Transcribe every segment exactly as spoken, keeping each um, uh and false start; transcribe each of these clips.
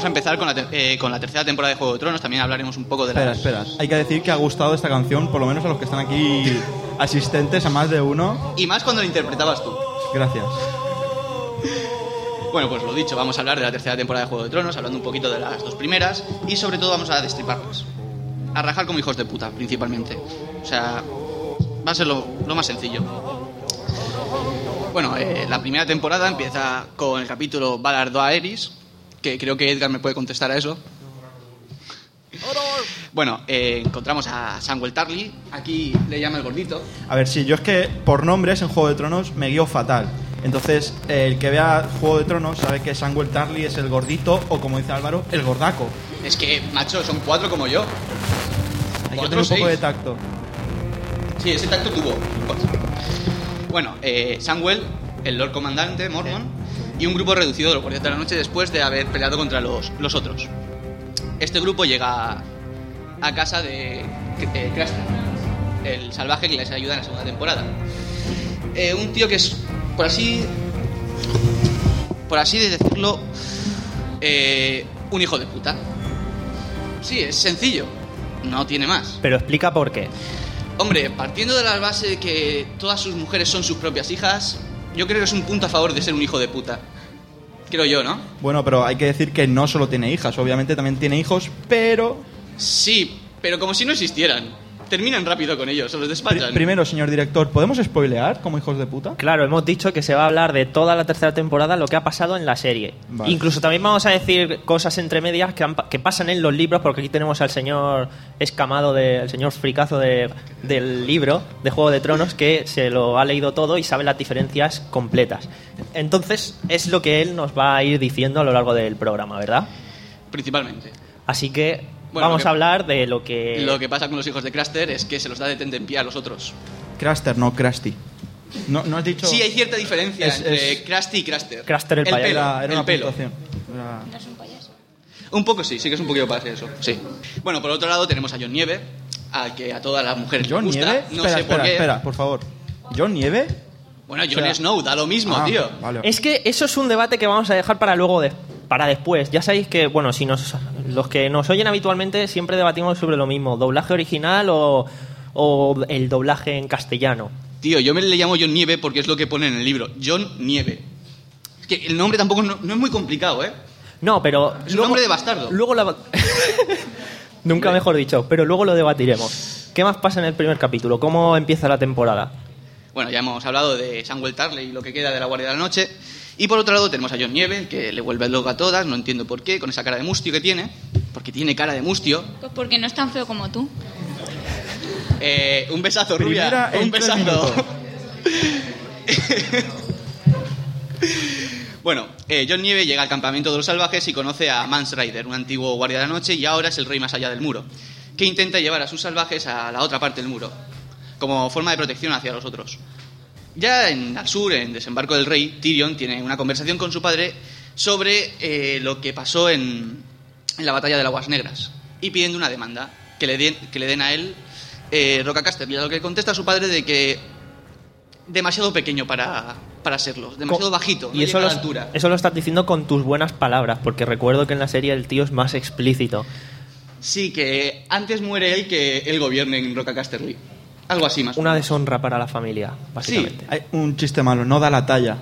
vamos a empezar con la, ter- eh, con la tercera temporada de Juego de Tronos. También hablaremos un poco de Espera, las... espera. Hay que decir que ha gustado esta canción, por lo menos a los que están aquí asistentes, a más de uno. Y más cuando la interpretabas tú. Gracias. Bueno, pues lo dicho, vamos a hablar de la tercera temporada de Juego de Tronos, hablando un poquito de las dos primeras, y sobre todo vamos a destriparlas. A rajar como hijos de puta, principalmente. O sea, va a ser lo, lo más sencillo. Bueno, eh, la primera temporada empieza con el capítulo Valar Dohaeris, que creo que Edgar me puede contestar a eso. Bueno, eh, encontramos a Samwell Tarly, aquí le llama el gordito. A ver, sí, yo es que por nombres en Juego de Tronos me guío fatal. Entonces, eh, el que vea Juego de Tronos sabe que Samwell Tarly es el gordito, o como dice Álvaro, el gordaco. Es que, macho, son cuatro como yo. Hay que Cuatro tener un poco seis. de tacto. Sí, ese tacto tuvo. Bueno, eh, Samwell, el Lord Comandante, Mormon, y un grupo reducido de los Guardias de la Noche después de haber peleado contra los, los otros. Este grupo llega a casa de eh, Craster, el salvaje que les ayuda en la segunda temporada. Eh, un tío que es, por así, por así de decirlo, eh, un hijo de puta. Sí, es sencillo, no tiene más. Pero explica por qué. Hombre, partiendo de la base de que todas sus mujeres son sus propias hijas, yo creo que es un punto a favor de ser un hijo de puta. Creo yo, ¿no? Bueno, pero hay que decir que no solo tiene hijas, obviamente también tiene hijos, pero... Sí, pero como si no existieran. Terminan rápido con ellos, se los Pri- despachan. primero, señor director, ¿podemos spoilear como hijos de puta? Claro, hemos dicho que se va a hablar de toda la tercera temporada, lo que ha pasado en la serie. Vale. Incluso también vamos a decir cosas entre medias que, han pa- que pasan en los libros, porque aquí tenemos al señor escamado, de, el señor fricazo de- del libro de Juego de Tronos, que se lo ha leído todo y sabe las diferencias completas. Entonces, es lo que él nos va a ir diciendo a lo largo del programa, ¿verdad? Principalmente. Así que Bueno, vamos lo que- a hablar de lo que... Lo que pasa con los hijos de Craster es que se los da de tentempié a los otros. Craster, no Krusty. No, no has dicho... Sí, hay cierta diferencia Es- entre es- Krusty y Craster. Craster el payaso. pelo, Era, era el una pelo. puntuación. Era- Un poco sí, sí que es un poquito para eso, sí. Bueno, por otro lado tenemos a John Nieve, a que a todas las mujeres ¿John les gusta. Nieve? No espera, sé espera, por qué. espera, por favor. ¿John Nieve? Bueno, Jon O sea- Snow, da lo mismo, Ah, tío. Vale. Es que eso es un debate que vamos a dejar para luego de- para después. Ya sabéis que, bueno, si nos los que nos oyen habitualmente siempre debatimos sobre lo mismo, doblaje original o, o el doblaje en castellano. Tío, yo me le llamo John Nieve porque es lo que pone en el libro. John Nieve. Es que el nombre tampoco no, no es muy complicado, ¿eh? No, pero Es un nombre de bastardo. Luego la nunca Hombre. mejor dicho, pero luego lo debatiremos. ¿Qué más pasa en el primer capítulo? ¿Cómo empieza la temporada? Bueno, ya hemos hablado de Samwell Tarly y lo que queda de la Guardia de la Noche. Y por otro lado tenemos a John Nieve, que le vuelve loco a todas, no entiendo por qué, con esa cara de mustio que tiene. Porque tiene cara de mustio. Pues porque no es tan feo como tú. Eh, un besazo, Primera rubia. Un en tres besazo. minutos. Bueno, eh, John Nieve llega al campamento de los salvajes y conoce a Mance Rayder, un antiguo guardia de la noche, y ahora es el rey más allá del muro, que intenta llevar a sus salvajes a la otra parte del muro, como forma de protección hacia los otros. Ya en al sur, en Desembarco del Rey, Tyrion tiene una conversación con su padre sobre eh, lo que pasó en, en la batalla de las Aguas Negras, y pidiendo una demanda, que le den, que le den a él eh, Roca Casterly, a lo que contesta a su padre de que demasiado pequeño para, para serlo, demasiado Co- bajito, no y eso llega lo, a la altura. eso lo estás diciendo con tus buenas palabras, porque recuerdo que en la serie el tío es más explícito. Sí, que antes muere él que él gobierne en Roca Casterly. Algo así más. o Una menos. deshonra para la familia, básicamente. Hay un chiste malo, no da la talla.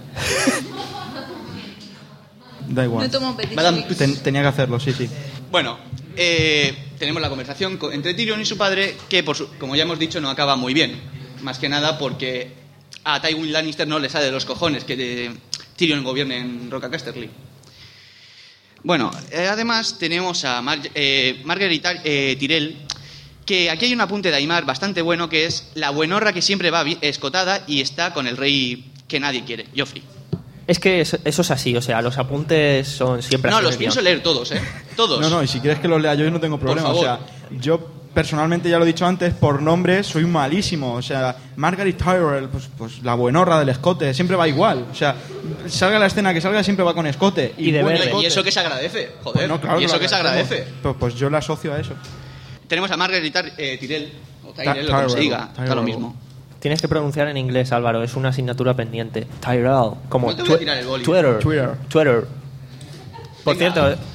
Da igual. No tomo petit Madame suisse. Ten- tenía que hacerlo, sí, sí. Bueno, eh, tenemos la conversación co- entre Tyrion y su padre, que por su- como ya hemos dicho no acaba muy bien. Más que nada porque a Tywin Lannister no le sale de los cojones que de- Tyrion gobierne en Roca Casterly. Bueno, eh, además tenemos a Mar eh, Margaery Tar- eh, Tyrell, que aquí hay un apunte de Aimar bastante bueno, que es la buenorra que siempre va bi- escotada y está con el rey que nadie quiere, Joffrey. Es que eso, eso es así, o sea, los apuntes son siempre No, así. los en el pienso guión. leer todos, ¿eh? Todos. No, no, y si quieres que los lea yo, yo no tengo problema. O favor. sea, yo personalmente, ya lo he dicho antes, por nombre soy malísimo. O sea, Margaery Tyrell, pues, pues la buenorra del escote, siempre va igual. O sea, salga la escena que salga, siempre va con escote. Y de buen verde. escote. Y eso que se agradece, joder. Pues no, claro y eso lo que se agradecemos. agradece. Pues, pues yo la asocio a eso. Tenemos a Margaery Tar- eh, Tyrell, o Tyrell, o como Tyrell, se diga, está Tyrell. lo mismo. Tienes que pronunciar en inglés, Álvaro, es una asignatura pendiente. Tyrell, como No te voy a twi- tirar el boli. Twitter. Twitter. Twitter. Por Venga. cierto,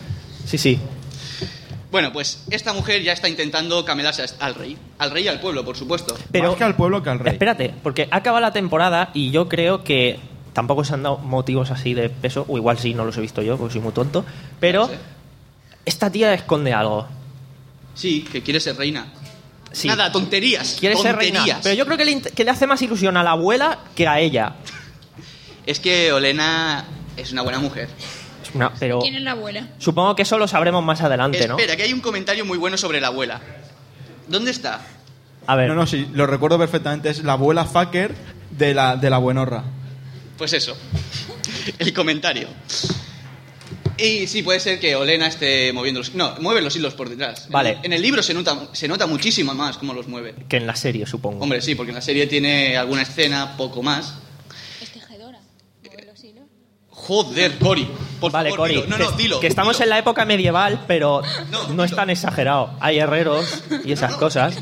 Sí, sí. Bueno, pues esta mujer ya está intentando camelarse al rey. Al rey y al pueblo, por supuesto. Pero, Más que al pueblo que al rey. Espérate, porque acaba la temporada y yo creo que tampoco se han dado motivos así de peso, o igual sí, no los he visto yo, porque soy muy tonto, pero No sé. esta tía esconde algo. Sí, que quiere ser reina. Sí. Nada, tonterías. Quiere ser tonterías. reina, pero yo creo que le, int- que le hace más ilusión a la abuela que a ella. Es que Olena es una buena mujer. Es una- pero ¿Quién es la abuela? supongo que eso lo sabremos más adelante, ¿no? Espera, que hay un comentario muy bueno sobre la abuela. ¿Dónde está? A ver, No, no, sí, lo recuerdo perfectamente. Es la abuela fucker de la, de la buenorra. Pues eso. El comentario. Y sí, puede ser que Olena esté moviendo los... No, mueve los hilos por detrás. Vale. En el, en el libro se nota, se nota muchísimo más cómo los mueve. que en la serie, supongo. Hombre, sí, porque en la serie tiene alguna escena, poco más. Es tejedora. Mueve los hilos. Joder, Cori. Por Vale, favor, Cori, dilo. No, que, no, dilo. que estamos dilo. en la época medieval, pero No, no, es dilo. tan exagerado. Hay herreros y esas No, no. cosas.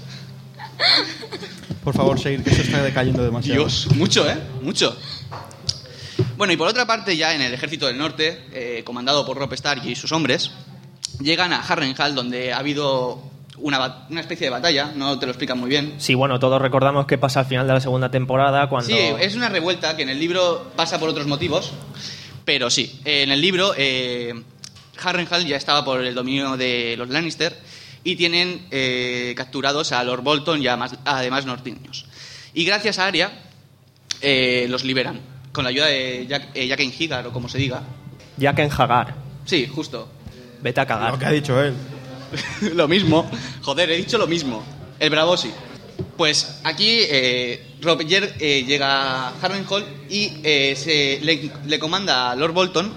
Por favor, seguir, que eso está decayendo demasiado. Dios, mucho, ¿eh? Mucho. Bueno, y por otra parte, ya en el ejército del norte, eh, comandado por Robb Stark y sus hombres, llegan a Harrenhal, donde ha habido una, ba- una especie de batalla, no te lo explican muy bien. Sí, bueno, todos recordamos qué pasa al final de la segunda temporada cuando... Sí, es una revuelta que en el libro pasa por otros motivos, pero sí, eh, en el libro eh, Harrenhal ya estaba por el dominio de los Lannister y tienen eh, capturados a Lord Bolton y a más, a demás nortiños. Y gracias a Arya eh, los liberan, con la ayuda de Jack, eh, Jaqen H'ghar, o como se diga. Jaqen H'ghar. Sí, justo. Vete a cagar. Lo que ha dicho él. Lo mismo. Joder, he dicho lo mismo. El Bravosi. Pues aquí eh, Roger eh, llega a Harrenhal y eh, se, le, le comanda a Lord Bolton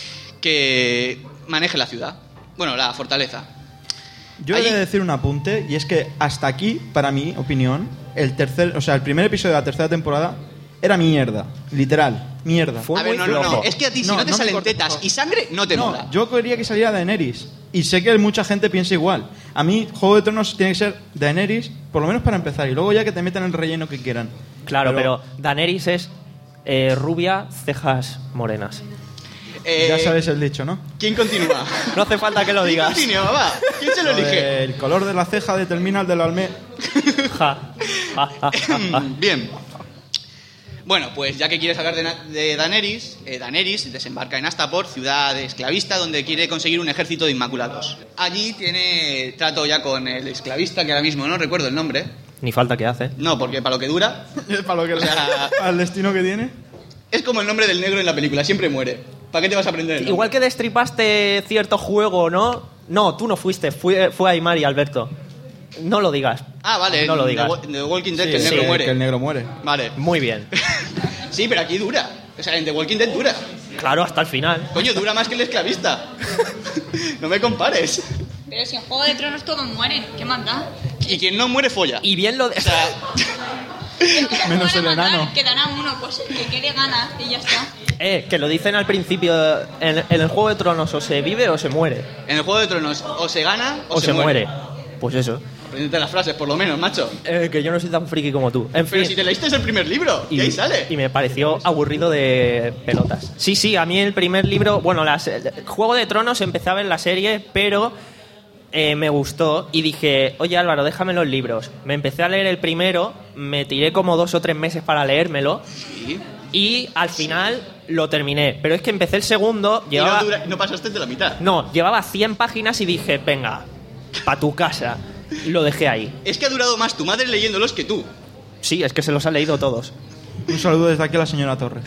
que maneje la ciudad. Bueno, la fortaleza. Yo he Allí- de decir un apunte, y es que hasta aquí, para mi opinión, el tercer, o sea, el primer episodio de la tercera temporada era mierda, literal, mierda. Fue a ver, muy no, no, no. flojo. Es que a ti, si No, no te no me salen cortes, por tetas favor. y sangre, no te No, mola. yo quería que saliera Daenerys, y sé que mucha gente piensa igual. A mí, Juego de Tronos tiene que ser Daenerys, por lo menos para empezar, y luego ya que te metan el relleno que quieran. Claro, pero, Daenerys es eh, rubia, cejas morenas. Eh, Ya sabes el dicho, ¿no? ¿Quién continúa? No hace falta que lo ¿Quién digas. continúa? Va. ¿Quién se lo elige? El color de la ceja determina el del alme. Ja. Ja, ja, ja, ja. Bien. Bueno, pues ya que quieres hablar de, Na- de Daenerys, eh, Daenerys desembarca en Astapor, ciudad esclavista, donde quiere conseguir un ejército de inmaculados. Allí tiene trato ya con el esclavista, que ahora mismo no recuerdo el nombre. Ni falta que hace. No, porque para lo que dura, para lo que O sea- para el destino que tiene. es como el nombre del negro en la película, siempre muere. ¿Para qué te vas a aprender el nombre? Igual que destripaste cierto juego, ¿no? No, tú no fuiste, fue, fue Aymar y Alberto. No lo digas. Ah, vale, No lo de digas. Wa- de The Walking Dead, Sí, que el negro sí, muere. que el negro muere. Vale. Muy bien. Sí, pero aquí dura. O sea, en The Walking Dead dura. Claro, hasta el final. Coño, dura más que el esclavista. No me compares. Pero si en Juego de Tronos todos mueren, ¿qué más da? Y quien no muere, folla. Y bien lo de... O sea, Menos el Van a matar, enano. Quedará uno, pues el que quede gana y ya está. Eh, que lo dicen al principio. En, en el Juego de Tronos o se vive o se muere. en el Juego de Tronos o se gana o, O, se, muere. Pues eso. Aprendete las frases, por lo menos, macho. Eh, que yo no soy tan friki como tú. En Pero fin. si te leíste el primer libro, y, ahí sale. y me pareció aburrido de pelotas. Sí, sí, a mí el primer libro, bueno, las, el Juego de Tronos empecé a ver la serie, pero eh, me gustó y dije, oye Álvaro, déjame los libros. Me empecé a leer el primero, me tiré como dos o tres meses para leérmelo Sí. y al final lo terminé. Pero es que empecé el segundo, Y llevaba, no, dura- no pasaste de la mitad. no, llevaba cien páginas y dije, venga, pa' tu casa. Y lo dejé ahí. Es que ha durado más tu madre leyéndolos que tú. Sí, es que se los ha leído todos. Un saludo desde aquí a la señora Torres.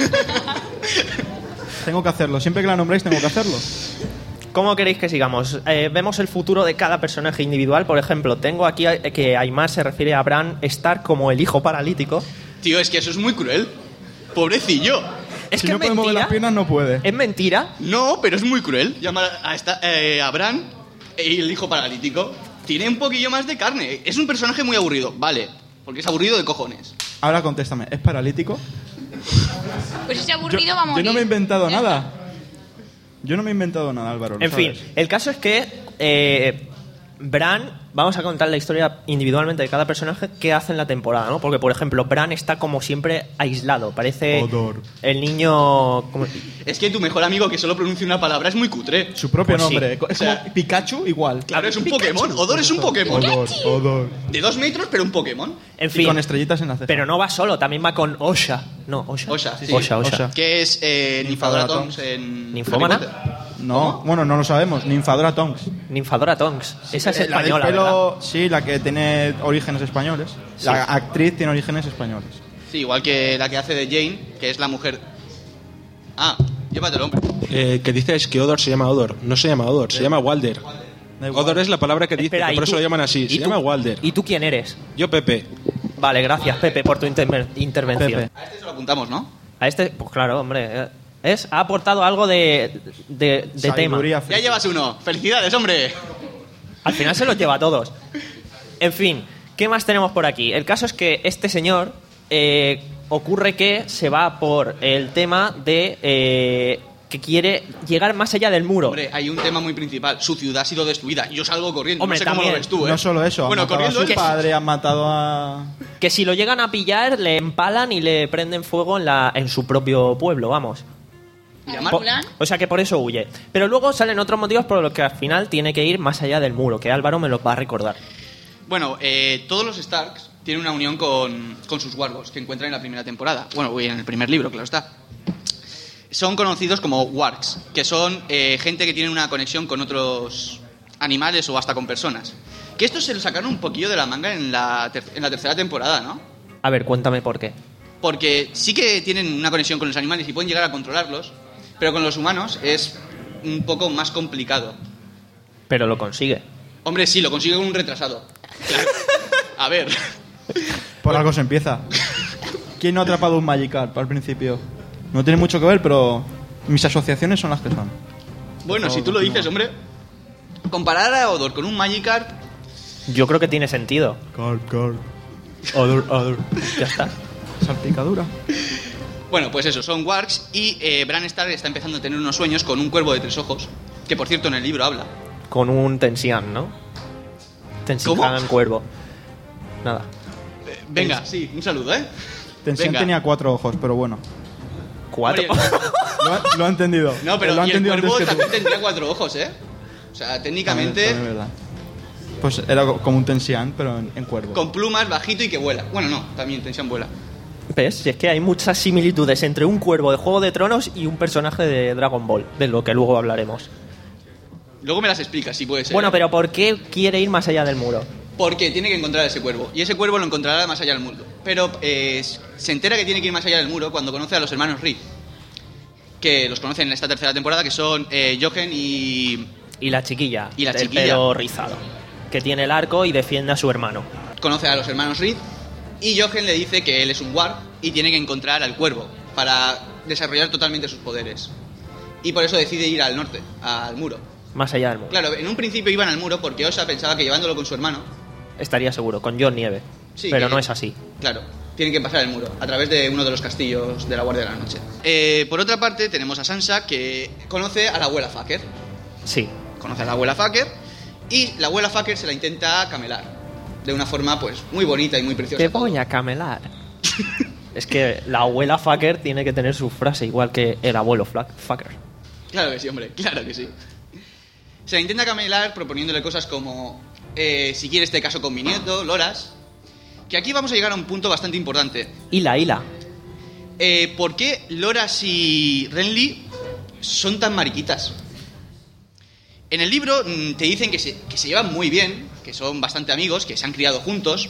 Tengo que hacerlo. Siempre que la nombréis, tengo que hacerlo. ¿Cómo queréis que sigamos? Eh, vemos el futuro de cada personaje individual. Por ejemplo, tengo aquí a- que Aymar se refiere a Bran Stark como el hijo paralítico. Tío, es que eso es muy cruel. Pobrecillo. Es si que no es puede mover mentira. las piernas, no puede. Es mentira. No, pero es muy cruel llamar a, esta, eh, a Bran y el hijo paralítico. Tiene un poquillo más de carne. Es un personaje muy aburrido, vale. Porque es aburrido de cojones. Ahora contéstame, ¿es paralítico? Pues ese Yo, aburrido va a yo morir. no me he inventado Ya nada. Yo no me he inventado nada, Álvaro. lo En fin, sabes. el caso es que eh, Bran vamos a contar la historia individualmente de cada personaje que hace en la temporada, ¿no? Porque, por ejemplo, Bran está como siempre aislado. Parece Odor. el niño... como- Es que tu mejor amigo que solo pronuncia una palabra es muy cutre. Su propio Pues sí. nombre. Es O sea- como Pikachu, igual. Claro, es un Pokémon. Odor es un Pokémon. Odor, odor. De dos metros, pero un Pokémon. En Y fin, con estrellitas en la ceja. pero no va solo, también va con Osha. No, Osha. Osha, sí. Osha, Osha. Osha. Que es eh, Ninfadora Ninfadora Tonks en... ¿Ninfómana? Harry Potter. No, bueno, no lo sabemos. Ninfadora Tonks. Ninfadora Tonks. Esa es Eh, la del española, pelo, ¿verdad? sí, la que tiene orígenes españoles. La actriz tiene orígenes españoles. Sí, igual que la que hace de Jane, que es la mujer... Ah, llévatelo, hombre. Eh, que dices que Odor se llama Odor. No se llama Odor, se llama Walder. Da igual. Odor es la palabra que dice, Espera, que ¿y por tú- eso lo llaman así. Se y tú- llama Walder. ¿Y tú quién eres? Yo, Pepe. Vale, gracias, Pepe, por tu interve- intervención. Pepe. A este se lo apuntamos, ¿no? A este, pues claro, hombre. eh, Es, ha aportado algo de, de, de tema. Sabiduría Ya friki. llevas uno. ¡Felicidades, hombre! Al final se los lleva a todos. En fin, ¿qué más tenemos por aquí? El caso es que este señor eh, ocurre que se va por el tema de eh, que quiere llegar más allá del muro. Hombre, hay un tema muy principal. Su ciudad ha sido destruida. Y yo salgo corriendo. Hombre, no sé cómo lo también. ves tú, ¿eh? No solo eso, Bueno, han matado corriendo a su es- padre, han matado a... Que si lo llegan a pillar, le empalan y le prenden fuego en, la, en su propio pueblo, vamos. Y además- Po- plan? o sea que por eso huye. Pero luego salen otros motivos por los que al final tiene que ir más allá del muro, que Álvaro me los va a recordar. Bueno, eh, todos los Starks tienen una unión con, con sus wargos que encuentran en la primera temporada. Bueno, en el primer libro, claro está. Son conocidos como wargs, que son eh, gente que tiene una conexión con otros animales o hasta con personas. Que esto se lo sacaron un poquillo de la manga en la, ter- en la tercera temporada, ¿no? A ver, cuéntame por qué. Porque sí que tienen una conexión con los animales y pueden llegar a controlarlos, pero con los humanos es un poco más complicado. Pero lo consigue. Hombre, sí, lo consigue un retrasado. Claro. A ver. Por algo se empieza. ¿Quién no ha atrapado un Magikarp al principio? No tiene mucho que ver, pero mis asociaciones son las que son. Bueno, Por si tú lo favor, dices, continúa. hombre. Comparar a Odor con un Magikarp, Yo creo que tiene sentido. Carp, carp. Other, other. Ya está. Salpicadura. bueno, pues eso, son wargs y eh, Bran Stark está empezando a tener unos sueños con un cuervo de tres ojos, que por cierto en el libro habla. Con un Tensian, ¿no? Tensian ¿Cómo? cuervo. Nada. Eh, venga, sí, un saludo, ¿eh? Tensión Venga. tenía cuatro ojos, pero bueno. Cuatro. Hombre, Lo ha, lo ha entendido. No, pero lo ha y el entendido cuervo antes que tú. también tendría cuatro ojos, ¿eh? O sea, También- técnicamente también es verdad. Pues era co- como un Tensian, pero en, en cuervo. con plumas, bajito y que vuela. Bueno, no, también Tensión vuela. ¿Ves? Si es que hay muchas similitudes entre un cuervo de Juego de Tronos y un personaje de Dragon Ball, de lo que luego hablaremos. Luego me las explicas, si puede ser. Bueno, ¿eh? pero ¿por qué quiere ir más allá del muro? Porque tiene que encontrar a ese cuervo. Y ese cuervo lo encontrará más allá del muro. Pero eh, se entera que tiene que ir más allá del muro cuando conoce a los hermanos Reed. Que los conocen en esta tercera temporada, que son eh, Jochen y... Y la chiquilla, Y la del chiquilla. pelo rizado, que tiene el arco y defiende a su hermano. Conoce a los hermanos Reed. Y Jochen le dice que él es un warg y tiene que encontrar al cuervo para desarrollar totalmente sus poderes. Y por eso decide ir al norte, al muro. Más allá del muro. Claro, en un principio iban al muro porque Osha pensaba que llevándolo con su hermano... Estaría seguro, con Jon Nieve. Sí, pero que- no es así. Claro, tienen que pasar el muro a través de uno de los castillos de la Guardia de la Noche. Eh, por otra parte, tenemos a Sansa que conoce a la abuela Faker. Sí. Conoce a la abuela Faker y la abuela Faker se la intenta camelar de una forma pues muy bonita y muy preciosa. Te voy a camelar. Es que la abuela Fucker tiene que tener su frase igual que el abuelo Fla- Fucker. Claro que sí, hombre, claro que sí. Se la intenta camelar proponiéndole cosas como eh, si quieres te caso con mi nieto, Loras. Que aquí vamos a llegar a un punto bastante importante. Hila, hila. Eh, ¿Por qué Loras y Renly son tan mariquitas? En el libro mm, te dicen que se, que se llevan muy bien, que son bastante amigos, que se han criado juntos,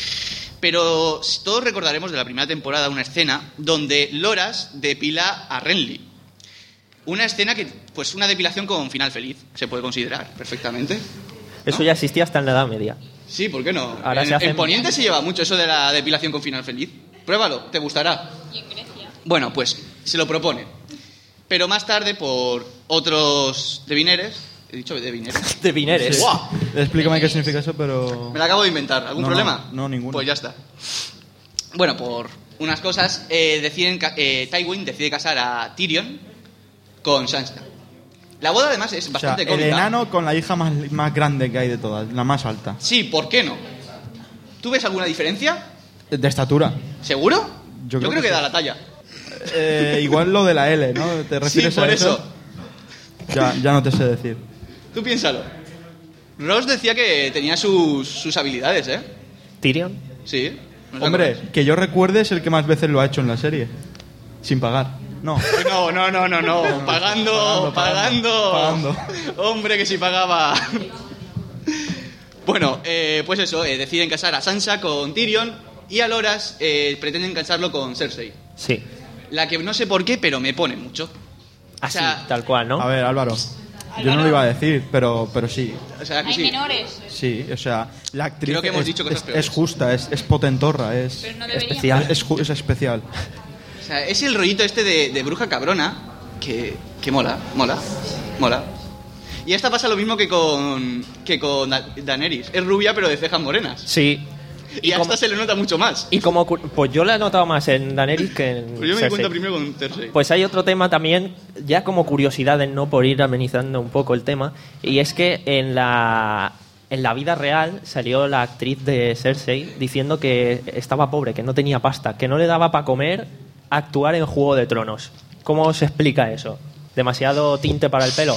pero todos recordaremos de la primera temporada una escena donde Loras depila a Renly. Una escena que, pues una depilación con final feliz, se puede considerar perfectamente. Eso ¿no? ya existía hasta en la Edad Media. Sí, ¿por qué no? Ahora en, se hacen- en Poniente se lleva mucho eso de la depilación con final feliz. Pruébalo, te gustará. Y en Grecia. Bueno, pues se lo propone. Pero más tarde, por otros devineres... ¿He dicho devineres? De Vineres. Sí. ¡Guau! Explícame qué significa eso, pero... Me la acabo de inventar. ¿Algún No, no, problema? no, ninguno. Pues ya está. Bueno, por unas cosas, eh, deciden, ca- eh, Tywin decide casar a Tyrion con Sansa. La boda, además, es O sea, bastante el cómica. enano con la hija más, más grande que hay de todas, la más alta. Sí, ¿por qué no? ¿Tú ves alguna diferencia? De estatura. ¿Seguro? Yo creo creo que que, da sí. la talla. Eh, igual lo de la L, ¿no? ¿Te refieres Sí, por a eso? eso. Ya, ya no te sé decir. Tú piénsalo. Ross decía que tenía sus, sus habilidades, ¿eh? ¿Tyrion? Sí. ¿No te Hombre, acuerdas? que yo recuerde es el que más veces lo ha hecho en la serie. Sin pagar. No. No, no, no, no, no. Pagando, Pagando, pagando. pagando. Hombre, que sí pagaba. Bueno, eh, pues eso, eh, deciden casar a Sansa con Tyrion y a Loras eh, pretenden casarlo con Cersei. Sí. La que no sé por qué, pero me pone mucho. Así, O sea, tal cual, ¿no? A ver, Álvaro. Yo no lo iba a decir, pero, pero sí. O sea, que Hay sí. menores. Sí, o sea, la actriz Creo que hemos es, dicho cosas es- peores. es justa, es, es potentorra, es Pero no deberían. Especial. es, ju- es especial. O sea, es el rollito este de, de bruja cabrona que, que mola, mola, mola. Y esta pasa lo mismo que con que con Da- Daenerys. Es rubia pero de cejas morenas. Sí. Y, a como- esta se le nota mucho más. Y como... cu- Pues yo la he notado más en Daenerys que en Pues yo me di Cersei. cuenta primero con Cersei. Pues hay otro tema también, ya como curiosidades, ¿no? Por ir amenizando un poco el tema. Y es que en la, en la vida real salió la actriz de Cersei diciendo que estaba pobre, que no tenía pasta, que no le daba para comer actuar en Juego de Tronos. ¿Cómo se explica eso? ¿Demasiado tinte para el pelo?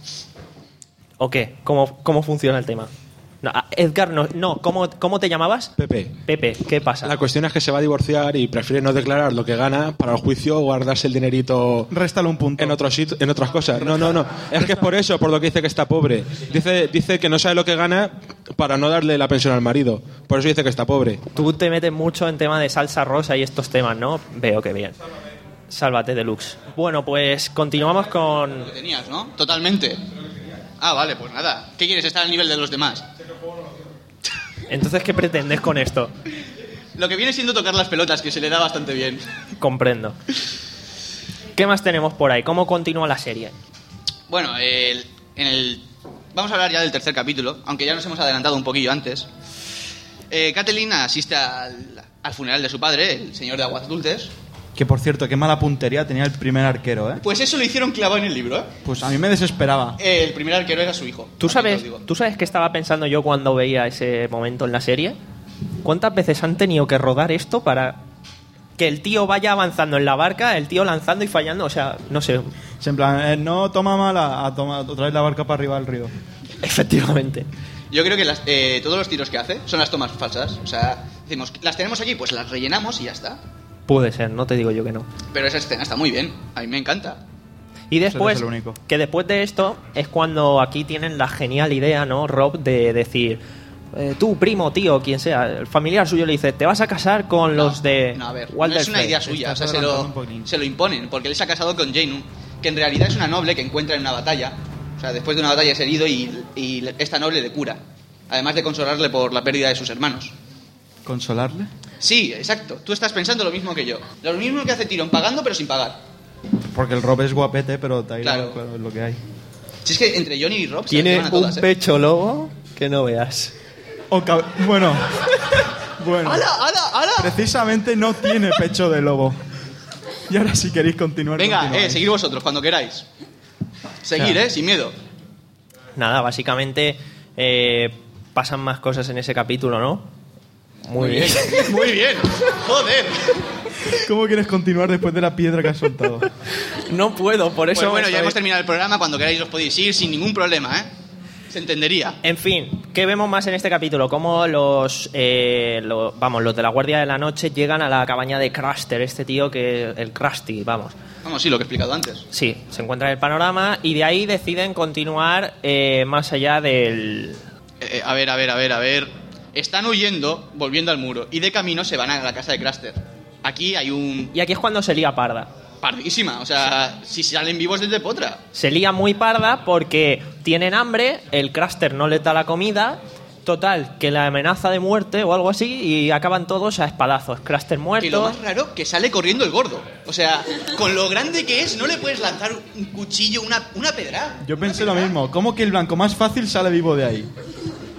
¿O qué? ¿Cómo, cómo funciona el tema? No, ah, Edgar, no, no ¿cómo, ¿cómo te llamabas? Pepe. Pepe, ¿qué pasa? La cuestión es que se va a divorciar y prefiere no declarar lo que gana para el juicio o guardarse el dinerito Réstale un punto. en otros sit- en otras cosas. No, no, no. Es que es por eso, por lo que dice que está pobre. Dice, dice que no sabe lo que gana para no darle la pensión al marido. Por eso dice que está pobre. Tú te metes mucho en tema de salsa rosa y estos temas, ¿no? Veo que bien. Sálvate deluxe. Bueno, pues continuamos con... Lo tenías, ¿no? Totalmente. Ah, vale, pues nada. ¿Qué quieres? Estar al nivel de los demás. Entonces, ¿qué pretendes con esto? Lo que viene siendo tocar las pelotas, que se le da bastante bien. Comprendo. ¿Qué más tenemos por ahí? ¿Cómo continúa la serie? Bueno, el- en el... Vamos a hablar ya del tercer capítulo, aunque ya nos hemos adelantado un poquillo antes. Eh, Catelyn asiste al, al funeral de su padre, el señor de Aguas Dulces. Que por cierto, qué mala puntería tenía el primer arquero, ¿eh? Pues eso lo hicieron clavado en el libro, ¿eh? Pues a mí me desesperaba. Eh, El primer arquero era su hijo. ¿Tú así te lo sabes, digo. ¿Tú sabes qué estaba pensando yo cuando veía ese momento en la serie? ¿Cuántas veces han tenido que rodar esto para que el tío vaya avanzando en la barca, el tío lanzando y fallando? O sea, no sé. Es en plan, eh, no toma mala, a tomar otra vez la barca para arriba del río. Efectivamente. Yo creo que las- eh, todos los tiros que hace son las tomas falsas. O sea, decimos, las tenemos aquí, pues las rellenamos y ya está. Puede ser, no te digo yo que no. Pero esa escena está muy bien. A mí me encanta. Y después, Ese es el único. que después de esto es cuando aquí tienen la genial idea, ¿no, Rob? De decir, eh, tú, primo, tío, quien sea, el familiar suyo le dice, te vas a casar con los de No, a ver, Walter no es una Frey". idea suya. O sea, Estás se lo, adelantando un poquín. se lo imponen. Porque él se ha casado con Jane, que en realidad es una noble que encuentra en una batalla. O sea, después de una batalla es herido y, y esta noble le cura. Además de consolarle por la pérdida de sus hermanos. ¿Consolarle? Sí, exacto. Tú estás pensando lo mismo que yo. Lo mismo que hace Tyrion, pagando pero sin pagar. Porque el Rob es guapete, pero Tyrion, Claro. claro, es lo que hay. Si es que entre Johnny y Rob se Tiene las un llevan a todas, ¿eh? pecho lobo que no veas. O cab- bueno, bueno. ¡Hala, hala, hala! Precisamente no tiene pecho de lobo. Y ahora si queréis continuar. Venga, continuáis. eh, seguid vosotros cuando queráis. Seguir, Ya. eh, sin miedo. Nada, básicamente eh, pasan más cosas en ese capítulo, ¿no? Muy bien. Muy bien. Joder. ¿Cómo quieres continuar después de la piedra que has soltado? No puedo, por eso... Pues bueno, me ya estoy- hemos terminado el programa. Cuando queráis os podéis ir sin ningún problema, ¿eh? Se entendería. En fin, ¿qué vemos más en este capítulo? Cómo los, eh, lo- vamos, los de la Guardia de la Noche llegan a la cabaña de Craster, este tío que... El Krusty, vamos. Vamos, sí, lo que he explicado antes. Sí, se encuentra en el panorama y de ahí deciden continuar eh, más allá del... Eh, a ver, a ver, a ver, a ver. Están huyendo, volviendo al muro. Y de camino se van a la casa de Craster. Aquí hay un... Y aquí es cuando se lía parda. Pardísima. O sea, si salen vivos desde Potra. Se lía muy parda porque tienen hambre, el Craster no les da la comida, total, que la amenaza de muerte o algo así y acaban todos a espadazos. Craster Y lo muerto... más raro, que sale corriendo el gordo. O sea, con lo grande que es, no le puedes lanzar un cuchillo, una, una pedra. Yo pensé lo mismo. ¿Cómo que el blanco más fácil sale vivo de ahí?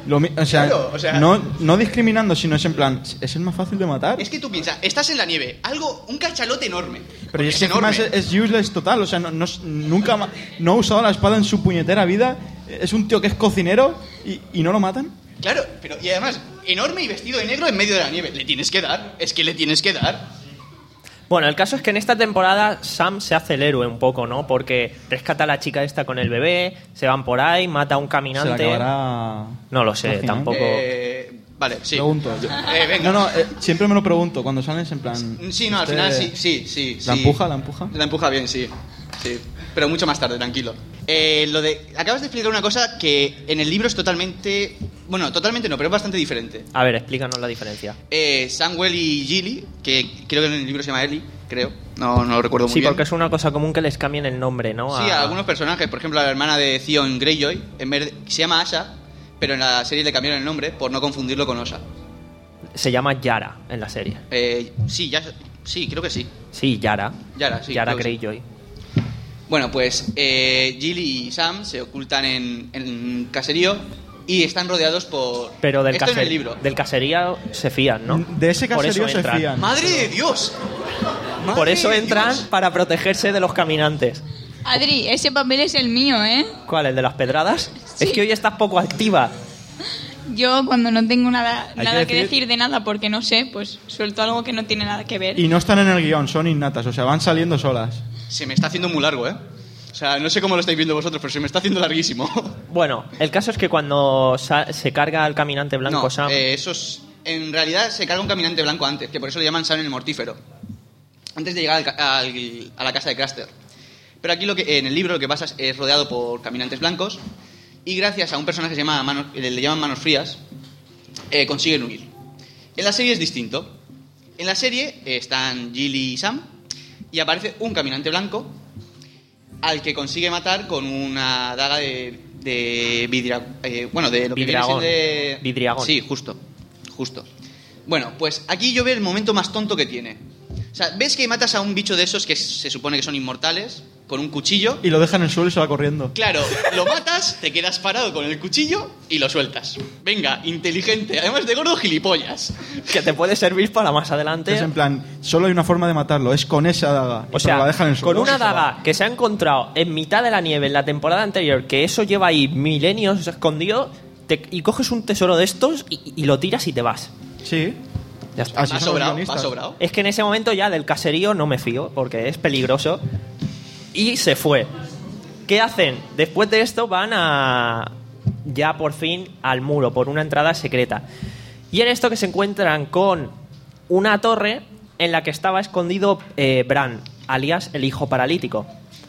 Lo mi- o, sea, Claro, o sea- no, no discriminando, sino es en plan, ¿es el más fácil de matar? Es que tú piensas, estás en la nieve, algo, un cachalote enorme. Pero es es que encima enorme. es, es useless total, o sea, no, no es- nunca ma- no ha usado la espada en su puñetera vida, es un tío que es cocinero y, y no lo matan. Claro, pero y además, enorme y vestido de negro en medio de la nieve. Le tienes que dar, es que le tienes que dar. Bueno, el caso es que en esta temporada Sam se hace el héroe un poco, ¿no? Porque rescata a la chica esta con el bebé, se van por ahí, mata a un Se la caminante. acabará... No lo sé, al final. tampoco. Eh, vale, sí. Pregunto. yo- Eh, venga. No, no, eh, siempre me lo pregunto cuando sales en plan... Sí, no, al este- final sí, sí, sí. ¿La sí. empuja, la empuja? La empuja bien, sí. Sí. Pero mucho más tarde, tranquilo. Eh, lo de. Acabas de explicar una cosa que en el libro es totalmente. Bueno, totalmente no, pero es bastante diferente. A ver, explícanos la diferencia. Eh, Samuel y Gilly, que creo que en el libro se llama Ellie, creo. No, no lo recuerdo muy Sí, bien. porque es una cosa común que les cambien el nombre, ¿no? Sí, a algunos personajes, por ejemplo, a la hermana de Theon Greyjoy, en vez de- se llama Asha, pero en la serie le cambiaron el nombre por no confundirlo con Osa. Se llama Yara en la serie. Eh, sí, ya, sí, creo que sí. Sí, Yara. Yara, sí. Yara creo que sí. Greyjoy. Bueno, pues eh, Gilly y Sam se ocultan en, en un caserío y están rodeados por... Pero del, Esto en caser- el libro. del caserío se fían, ¿no? De ese Por eso caserío se entran. fían. ¡Madre de Dios! ¡Madre Por eso de entran Dios! para protegerse de los caminantes. Adri, ese papel es el mío, ¿eh? ¿Cuál? ¿El de las pedradas? Sí. Es que hoy estás poco activa. Yo cuando no tengo nada, Hay nada que que, decir- decir de nada porque no sé, pues suelto algo que no tiene nada que ver. Y no están en el guión, son innatas, o sea, van saliendo solas. Se me está haciendo muy largo, ¿eh? O sea, no sé cómo lo estáis viendo vosotros, pero se me está haciendo larguísimo. Bueno, el caso es que cuando sa- se carga al caminante blanco No, Sam... eh, eso es... En realidad se carga un caminante blanco antes, que por eso le llaman Sam el mortífero. Antes de llegar al ca- al- a la casa de Craster. Pero aquí lo que, en el libro lo que pasa es, es rodeado por caminantes blancos y gracias a un personaje que se llama Manos- le, le llaman Manos Frías, eh, consiguen huir. En la serie es distinto. En la serie eh, están Gilly y Sam y aparece un caminante blanco al que consigue matar con una daga de, de vidria, eh, bueno, de lo que viene Vidragón. siendo de... Vidriagón. Sí, justo, justo. Bueno, pues aquí yo veo el momento más tonto que tiene. O sea, ves que matas a un bicho de esos que se supone que son inmortales con un cuchillo. Y lo dejan en el suelo y se va corriendo. Claro, lo matas, te quedas parado con el cuchillo y lo sueltas. Venga, inteligente, además de gordo, gilipollas. Que te puede servir para más adelante. Es en plan, solo hay una forma de matarlo, es con esa daga. O Pero sea, la dejan en el con suelo. una daga que se ha encontrado en mitad de la nieve en la temporada anterior, que eso lleva ahí milenios escondido, te- y coges un tesoro de estos y, y lo tiras y te vas. Sí. Ya está. Así Va son los sobrado, va guionistas. sobrado. Es que en ese momento ya del caserío no me fío, porque es peligroso. Y se fue. ¿Qué hacen? Después de esto van a... ya por fin al muro, por una entrada secreta. Y en esto que se encuentran con una torre en la que estaba escondido eh, Bran, alias el hijo paralítico.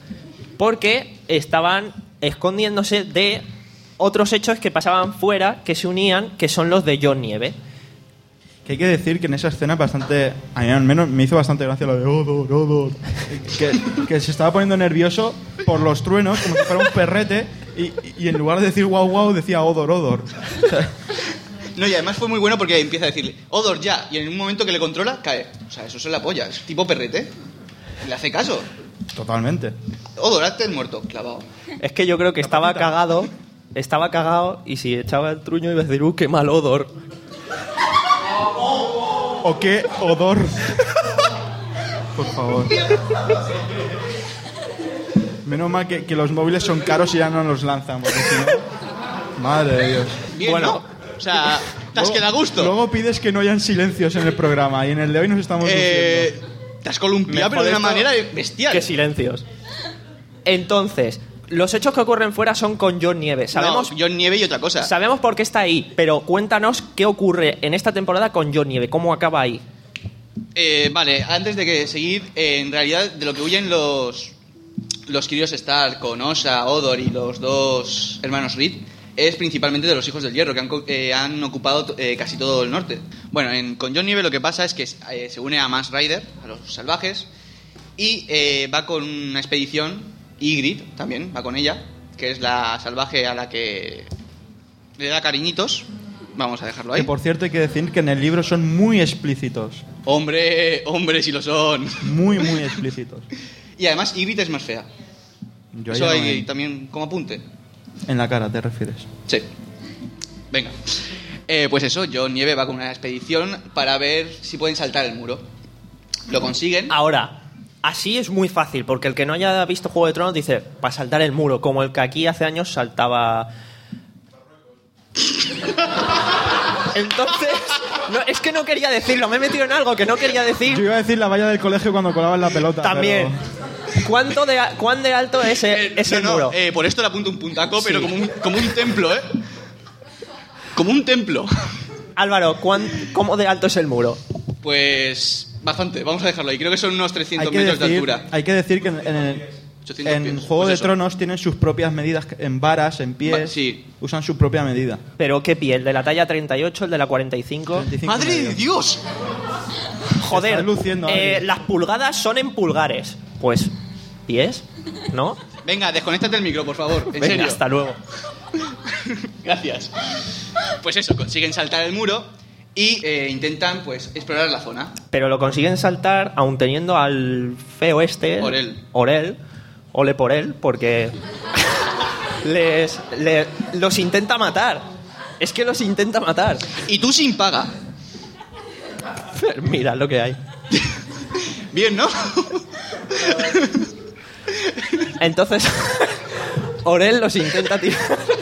Porque estaban escondiéndose de otros hechos que pasaban fuera, que se unían, que son los de Jon Nieve. Que hay que decir que en esa escena bastante... A mí al menos me hizo bastante gracia lo de Odor, Odor. Que, que se estaba poniendo nervioso por los truenos, como si fuera un perrete, y, y en lugar de decir guau guau decía Odor, Odor. O sea, No, y además fue muy bueno porque empieza a decirle, Odor ya, y en un momento que le controla, cae. O sea, eso es la polla, es tipo perrete. Le hace caso. totalmente. Odor, hazte el muerto, clavado. Es que yo creo que estaba cagado, estaba cagado, y si echaba el truño iba a decir, uh, qué mal odor. ¿O qué odor? Por favor. Menos mal que, que los móviles son caros y ya no los lanzan, porque si no... Madre de Dios. Bien, Bueno. ¿no? O sea, te has Luego- quedado a gusto. Luego pides que no hayan silencios en el programa y en el de hoy nos estamos Eh, luciendo. te has columpiado, pero de una Mejor esto manera bestial. Qué silencios. Entonces, los hechos que ocurren fuera son con Jon Nieve. Sabemos, No, Jon Nieve y otra cosa. sabemos por qué está ahí, pero cuéntanos qué ocurre en esta temporada con Jon Nieve, cómo acaba ahí. Eh, vale, antes de que seguir, eh, en realidad de lo que huyen los los Kirios Stark con Osha, Odor y los dos hermanos Reed es principalmente de los Hijos del Hierro, que han, co- eh, han ocupado eh, casi todo el norte. Bueno, en, con Jon Nieve lo que pasa es que eh, se une a Mance Rayder, a los salvajes, y eh, va con una expedición, Ygritte también va con ella, que es la salvaje a la que le da cariñitos. Vamos a dejarlo ahí. Que por cierto hay que decir que en el libro son muy explícitos. Hombre, hombre, si lo son. Muy, muy explícitos. Y además Ygritte es más fea. Yo Eso ahí hay no- también como apunte. En la cara, ¿te refieres? Sí. Venga. Eh, pues eso, Jon Nieve va con una expedición para ver si pueden saltar el muro. Lo consiguen. Ahora, así es muy fácil, porque el que no haya visto Juego de Tronos dice, para saltar el muro, como el que aquí hace años saltaba... Entonces, no, es que no quería decirlo, me he metido en algo que no quería decir. Yo iba a decir la valla del colegio cuando colaban la pelota. También. Pero... ¿Cuánto de, ¿Cuán de alto es, el, es no, el no, muro? eh, por esto le apunto un puntaco, Sí. pero como un, como un templo, ¿eh? Como un templo. Álvaro, ¿cuán, ¿cómo de alto es el muro? Pues bastante, vamos a dejarlo ahí. Creo que son unos trescientos hay que metros decir, de altura. Hay que decir que en, en el, ochocientos en pies. Juego Pues de eso. Tronos tienen sus propias medidas en varas, en pies. Va- sí. Usan su propia medida. ¿Pero qué pie? ¿El de la talla treinta y ocho, el de la cuarenta y cinco? treinta y cinco ¡Madre medio. de Dios! Joder, Estás luciendo, eh, Adri. las pulgadas son en pulgares. Pues, ¿pies? ¿No? Venga, desconéctate el micro, por favor. En Venga, serio. hasta luego. Gracias. Pues eso, consiguen saltar el muro y eh, intentan, pues, explorar la zona. Pero lo consiguen saltar aun teniendo al feo este... Orel. Orel. Ole por él, porque... les, le- los intenta matar. Es que los intenta matar. Y tú sin paga. Mira lo que hay. Bien, ¿no? Entonces, Orel los intenta tirar.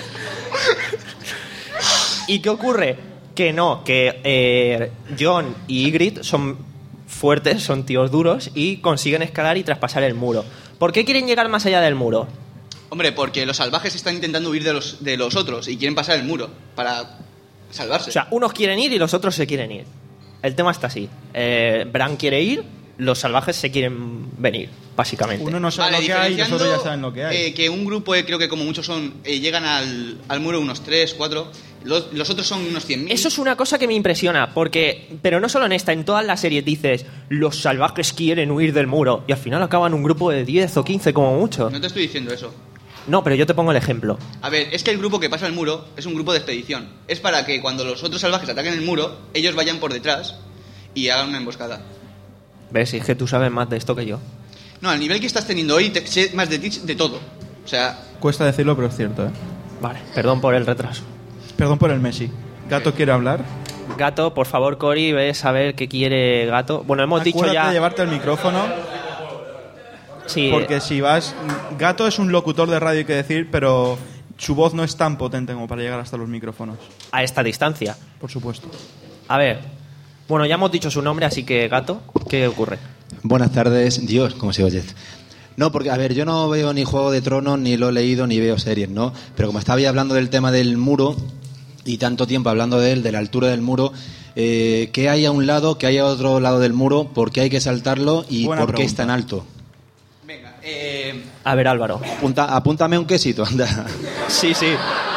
¿Y qué ocurre? Que no, que eh, Jon y Ygritte son fuertes, son tíos duros y consiguen escalar y traspasar el muro. ¿Por qué quieren llegar más allá del muro? Hombre, porque los salvajes están intentando huir de los, de los otros y quieren pasar el muro para salvarse. O sea, unos quieren ir y los otros se quieren ir. El tema está así. Eh, Bran quiere ir, los salvajes se quieren venir, básicamente. Uno no sabe Vale, lo que hay y los diferenciando, otros ya saben lo que hay. eh, que un grupo, eh, creo que como muchos son, eh, llegan al, al muro unos tres, cuatro. Los, los otros son unos cien mil. Eso es una cosa que me impresiona, porque, pero no solo en esta, en todas las series dices, los salvajes quieren huir del muro, y al final acaban un grupo de diez o quince como mucho. No te estoy diciendo eso. No, pero yo te pongo el ejemplo. A ver, es que el grupo que pasa el muro es un grupo de expedición. Es para que cuando los otros salvajes ataquen el muro, ellos vayan por detrás y hagan una emboscada. ¿Ves? Es que tú sabes más de esto que yo. No, al nivel que estás teniendo hoy, te, sé más de ti de todo. O sea, Cuesta decirlo, pero es cierto, ¿eh? Vale, perdón por el retraso. Perdón por el Messi. ¿Gato quiere hablar? Gato, por favor, Cori, ves a ver qué quiere Gato. Bueno, hemos dicho Acuérdate ya... de llevarte el micrófono, Sí, porque si vas... Gato es un locutor de radio, hay que decir, pero su voz no es tan potente como para llegar hasta los micrófonos. a esta distancia. Por supuesto. A ver, bueno, ya hemos dicho su nombre, así que Gato, ¿qué ocurre? Buenas tardes. Dios, ¿cómo se oye? No, porque, a ver, yo no veo ni Juego de Tronos, ni lo he leído, ni veo series, ¿no? Pero como estabais hablando del tema del muro, y tanto tiempo hablando de él, de la altura del muro, eh, ¿qué hay a un lado, qué hay a otro lado del muro? ¿Por qué hay que saltarlo? ¿Y Buena por qué es pregunta. tan alto? venga, eh, A ver, Álvaro. Apunta, apúntame un quesito, anda. Sí, sí.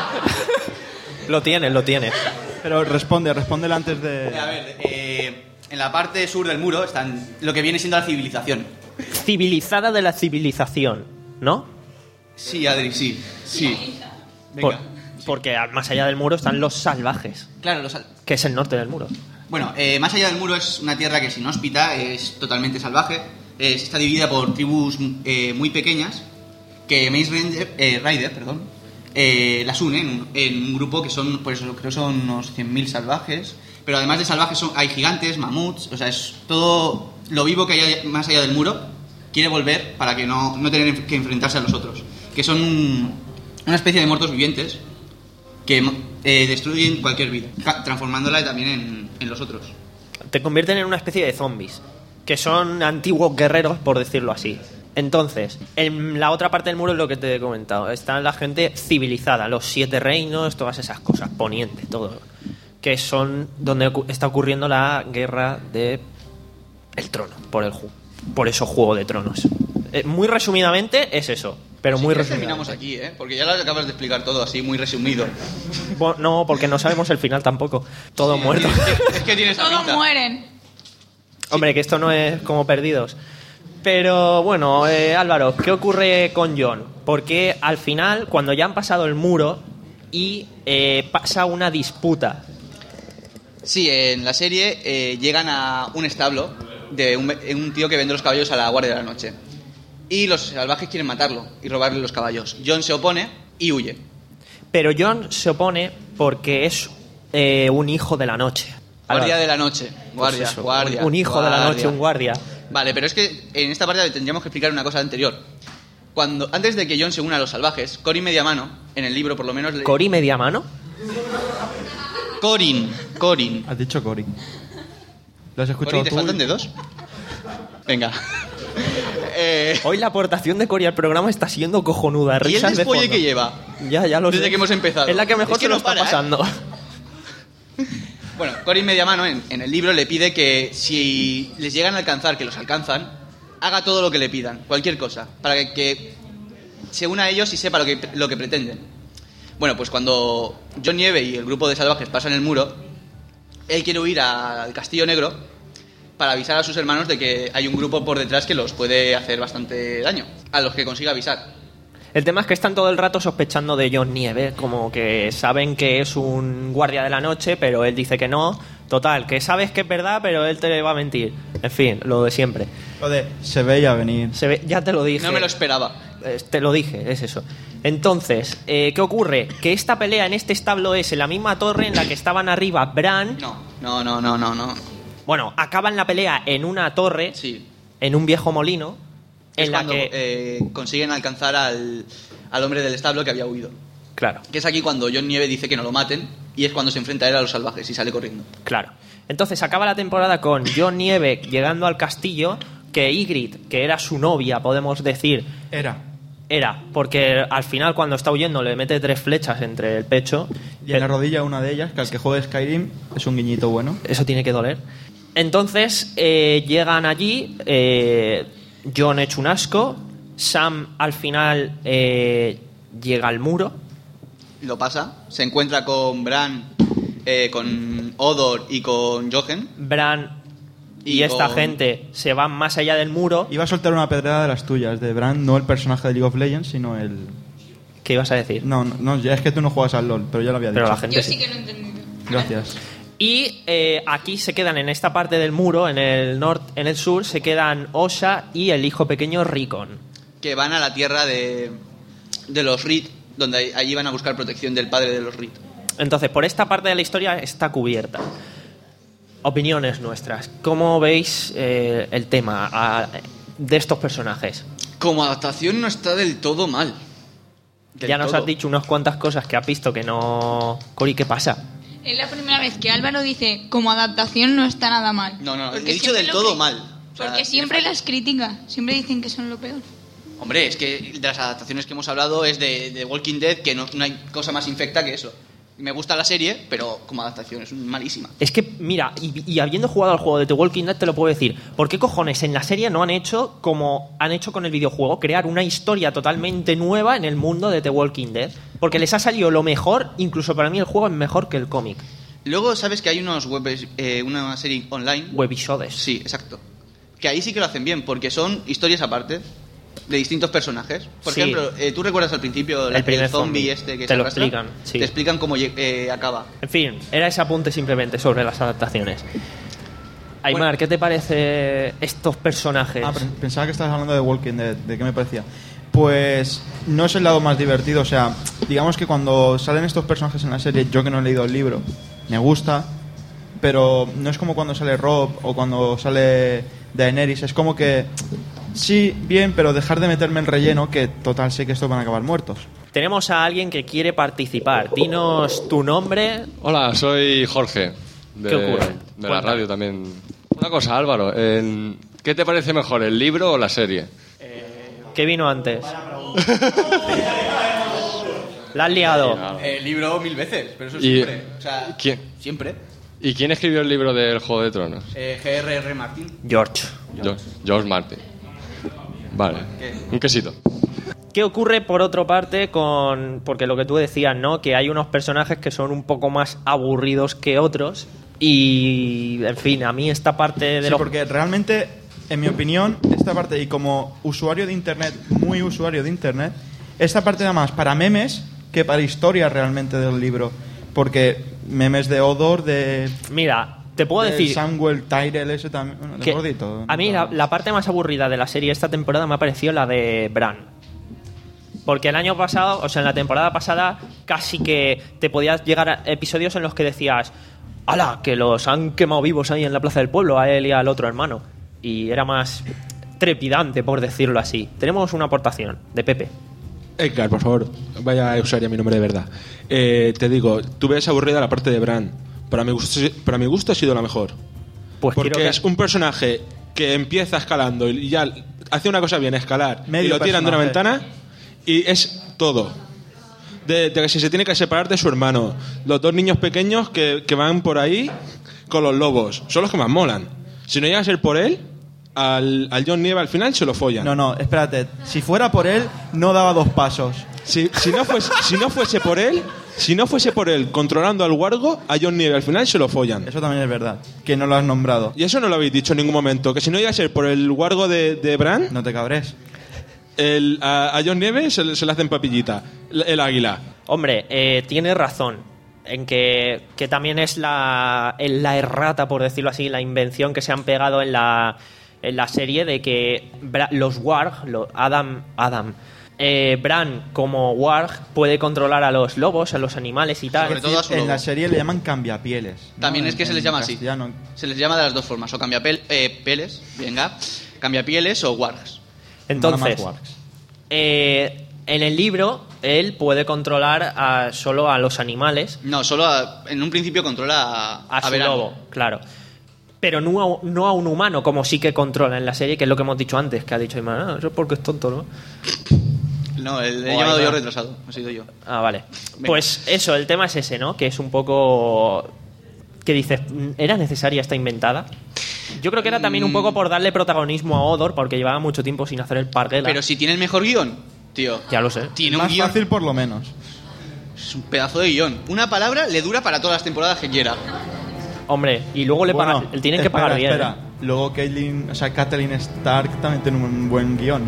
Lo tienes, lo tienes. Pero responde, respóndele antes de... a ver, eh, en la parte sur del muro están lo que viene siendo la civilización. Civilizada de la civilización, ¿no? Sí, Adri, sí, sí. Por- Venga. porque al- más allá del muro están los salvajes, Claro, los sal- que es el norte del muro. Bueno, eh, más allá del muro es una tierra que es inhóspita, es totalmente salvaje. eh, está dividida por tribus eh, muy pequeñas que Mace Rider, eh, Rider, perdón, eh, las une en un, en un grupo que son, por eso creo son unos cien mil salvajes. Pero además de salvajes son, hay gigantes, mamuts, o sea, es todo lo vivo que hay más allá del muro. Quiere volver para que no, no tener que enfrentarse a los otros. Que son una especie de muertos vivientes que eh, destruyen cualquier vida, ca- transformándola también en, en los otros. Te convierten en una especie de zombies, que son antiguos guerreros, por decirlo así. Entonces, en la otra parte del muro es lo que te he comentado. Está la gente civilizada, los siete reinos, todas esas cosas, Poniente, todo. Que son donde ocu- está ocurriendo la guerra de el trono, por el ju- por eso Juego de Tronos. Eh, muy resumidamente es eso, pero muy Sí, resumidamente. terminamos aquí, ¿eh? Porque ya lo acabas de explicar todo así, muy resumido. Bueno, no, porque no sabemos el final tampoco. Todo muerto. Es que tienes esa Todos pinta. mueren. Hombre, que esto no es como Perdidos. Pero bueno, eh, Álvaro, ¿qué ocurre con Jon? Porque al final, cuando ya han pasado el muro y eh, pasa una disputa. Sí, en la serie eh, llegan a un establo de un, un tío que vende los caballos a la guardia de la noche. Y los salvajes quieren matarlo y robarle los caballos. Jon se opone y huye. Pero Jon se opone porque es eh, un hijo de la noche. Guardia Ahora, de la noche. Guardia, pues eso, guardia. Un, un hijo guardia. de la noche, un guardia. Vale, pero es que en esta parte tendríamos que explicar una cosa anterior. Cuando, antes de que Jon se una a los salvajes, Corin Mediamano, en el libro por lo menos... Le... ¿Cori Mediamano? Corin, Corin. Has dicho Cory. ¿Lo has escuchado Corin, ¿te tú? faltan dedos? Venga. eh... Hoy la aportación de Cori al programa está siendo cojonuda. ¿Y el Risas de despolle fondo. que lleva? Ya, ya lo Desde sé. que hemos empezado. Es la que mejor Es que se lo no está para, ¿eh? pasando. Bueno, Corin Mediamano en, en el libro le pide que si les llegan a alcanzar, que los alcanzan, haga todo lo que le pidan, cualquier cosa, para que, que se una a ellos y sepa lo que, lo que pretenden. Bueno, pues cuando Jon Nieve y el grupo de salvajes pasan el muro, él quiere huir al Castillo Negro para avisar a sus hermanos de que hay un grupo por detrás que los puede hacer bastante daño, a los que consiga avisar. El tema es que están todo el rato sospechando de Jon Nieve, como que saben que es un guardia de la noche, pero él dice que no. Total, que sabes que es verdad, pero él te va a mentir. En fin, lo de siempre. Lo de se veía venir. Se ve, ya te lo dije. No me lo esperaba. Eh, Te lo dije, es eso. Entonces, eh, ¿qué ocurre? Que esta pelea en este establo es en la misma torre en la que estaban arriba Bran. No, no, no, no, no, no. Bueno, acaban la pelea en una torre, Sí. en un viejo molino, Es en la cuando que... eh, consiguen alcanzar al, al hombre del establo que había huido. Claro, Que es aquí cuando Jon Nieve dice que no lo maten y es cuando se enfrenta él a los salvajes y sale corriendo. claro. Entonces acaba la temporada con Jon Nieve llegando al castillo, que Ygritte, que era su novia, podemos decir, Era. era, porque al final cuando está huyendo le mete tres flechas entre el pecho. Y en la rodilla una de ellas, que al que juegue Skyrim es un guiñito bueno. Eso tiene que doler. Entonces eh, llegan allí, eh, Jon hecho un asco, Sam al final eh, llega al muro. Lo pasa, se encuentra con Bran, eh, con Odor y con Jochen. Bran y, Y esta con- gente se van más allá del muro. Iba a soltar una pedrada de las tuyas, de Bran, no el personaje de League of Legends, sino el... ¿Qué ibas a decir? No, no, no, ya es que tú no juegas al LoL, pero ya lo había Pero dicho. la gente Yo sí. sí que lo he entendido. Gracias. Y eh, aquí se quedan en esta parte del muro, en el norte, en el sur, se quedan Osha y el hijo pequeño Rickon. Que van a la tierra de, de los Reed, donde ahí- allí van a buscar protección del padre de los Reed. Entonces, por esta parte de la historia está cubierta. Opiniones nuestras. ¿Cómo veis eh, el tema a- de estos personajes? Como adaptación no está del todo mal. Del Ya nos todo. has dicho unas cuantas cosas que has visto que no... Cori, ¿qué pasa? Es la primera vez que Álvaro dice como adaptación no está nada mal. No, no, no, Porque he dicho siempre del lo todo cri- mal. O sea, Porque le siempre falla. las critica, siempre dicen que son lo peor. Hombre, es que de las adaptaciones que hemos hablado es de, de Walking Dead, que no, no hay cosa más infecta que eso. Me gusta la serie, pero como adaptación es malísima. Es que, mira, y, y habiendo jugado al juego de The Walking Dead te lo puedo decir. ¿Por qué cojones en la serie no han hecho como han hecho con el videojuego? Crear una historia totalmente nueva en el mundo de The Walking Dead. Porque les ha salido lo mejor, incluso para mí el juego es mejor que el cómic. Luego, ¿sabes que hay unos webs, eh, una serie online? Webisodes. Sí, exacto. Que ahí sí que lo hacen bien, porque son historias aparte de distintos personajes. Por Sí. ejemplo, eh, ¿tú recuerdas al principio la- El primer zombie zombie. este que Te se lo arrastra? explican, sí. Te explican cómo lle- eh, acaba. En fin, era ese apunte simplemente sobre las adaptaciones. Aymar, Bueno. ¿qué te parece estos personajes? Ah, pe- pensaba que estabas hablando de Walking Dead, ¿de qué me parecía? Pues no es el lado más divertido, o sea, digamos que cuando salen estos personajes en la serie, yo que no he leído el libro, me gusta, pero no es como cuando sale Rob o cuando sale Daenerys, es como que sí, bien, pero dejar de meterme en relleno, que total sé que estos van a acabar muertos. Tenemos a alguien que quiere participar. Dinos tu nombre. Hola, soy Jorge. De, ¿Qué ocurre? De la Cuéntame. radio también. Una cosa, Álvaro. en- ¿Qué te parece mejor, el libro o la serie? ¿Qué vino antes? La has liado. El libro mil veces, pero eso Y- siempre. O sea, ¿Quién? siempre. ¿Y quién escribió el libro del Juego de Tronos? Eh, G R R. Martin. George. Yo- George Martin. Vale. ¿Qué? Un quesito. ¿Qué ocurre por otra parte con... Porque lo que tú decías, ¿no? Que hay unos personajes que son un poco más aburridos que otros. Y, en fin, a mí esta parte de Sí, los... porque realmente, en mi opinión, esta parte, y como usuario de Internet, muy usuario de Internet, esta parte da más para memes que para historia realmente del libro. Porque memes de Odor, de... Mira, te puedo de decir... Samuel Tyrell, ese también... Bueno, de que gordito. a mí la, la parte más aburrida de la serie esta temporada me ha parecido la de Bran. Porque el año pasado, o sea, en la temporada pasada, casi que te podías llegar a episodios en los que decías, ¡hala! Que los han quemado vivos ahí en la plaza del pueblo, a él y al otro hermano. Y era más trepidante, por decirlo así. Tenemos una aportación de Pepe. Edgar, por favor, vaya a usar ya mi nombre de verdad. Eh, te digo, tú ves aburrida la parte de Bran. Para mi gusto, para mi gusto ha sido la mejor. Pues Porque quiero que- es un personaje que empieza escalando y ya hace una cosa bien, escalar, Medio y lo tiran de una personaje. ventana y es todo. De, de que si se tiene que separar de su hermano. Los dos niños pequeños que, que van por ahí con los lobos. Son los que más molan. Si no llega a ser por él, al, al Jon Nieve al final se lo follan. No, no, espérate. Si fuera por él, no daba dos pasos. Si, si, no fuese, si no fuese por él, si no fuese por él controlando al Wargo, a Jon Nieve al final se lo follan. Eso también es verdad, que no lo has nombrado. Y eso no lo habéis dicho en ningún momento. Que si no llega a ser por el Wargo de, de Bran, No te cabres. el, a, a Jon Nieve se, le- se le hacen papillita. El, el águila. Hombre, eh, tienes razón en que, que también es la, en la errata, por decirlo así, la invención que se han pegado en la, en la serie de que Bra- los Warg, los Adam, Adam, eh, Bran como Warg puede controlar a los lobos, a los animales y tal. Sobre todo a su En lobo. la serie le llaman cambiapieles. ¿no? También es que En- se les en llama así. castellano. Se les llama de las dos formas, o cambiapel, eh, peles, venga, cambiapieles o wargs. Entonces, Mola más wargs. eh, en el libro él puede controlar a- solo a los animales, No, solo a- en un principio controla a, a, su Verano. lobo, claro. Pero no a, no a un humano, como sí que controla en la serie, que es lo que hemos dicho antes, que ha dicho Iman, ah, eso es porque es tonto, ¿no? No, el, he O llamado ahí yo va. retrasado, he sido yo. Ah, vale. Venga. Pues eso, el tema es ese, ¿no? Que es un poco... que dices, ¿era necesaria esta inventada? Yo creo que era también un poco por darle protagonismo a Odor, porque llevaba mucho tiempo sin hacer el parguela. Pero si tiene el mejor guión, tío. Ya lo sé. Tiene un Más guión, fácil por lo menos. es un pedazo de guión. Una palabra le dura para todas las temporadas que quiera. Hombre, y luego le Bueno, pagan, le tienen que espera, pagar bien. espera. ¿eh? Luego Caitlyn, o sea, Catelyn Stark también tiene un buen guión.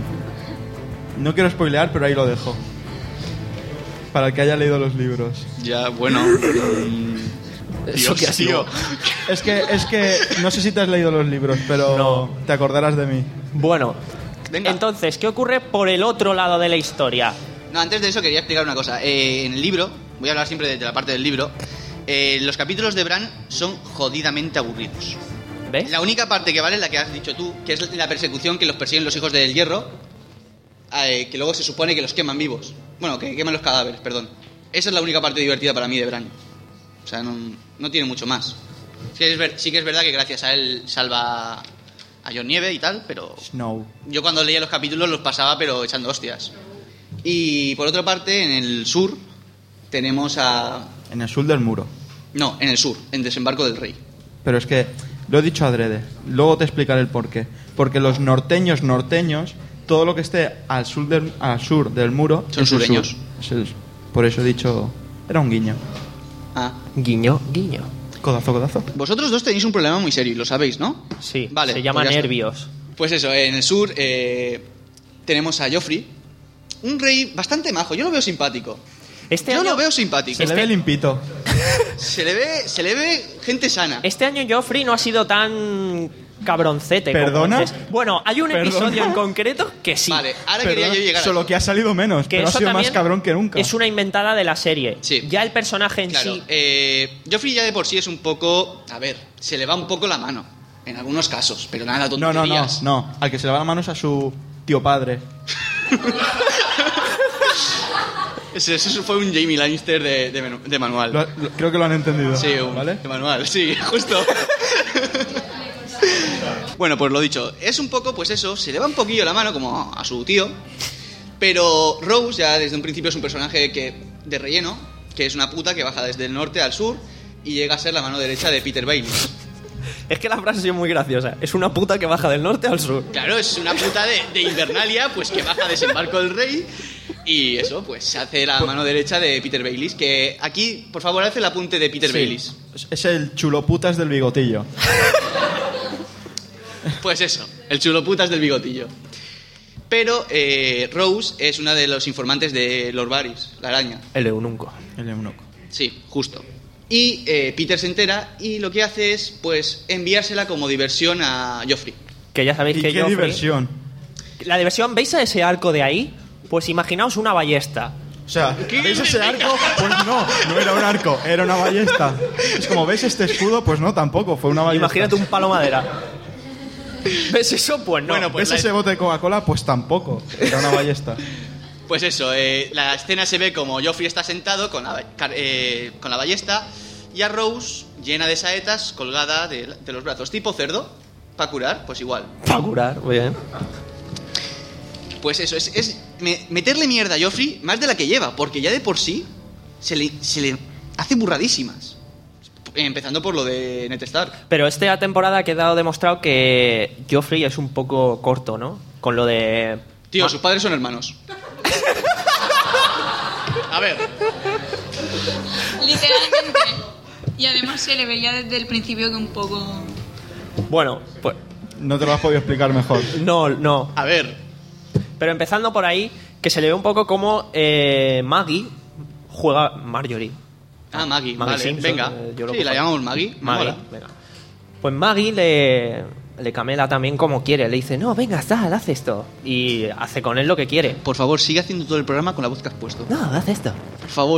No quiero spoilear, pero ahí lo dejo. Para el que haya leído los libros. Ya, bueno. mm, Eso Dios, que ha sido. tío. Es que, es que no sé si te has leído los libros, pero No. te acordarás de mí. Bueno, Venga. entonces, ¿qué ocurre por el otro lado de la historia? No, antes de eso quería explicar una cosa. Eh, en el libro, voy a hablar siempre de, de la parte del libro, eh, los capítulos de Bran son jodidamente aburridos. ¿Ves? La única parte que vale es la que has dicho tú, que es la persecución que los persiguen los hijos del hierro, eh, que luego se supone que los queman vivos. Bueno, que queman los cadáveres, perdón. Esa es la única parte divertida para mí de Bran. O sea, no, no tiene mucho más. Sí que, es ver- sí que es verdad que gracias a él salva a Jon Nieve y tal, pero Snow. yo cuando leía los capítulos los pasaba pero echando hostias. Y por otra parte, en el sur tenemos a... En el sur del muro. No, en el sur, en Desembarco del Rey. Pero es que lo he dicho adrede. Luego te explicaré el porqué. Porque los norteños, norteños, todo lo que esté al sur del, al sur del muro... Son es el sureños. sur. Es el- por eso he dicho... Era un guiño. Ah. Guiño, guiño. Codazo, codazo. Vosotros dos tenéis un problema muy serio y lo sabéis, ¿no? Sí, Vale, se llama pues ya está. nervios. Pues eso, en el sur eh, tenemos a Joffrey, un rey bastante majo. Yo lo veo simpático. Este Yo año, lo veo simpático. Se le ve limpito. Se le ve, se le ve gente sana. este año Joffrey no ha sido tan cabroncete. como ¿Perdona? antes. Bueno, hay un ¿Perdona? episodio en concreto que sí. Vale, ahora Perdona, quería yo llegar a Solo eso. que ha salido menos, Que pero ha eso sido más también cabrón que nunca. Es una inventada de la serie. Sí. Ya el personaje en Claro, sí. eh, Joffrey ya de por sí es un poco... A ver, se le va un poco la mano. En algunos casos, pero nada, No, no, no, tonterías. no. Al que se le va la mano es a su tío padre. Ese, ese fue un Jamie Lannister de, de, menu- de manual. Lo- lo- creo que lo han entendido. Sí, un, ¿Vale? de manual, sí, justo. Bueno, pues lo dicho, es un poco, pues eso, se le va un poquillo la mano como a su tío, pero Rose ya desde un principio es un personaje que de relleno, que es una puta que baja desde el norte al sur y llega a ser la mano derecha de Peter Baelish. Es que la frase es muy graciosa. Es una puta que baja del norte al sur. Claro, es una puta de, de Invernalia, pues que baja a Desembarco del Rey y eso, pues se hace la mano derecha de Peter Baelish, que aquí, por favor, hace el apunte de Peter Sí. Baelish. Es- Es el chuloputas del bigotillo. Pues eso, el chuloputas del bigotillo. Pero eh, Rose es una de los informantes de Lord Varys, la araña. El eunuco. El eunuco. Sí, justo. Y eh, Peter se entera y lo que hace es, pues, enviársela como diversión a Joffrey. Que ya sabéis ¿Y que qué Joffrey- diversión? La diversión, ¿veis a ese arco de ahí? Pues imaginaos una ballesta. O sea, ¿veis ese arco? Pues no, no era un arco, era una ballesta. Es como, ¿ves este escudo? Pues no, tampoco, fue una ballesta. Imagínate un palo madera. ¿Ves eso? Pues no. Bueno, pues ¿Ves ese la... bote de Coca-Cola? Pues tampoco, era una ballesta. Pues eso, eh, la escena se ve como Joffrey está sentado con la, eh, con la ballesta y a Rose llena de saetas colgada de, de los brazos, tipo cerdo, para curar, pues igual. Para curar, muy bien. Pues eso, es, es me, meterle mierda a Joffrey más de la que lleva, porque ya de por sí se le, se le hace burradísimas. Empezando por lo de Ned Stark. Pero esta temporada ha quedado demostrado que Joffrey es un poco corto, ¿no? Con lo de... Tío, sus padres son hermanos. A ver. Literalmente. Y además se le veía desde el principio que un poco... Bueno, pues... No te lo has podido explicar mejor. No, no. A ver... Pero empezando por ahí, que se le ve un poco como eh, Maggie juega Marjorie. Ah, Maggie, Maggie vale, Simpson, venga. eh, yo lo Sí, cojo. la llamamos Maggie. me Maggie, mola. venga. Pues Maggie le, le camela también como quiere. Le dice, no, venga, sal, haz esto. Y hace con él lo que quiere. Por favor, sigue haciendo todo el programa con la voz que has puesto. No, haz esto. Por favor.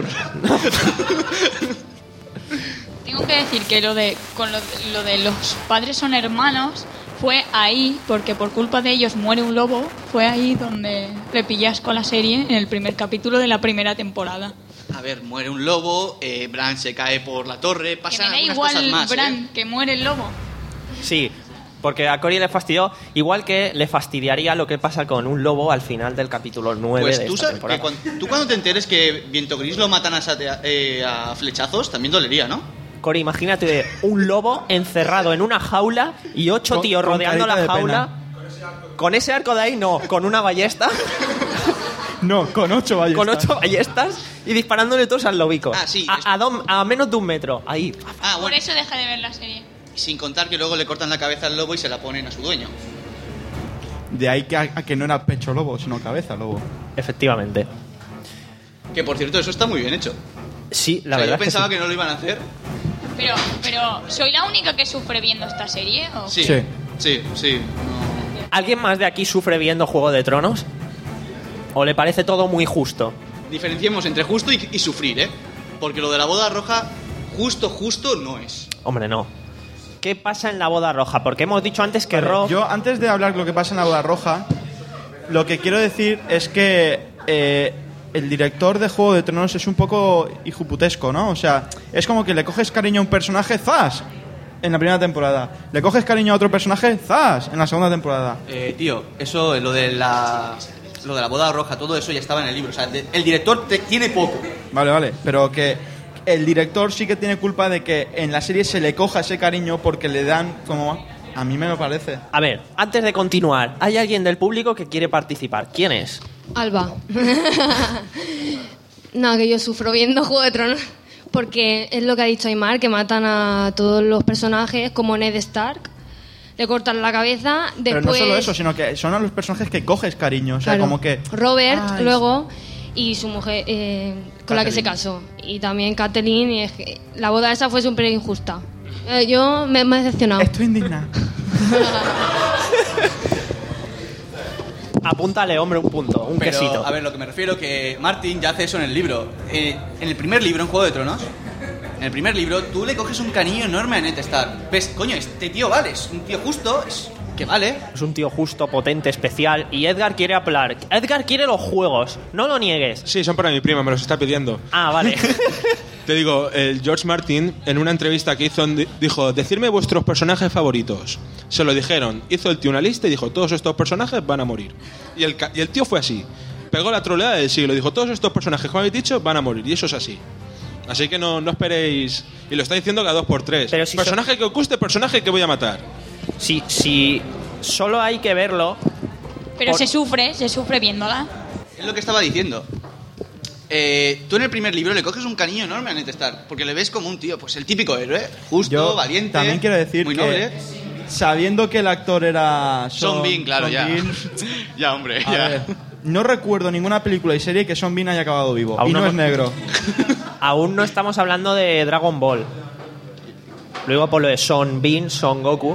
Tengo que decir que lo de con lo, lo de los padres son hermanos fue ahí, porque por culpa de ellos muere un lobo, fue ahí donde le pillas con la serie en el primer capítulo de la primera temporada. A ver, muere un lobo, eh, Bran se cae por la torre, Que pasan me da algunas igual cosas más, Bran, ¿eh? que muere el lobo. Sí, porque a Cory le fastidió, igual que le fastidiaría lo que pasa con un lobo al final del capítulo nueve Pues de tú, esta sabes temporada. que cuando, tú cuando te enteres que Viento Gris lo matan a, sate- eh, a flechazos, también dolería, ¿no? Cory, imagínate un lobo encerrado en una jaula y ocho Con- tíos con rodeando carita la de jaula. Con ese arco de ahí, no, con una ballesta, No, con ocho ballestas. con ocho ballestas y disparándole todos al lobico. Ah, sí, es- A, a, dom- a menos de un metro, ahí. Ah, Por bueno, eso deja de ver la serie. sin contar que luego le cortan la cabeza al lobo y se la ponen a su dueño. De ahí que, a, a que no era pecho lobo, sino cabeza lobo. Efectivamente. Que por cierto, eso está muy bien hecho. Sí, la O sea, verdad yo pensaba es que, que, no lo iban a hacer. Pero, pero, ¿soy la única que sufre viendo esta serie? ¿O? Sí, Sí. sí, sí. sí. ¿Alguien más de aquí sufre viendo Juego de Tronos? ¿O le parece todo muy justo? Diferenciemos entre justo y, y sufrir, ¿eh? Porque lo de la boda roja, justo, justo no es. Hombre, no. ¿Qué pasa en la boda roja? Porque hemos dicho antes que Vale, Rob... Yo, antes de hablar lo que pasa en la boda roja, lo que quiero decir es que eh, el director de Juego de Tronos es un poco hijuputesco, ¿no? O sea, es como que le coges cariño a un personaje, ¡zas!, en la primera temporada. Le coges cariño a otro personaje, ¡zas!, en la segunda temporada. Eh, tío, eso, lo de la... Lo de la boda roja, todo eso ya estaba en el libro. O sea, de- el director te- tiene poco. Vale, vale, pero que el director sí que tiene culpa de que en la serie se le coja ese cariño porque le dan como... A mí me lo parece. A ver, antes de continuar, hay alguien del público que quiere participar. ¿Quién es? Alba. No, que yo sufro viendo Juego de Tronos. Porque es lo que ha dicho Aymar, que matan a todos los personajes, como Ned Stark. Le cortan la cabeza. Después, Pero no solo eso, sino que son a los personajes que coges cariño. O sea, Claro. como que... Robert, Ay, luego, y su mujer, eh, con la que se Catelyn. casó. Y también Catelyn. Y es que la boda esa fue súper injusta. Eh, yo me, me he decepcionado. Estoy indignada. Apúntale, hombre, un punto, un Pero, quesito. a ver, lo que me refiero que Martin ya hace eso en el libro. Eh, en el primer libro, en Juego de Tronos, en el primer libro, tú le coges un cariño enorme a Ned Stark. Ves, coño, este tío vale, es un tío justo, es que vale. Es un tío justo, potente, especial. Y Edgar quiere hablar. Edgar quiere los juegos. No lo niegues. Sí, son para mi prima, me los está pidiendo. Ah, vale. Te digo, el George Martin, en una entrevista que hizo, di- dijo, decidme vuestros personajes favoritos. Se lo dijeron, hizo el tío una lista y dijo, todos estos personajes van a morir. Y el, ca- y el tío fue así. Pegó la troleada del siglo, dijo, todos estos personajes, como habéis dicho, van a morir. Y eso es así. Así que no, no esperéis... Y lo está diciendo cada dos por tres. Pero si personaje que os guste, personaje que voy a matar. Si, si solo hay que verlo... Pero Por- se sufre, se sufre viéndola. Es lo que estaba diciendo. Eh, tú en el primer libro le coges un cariño enorme a Ned Stark, porque le ves como un tío, pues el típico héroe, justo, Yo valiente, también quiero decir muy que, noble. sabiendo que el actor era Sean Bean, claro, Sean ya. Bean, Ya, hombre, a ya. ver, no recuerdo ninguna película y serie que Sean Bean haya acabado vivo. Aún Y no, no es hemos- negro. Aún no estamos hablando de Dragon Ball. Luego por lo de Son Bean, Son Goku.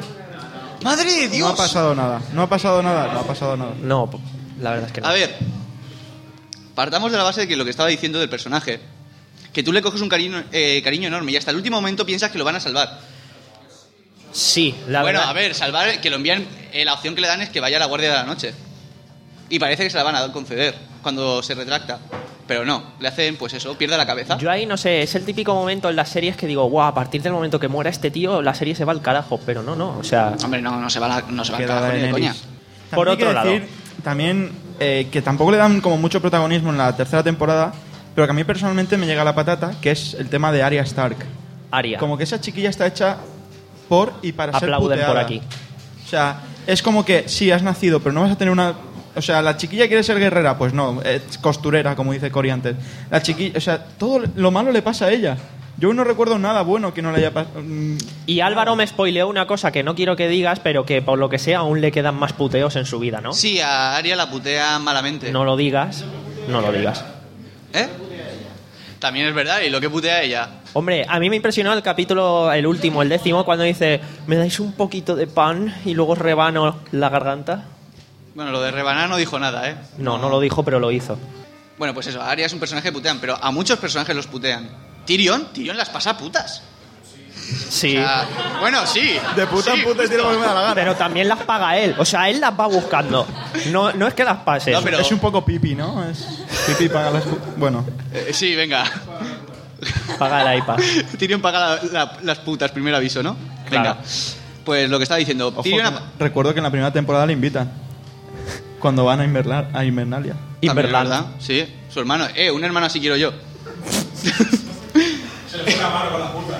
¡Madre de Dios! No ha pasado nada. No ha pasado nada. No ha pasado nada. No, la verdad es que no. A ver, partamos de la base de que lo que estaba diciendo del personaje, que tú le coges un cariño, eh, cariño enorme y hasta el último momento piensas que lo van a salvar. Sí, la bueno, verdad. a ver, salvar, que lo envían, eh, la opción que le dan es que vaya a la Guardia de la Noche. Y parece que se la van a conceder cuando se retracta. Pero no, le hacen, pues eso, pierde la cabeza. Yo ahí no sé, es el típico momento en las series que digo, guau, a partir del momento que muera este tío, la serie se va al carajo. Pero no, no, o sea. Hombre, no, no se va, la, no se va al Queda carajo ni de Daenerys. coña. Por También otro hay que lado. decir también eh, que tampoco le dan como mucho protagonismo en la tercera temporada, pero que a mí personalmente me llega la patata, que es el tema de Arya Stark. Arya. Como que esa chiquilla está hecha por y para ser Aplauden puteada. por aquí. O sea, es como que sí, has nacido, pero no vas a tener una... O sea, la chiquilla quiere ser guerrera, pues no, es costurera, como dice Cory antes. La chiquilla, o sea, todo lo malo le pasa a ella. Yo no recuerdo nada bueno que no le haya pasado. Y Álvaro me spoileó una cosa que no quiero que digas, pero que por lo que sea aún le quedan más puteos en su vida, ¿no? Sí, a Arya la putea malamente. No lo digas, no lo digas. ¿Eh? También es verdad, y lo que putea ella. Hombre, a mí me impresionó el capítulo, el último, el décimo, cuando dice, ¿me dais un poquito de pan y luego rebano la garganta? Bueno, lo de rebanar no dijo nada, ¿eh? No, no lo dijo, pero lo hizo. Bueno, pues eso, Arya es un personaje que putean, pero a muchos personajes los putean. Tyrion, Tyrion las pasa putas. Sí. O sea, bueno, sí. De puta en sí, puta y tira como me da la gana. Pero también las paga él. O sea, él las va buscando. No, no es que las pase. No, pero- Es un poco pipi, ¿no? Es pipi para las... Bueno, Eh, sí, venga. Paga el iPad. Tyrion paga la- la- las putas, primer aviso, ¿no? Venga. Claro. Pues lo que estaba diciendo. ojo, Tyrion que- ha- recuerdo que en la primera temporada le invitan. Cuando van a, Invernar, a Invernalia. También es Inverland. verdad, sí. Su hermano. Eh, un hermano así quiero yo. Se le fue la mano con las putas.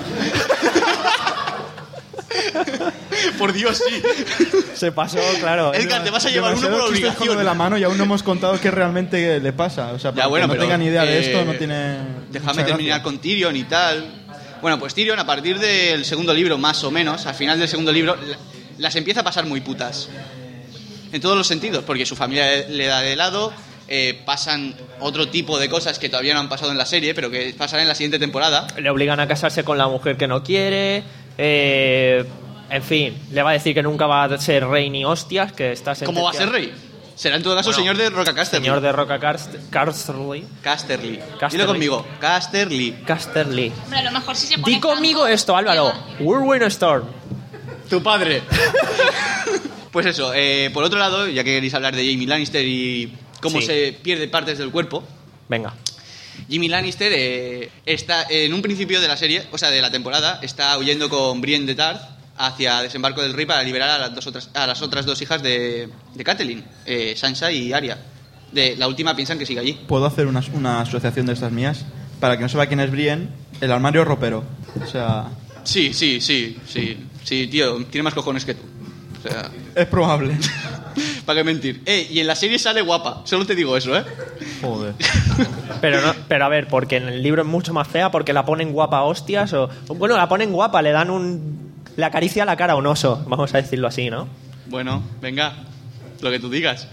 Por Dios, sí. Se pasó, claro. Edgar, te vas a llevar uno por Demasiados chistes con lo obligación. de la mano y aún no hemos contado qué realmente le pasa. O sea, para Ya, bueno, que no pero, tenga ni idea de eh, esto, no tiene... Déjame mucha terminar gracia. con Tyrion y tal. Bueno, pues Tyrion, a partir del segundo libro, más o menos, al final del segundo libro, la- las empieza a pasar muy putas. En todos los sentidos, porque su familia le da de lado, eh, pasan otro tipo de cosas que todavía no han pasado en la serie, pero que pasan en la siguiente temporada. Le obligan a casarse con la mujer que no quiere. Eh, en fin, le va a decir que nunca va a ser rey ni hostias, que está ¿Cómo va a ser sentenciado. rey? Será en todo caso Bueno, señor de Roca Casterly. Señor de Roca Cast- Casterly. Casterly. Casterly. Dilo conmigo. Casterly. Casterly. Hombre, a lo mejor si se pone Di conmigo blanco, esto, Álvaro. lleva- Whirlwind Storm. Tu padre. Pues eso, eh, por otro lado, ya que queréis hablar de Jaime Lannister y cómo Sí. se pierde partes del cuerpo, Venga. Jaime Lannister eh, está en un principio de la serie, o sea, de la temporada, está huyendo con Brienne de Tarth hacia Desembarco del Rey para liberar a las, dos otras, a las otras dos hijas de, de Catelyn, eh, Sansa y Arya. De, la última piensan que sigue allí. ¿Puedo hacer una, una asociación de estas mías? Para que no sepa quién es Brienne, el armario ropero. O sea, Sí, sí, sí, sí, sí, tío, tiene más cojones que tú. O sea, es probable. ¿para qué mentir? Eh, y en la serie sale guapa, solo te digo eso, ¿eh? Joder. Pero, no, pero a ver, porque en el libro es mucho más fea, porque la ponen guapa a hostias o... Bueno, la ponen guapa, le dan un... Le acaricia la cara a un oso, vamos a decirlo así, ¿no? Bueno, venga, lo que tú digas.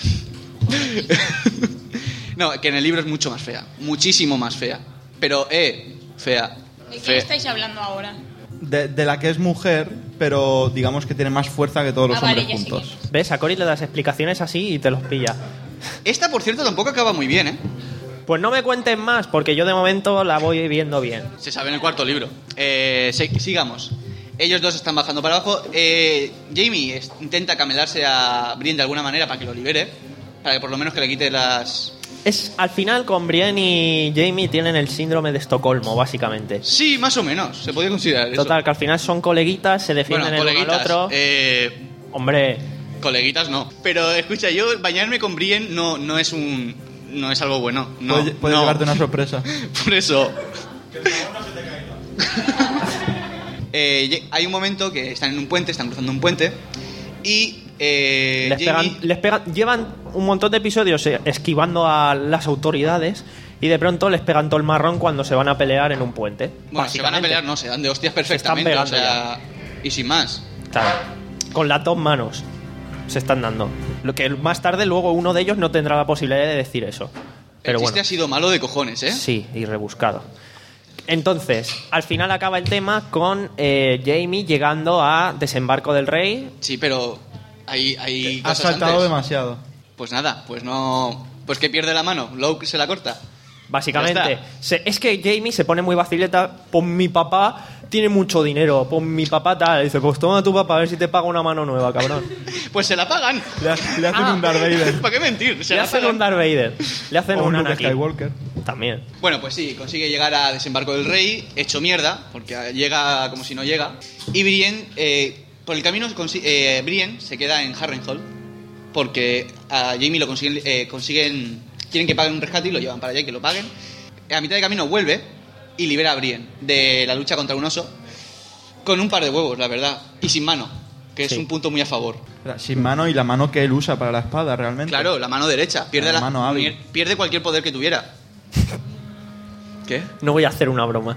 No, que en el libro es mucho más fea, muchísimo más fea. Pero, eh, fea. ¿De qué Fea. estáis hablando ahora? De, de la que es mujer, pero digamos que tiene más fuerza que todos los Ah, vale, hombres ya sé juntos. ¿Ves? A Cory le das explicaciones así y te los pilla. Esta, por cierto, tampoco acaba muy bien, ¿eh? Pues no me cuentes más, porque yo de momento la voy viendo bien. Se sabe en el cuarto libro. Eh, se- sigamos. Ellos dos están bajando para abajo. Eh, Jaime es- intenta camelarse a Brienne de alguna manera para que lo libere. Para que por lo menos que le quite las... Es, al final, con Brienne y Jaime tienen el síndrome de Estocolmo, básicamente. Sí, más o menos. Se podría considerar eso. Total, que al final son coleguitas, se defienden Bueno, el uno al coleguitas. otro. Eh, Hombre, coleguitas no. Pero escucha, yo bañarme con Brienne no, no es un... No es algo bueno. No, puede puede no. llevarte una sorpresa. Por eso. Eh, lle- hay un momento que están en un puente, están cruzando un puente y eh, les Jaime- pegan, les pegan, llevan un montón de episodios eh, esquivando a las autoridades y de pronto les pegan todo el marrón cuando se van a pelear en un puente. bueno, se van a pelear, no, se dan de hostias perfectamente, están o pegando sea, y sin más. Claro, con las dos manos se están dando. Lo que más tarde luego uno de ellos no tendrá la posibilidad de decir eso. Pero El chiste bueno, ha sido malo de cojones, ¿eh? sí, y rebuscado. Entonces, al final acaba el tema con eh, Jaime llegando a Desembarco del Rey. Sí, pero hay, hay Has cosas saltado antes. demasiado. Pues nada, pues no... Pues que pierde la mano, Luke se la corta. Básicamente, se, es que Jamie se pone muy vacileta. Pues mi papá tiene mucho dinero. Pues mi papá tal. Dice, pues toma tu papá a ver si te paga una mano nueva, cabrón. Pues se la pagan. Le, le hacen Ah. un Darth Vader. ¿Para qué mentir? Se Le la hacen pagan. un Darth Vader. Le hacen O un un Luke Anakin. Skywalker. También. Bueno, pues sí, consigue llegar a Desembarco del Rey, hecho mierda, porque llega como si no llega. Y Brienne, eh, por el camino, consi- eh, Brienne se queda en Harrenhal, porque a Jaime lo consiguen, eh, consiguen, quieren que paguen un rescate y lo llevan para allá y que lo paguen. A mitad de camino vuelve y libera a Brienne de la lucha contra un oso, con un par de huevos, la verdad, y sin mano, que es Sí. un punto muy a favor. Sin mano y la mano que él usa para la espada, realmente. Claro, la mano derecha, pierde, La la, mano hábil. pierde cualquier poder que tuviera. ¿Qué? No voy a hacer una broma.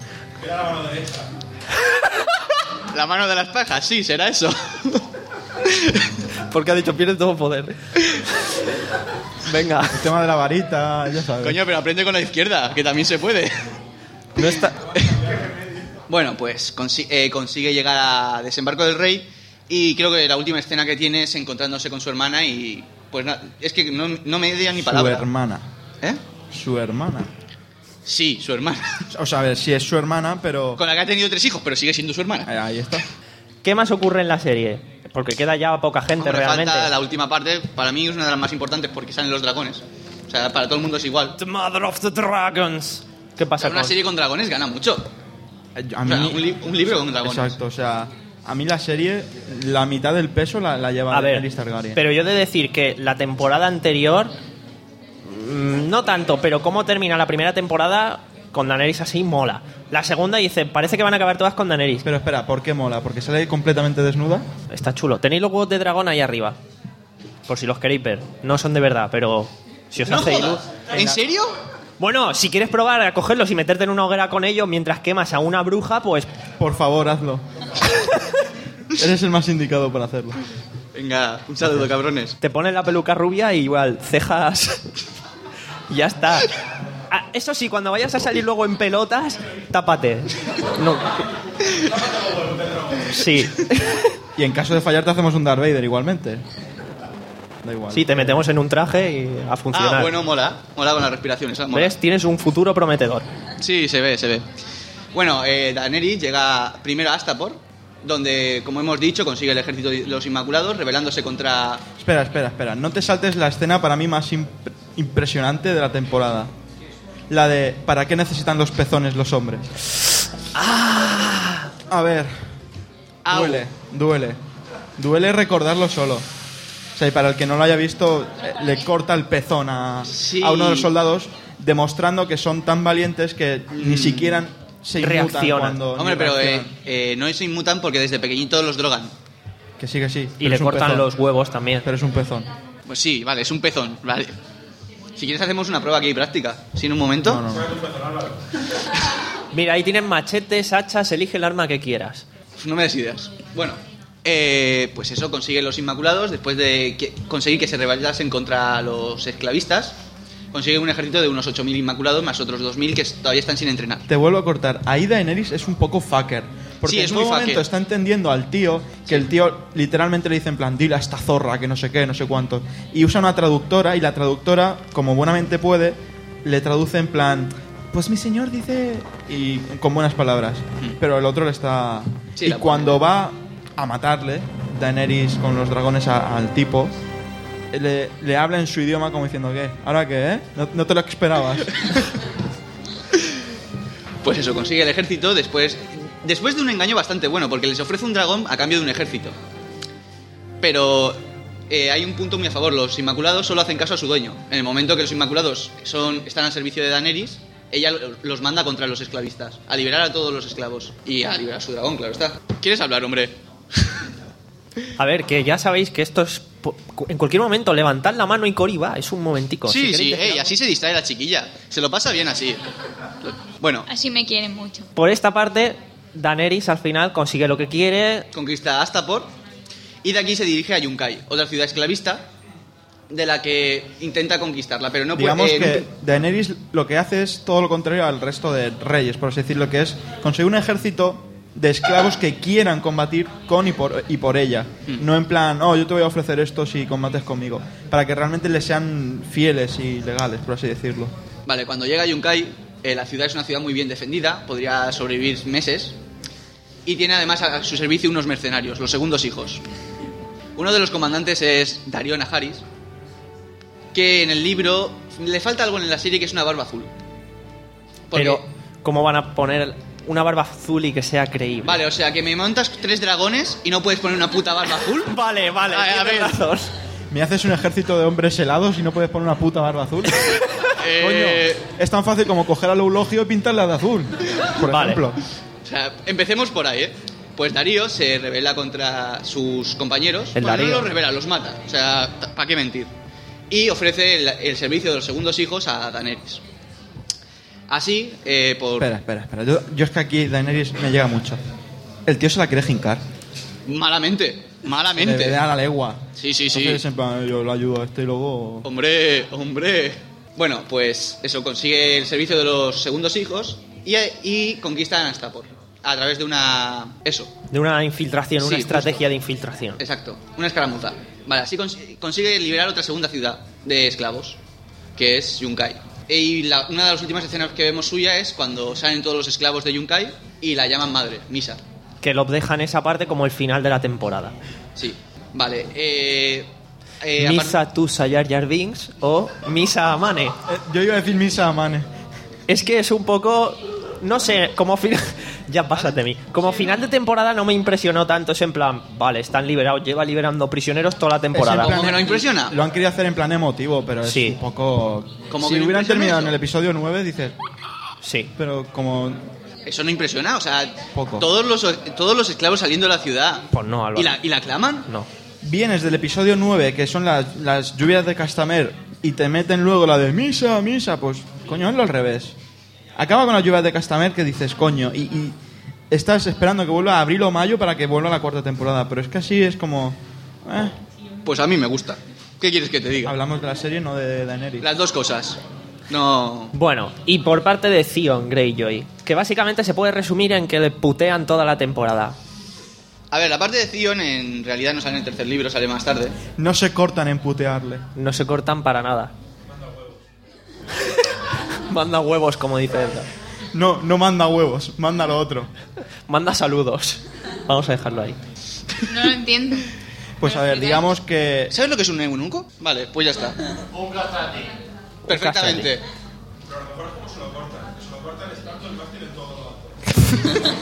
La mano de las pajas, sí, será eso. Porque ha dicho pierde todo poder. Venga. El tema de la varita, ya sabes. Coño, pero aprende con la izquierda, que también se puede. No está... Bueno, pues consi- eh, consigue llegar a Desembarco del Rey y creo que la última escena que tiene es encontrándose con su hermana y pues na- es que no, no me dio ni Su palabra. hermana. ¿Eh? Su hermana. Sí, su hermana. O sea, a ver, sí es su hermana, pero... Con la que ha tenido tres hijos, pero sigue siendo su hermana. Eh, Ahí está. ¿Qué más ocurre en la serie? Porque queda ya poca gente Hombre, realmente. falta la última parte, para mí es una de las más importantes porque salen los dragones. O sea, para todo el mundo es igual. The Mother of the Dragons. ¿Qué pasa Una con...? serie con dragones gana mucho. A O mí... sea, un, li- un libro con dragones. Exacto, o sea... A mí la serie, la mitad del peso la, la lleva A ver, Daenerys Targaryen. pero yo he de decir que la temporada anterior, mm, no tanto, pero cómo termina la primera temporada con Daenerys así mola. La segunda dice, parece que van a acabar todas con Daenerys. Pero espera, ¿por qué mola? ¿Porque sale completamente desnuda? Está chulo. Tenéis los huevos de dragón ahí arriba, por si los queréis ver. No son de verdad, pero si os No hace jodas. ilu- ¿En serio? Bueno, si quieres probar a cogerlos y meterte en una hoguera con ellos mientras quemas a una bruja, pues Por favor, hazlo. Eres el más indicado para hacerlo. Venga, un saludo, cabrones. te pones la peluca rubia y igual, cejas... y ya está. Ah, eso sí, cuando vayas a salir luego en pelotas, tápate. No. Sí. Y en caso de fallar te hacemos un Darth Vader igualmente. Da igual. Sí, te metemos en un traje y a funcionar. Ah, bueno, mola. Mola con las respiraciones. ah, mola. ¿Ves? Tienes un futuro prometedor. Sí, se ve, se ve. Bueno, eh, Daenerys llega primero a Astapor, donde, como hemos dicho, consigue el ejército de los Inmaculados, rebelándose contra... Espera, espera, espera. No te saltes la escena para mí más imp- impresionante de la temporada. La de ¿para qué necesitan los pezones los hombres? Ah. A ver. Au. Duele, duele. Duele recordarlo solo. O sea, y para el que no lo haya visto, eh, le corta el pezón a, Sí. a uno de los soldados, demostrando que son tan valientes que ni siquiera se inmutan Reaccionan. cuando... Hombre, ni pero eh, reaccionan. eh, no se inmutan porque desde pequeñitos los drogan. Que sí, que sí. Y pero le es un cortan pezón. los huevos también. Pero es un pezón. Pues sí, vale, es un pezón, vale. Si quieres hacemos una prueba aquí práctica. ¿Sí, en un momento? No, no, no. Mira, ahí tienes machetes, hachas, elige el arma que quieras. Pues no me des ideas. Bueno, eh, pues eso, consigue los Inmaculados después de que- conseguir que se rebelasen contra los esclavistas. Consigue un ejército de unos ocho mil Inmaculados más otros dos mil que todavía están sin entrenar. Te vuelvo a cortar. Ahí Daenerys es un poco fucker. Porque Sí, es en muy todo momento fucker. está entendiendo al tío que el tío literalmente le dice en plan, dile a esta zorra que no sé qué, no sé cuánto. Y usa una traductora y la traductora, como buenamente puede, le traduce en plan, pues mi señor dice... Y con buenas palabras. Pero el otro le está... Sí, y la cuando va a matarle, Daenerys con los dragones a- al tipo... Le, le habla en su idioma como diciendo, ¿qué? ¿Ahora qué, eh? No, no te lo esperabas. Pues eso, consigue el ejército después, después de un engaño bastante bueno, porque les ofrece un dragón a cambio de un ejército. Pero eh, hay un punto muy a favor, los Inmaculados solo hacen caso a su dueño. En el momento que los Inmaculados son, están al servicio de Daenerys, ella lo- los manda contra los esclavistas, a liberar a todos los esclavos. Y a liberar a su dragón, claro está. ¿Quieres hablar, hombre? A ver, que ya sabéis que esto es... po- En cualquier momento, levantad la mano y Cori va. Es un momentico. Sí, Si sí, queréis decir ey, algo. así se distrae la chiquilla. Se lo pasa bien así. Bueno, Así me quieren mucho. Por esta parte, Daenerys al final consigue lo que quiere. conquista Astapor y de aquí se dirige a Yunkai, otra ciudad esclavista de la que intenta conquistarla, pero no puede... Digamos eh, que no- Daenerys lo que hace es todo lo contrario al resto de reyes, por así decirlo, que es conseguir un ejército de esclavos que quieran combatir con y por, y por ella. Mm. No en plan, oh, yo te voy a ofrecer esto si combates conmigo. Para que realmente les sean fieles y legales, por así decirlo. Vale, cuando llega Yunkai, eh, la ciudad es una ciudad muy bien defendida, podría sobrevivir meses, y tiene además a su servicio unos mercenarios, los segundos hijos. Uno de los comandantes es Darío Najaris, que en el libro le falta algo en la serie, que es una barba azul. Porque- Pero, ¿cómo van a poner una barba azul y que sea creíble? Vale, o sea, que me montas tres dragones y no puedes poner una puta barba azul. Vale, vale, A- a tienes ver. razón. ¿Me haces un ejército de hombres helados y no puedes poner una puta barba azul? Eh, Coño, es tan fácil como coger al eulogio y pintarla de azul, por Vale. ejemplo. O sea, empecemos por ahí, ¿eh? Pues Darío se rebela contra sus compañeros. El Bueno, Darío. no los revela, los mata. O sea, ¿para qué mentir? Y ofrece el, el servicio de los segundos hijos a Daenerys. Así, eh, por... Espera, espera, espera. Yo, yo es que aquí Daenerys me llega mucho. El tío se la quiere jincar. Malamente, Le malamente. da la legua. Sí, sí, sí. Entonces, en plan, yo lo ayudo a este y luego... Hombre, hombre. Bueno, pues eso, consigue el servicio de los segundos hijos y, y conquista a Anastapor a través de una... Eso, De una infiltración, una Sí, estrategia de infiltración. exacto, una escaramuza. Vale, así cons- consigue liberar otra segunda ciudad de esclavos, que es Yunkai. Y la- una de las últimas escenas que vemos suya es cuando salen todos los esclavos de Yunkai y la llaman madre, Misa. Que lo dejan esa parte como el final de la temporada. Sí, vale. Eh, eh, apar- Misa Tusa Jar Jar Binks o Misa Amane. Eh, yo iba a decir Misa Amane. Es que es un poco... No sé, como final... Ya pásate de mí. Como final de temporada no me impresionó tanto. Es en plan, vale, están liberados, lleva liberando prisioneros toda la temporada. Es en plan- ¿Cómo que no impresiona? Lo han querido hacer en plan emotivo, pero es Sí. un poco... ¿Cómo Si que no hubieran impresiona terminado eso? en el episodio nueve, dices... Sí. Pero como... Eso no impresiona, o sea, Poco. todos los todos los esclavos saliendo de la ciudad. Pues no, Álvaro. ¿Y la, y la claman? No. Vienes del episodio nueve, que son las, las lluvias de Castamer, y te meten luego la de Misa, Misa, pues coño, hazlo al revés. Acaba con las lluvias de Castamer que dices, coño, y, y estás esperando que vuelva a abril o mayo para que vuelva a la cuarta temporada, pero es que así es como... eh, Pues a mí me gusta. ¿Qué quieres que te diga? hablamos de la serie, no de Daenerys. Las dos cosas. No. Bueno, y por parte de Theon Greyjoy, que básicamente se puede resumir en que le putean toda la temporada. A ver, la parte de Theon en realidad no sale en el tercer libro, sale más tarde. No se cortan en putearle. No se cortan para nada. Manda huevos, como dice Edgar. No, no manda huevos, manda lo otro. Manda saludos. Vamos a dejarlo ahí. No lo entiendo. Pues a ver, digamos que... ¿Sabes lo que es un eunuco? Vale, pues ya está. Un castrati. Perfectamente. Pero a lo mejor es como se lo cortan. Que se lo cortan es tanto el mástil en todo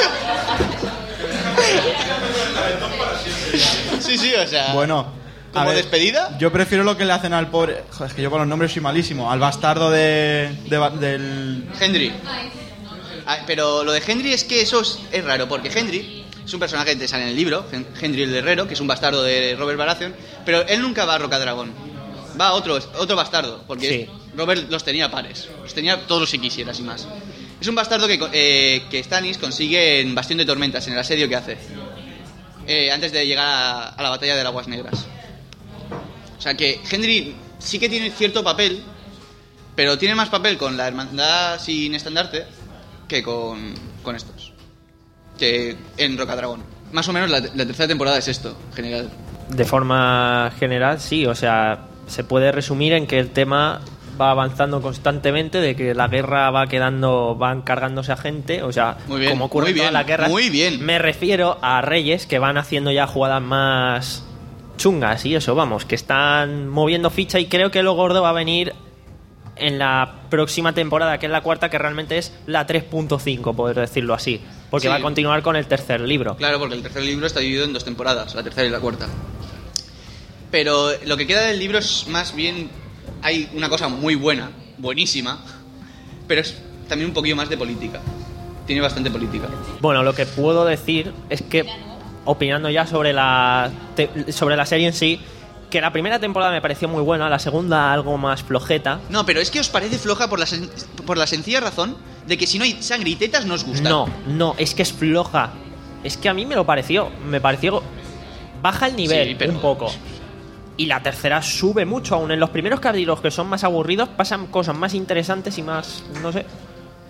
lo Sí, sí, o sea. Bueno, a ¿Como ver, despedida? Yo prefiero lo que le hacen al pobre... Joder, es que yo con los nombres soy malísimo. Al bastardo de, de ba- del... Henry. Ah, pero lo de Henry es que eso es, es raro, porque Henry es un personaje que sale en el libro, Hen- Henry el Herrero, que es un bastardo de Robert Baratheon, pero él nunca va a Rocadragón. Va a otro, otro bastardo, porque Sí. Robert los tenía pares. Los tenía todos los que quisieras y más. Es un bastardo que, eh, que Stannis consigue en Bastión de Tormentas, en el asedio que hace. Eh, antes de llegar a, a la batalla de Aguas Negras. O sea que Henry sí que tiene cierto papel, pero tiene más papel con la Hermandad sin estandarte que con, con estos. Que en Rocadragón. Más o menos la, la tercera temporada es esto, en general. De forma general, sí. O sea, se puede resumir en que el tema va avanzando constantemente, de que la guerra va quedando, van cargándose a gente. O sea, Muy bien, como ocurre muy en todas bien, las guerras. muy bien. Me refiero a reyes que van haciendo ya jugadas más chungas y eso, vamos, que están moviendo ficha, y creo que lo gordo va a venir en la próxima temporada, que es la cuarta, que realmente es la tres punto cinco, poder decirlo así, porque Sí. va a continuar con el tercer libro. Claro, porque el tercer libro está dividido en dos temporadas, la tercera y la cuarta. Pero lo que queda del libro es más bien... Hay una cosa muy buena, buenísima, pero es también un poquillo más de política. Tiene bastante política. Bueno, lo que puedo decir es que, opinando ya sobre la, te- sobre la serie en sí, que la primera temporada me pareció muy buena, la segunda algo más flojeta. No, pero es que os parece floja por la, sen- por la sencilla razón de que si no hay sangre y tetas no os gusta. No, no, es que es floja. Es que a mí me lo pareció, me pareció... Baja el nivel Sí, pero- un poco. Y la tercera sube mucho aún. En los primeros capítulos, que son más aburridos, pasan cosas más interesantes y más... no sé...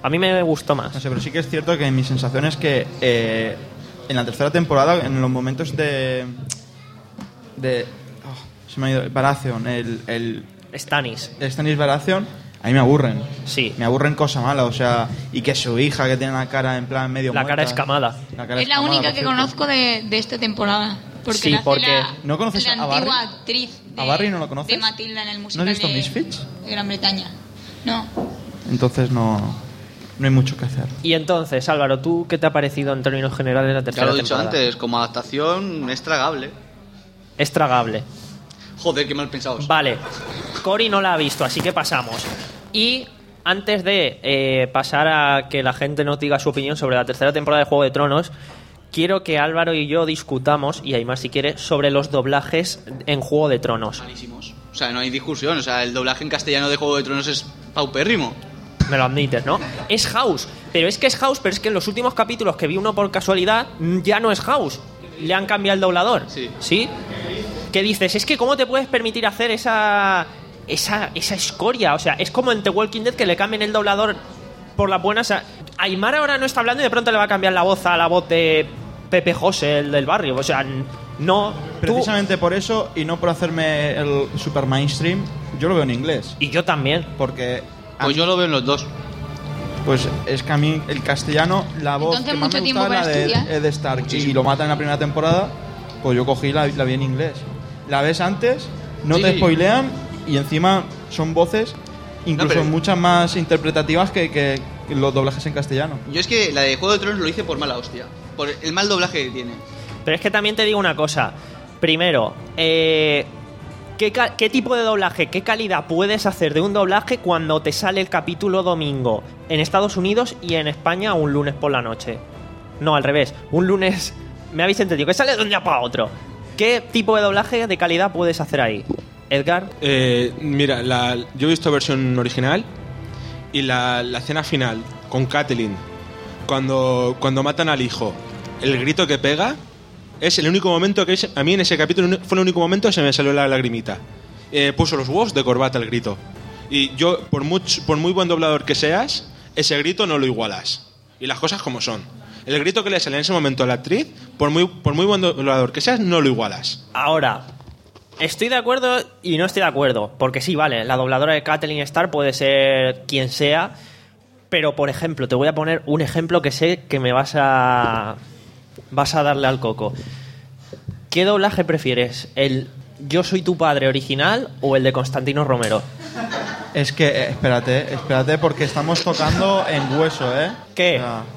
A mí me gustó más. No sé, pero sí que es cierto que mi sensación es que eh, en la tercera temporada, en los momentos de... de oh, se me ha ido... Baratheon, el... el Stannis. Stannis Baratheon, a mí me aburren. Sí. Me aburren cosa mala, o sea... Y que su hija, que tiene la cara en plan medio La muerta. cara escamada. La cara Es la escamada, única por que cierto. conozco de, de esta temporada. Porque Sí, la hace porque- la, ¿No conoces la a Barry? antigua actriz de, ¿A Barry no lo conoces? de Matilda en el ¿No musical has visto de, Misfits? de Gran Bretaña. No. Entonces no... No hay mucho que hacer. Y entonces, Álvaro, ¿tú qué te ha parecido en términos generales la Ya tercera lo he dicho temporada? antes, como adaptación es tragable. Es tragable. Joder, qué mal pensados. Vale. Cory no la ha visto, así que pasamos. Y antes de eh, pasar a que la gente nos diga su opinión sobre la tercera temporada de Juego de Tronos, quiero que Álvaro y yo discutamos, y Aimar si quiere, sobre los doblajes en Juego de Tronos. Malísimos. O sea, no hay discusión. O sea, el doblaje en castellano de Juego de Tronos es paupérrimo. Me lo admites, ¿no? Es House, pero es que es House, pero es que en los últimos capítulos que vi uno por casualidad, ya no es House. Le han cambiado el doblador. Sí. ¿Sí? ¿Qué dices? Es que ¿cómo te puedes permitir hacer esa esa esa escoria? O sea, es como en The Walking Dead que le cambien el doblador por las buenas. O sea, Aimar ahora no está hablando y de pronto le va a cambiar la voz a la voz de Pepe José, el del barrio. O sea, no... tú- Precisamente por eso, y no por hacerme el super mainstream, yo lo veo en inglés. Y yo también. Porque... a Pues mí- yo lo veo en los dos. Pues es que a mí el castellano, la voz Entonces, que más mucho me tiempo gustaba era para de estudiar. Ed Stark y lo matan en la primera temporada, pues yo cogí la, la vi en inglés. La ves antes, no Sí, te sí. spoilean y encima son voces incluso No, pero- muchas más interpretativas que, que- que los doblajes en castellano. Yo es que la de Juego de Tronos lo hice por mala hostia. Por el mal doblaje que tiene. Pero es que también te digo una cosa. Primero, eh, ¿qué, ca- ¿qué tipo de doblaje, qué calidad puedes hacer de un doblaje cuando te sale el capítulo domingo en Estados Unidos y en España un lunes por la noche? No, al revés. Un lunes... Me habéis entendido, que sale de un día para otro. ¿Qué tipo de doblaje de calidad puedes hacer ahí? Edgar. Eh, mira, la, yo he visto versión original y la, la escena final con Catelyn, cuando, cuando matan al hijo, el grito que pega es el único momento que es- a mí en ese capítulo fue el único momento que se me salió la lagrimita. Eh, puso los huevos de corbata el grito. Y yo, por, much- por muy buen doblador que seas, ese grito no lo igualas. Y las cosas como son. El grito que le sale en ese momento a la actriz, por muy, por muy buen doblador que seas, no lo igualas. Ahora, estoy de acuerdo y no estoy de acuerdo. Porque sí, vale, la dobladora de Kathleen Starr puede ser quien sea. Pero, por ejemplo, te voy a poner un ejemplo que sé que me vas a... Vas a darle al coco. ¿Qué doblaje prefieres? ¿El Yo soy tu padre original o el de Constantino Romero? Es que, eh, espérate, espérate, porque estamos tocando en hueso, ¿eh? ¿Qué? O sea,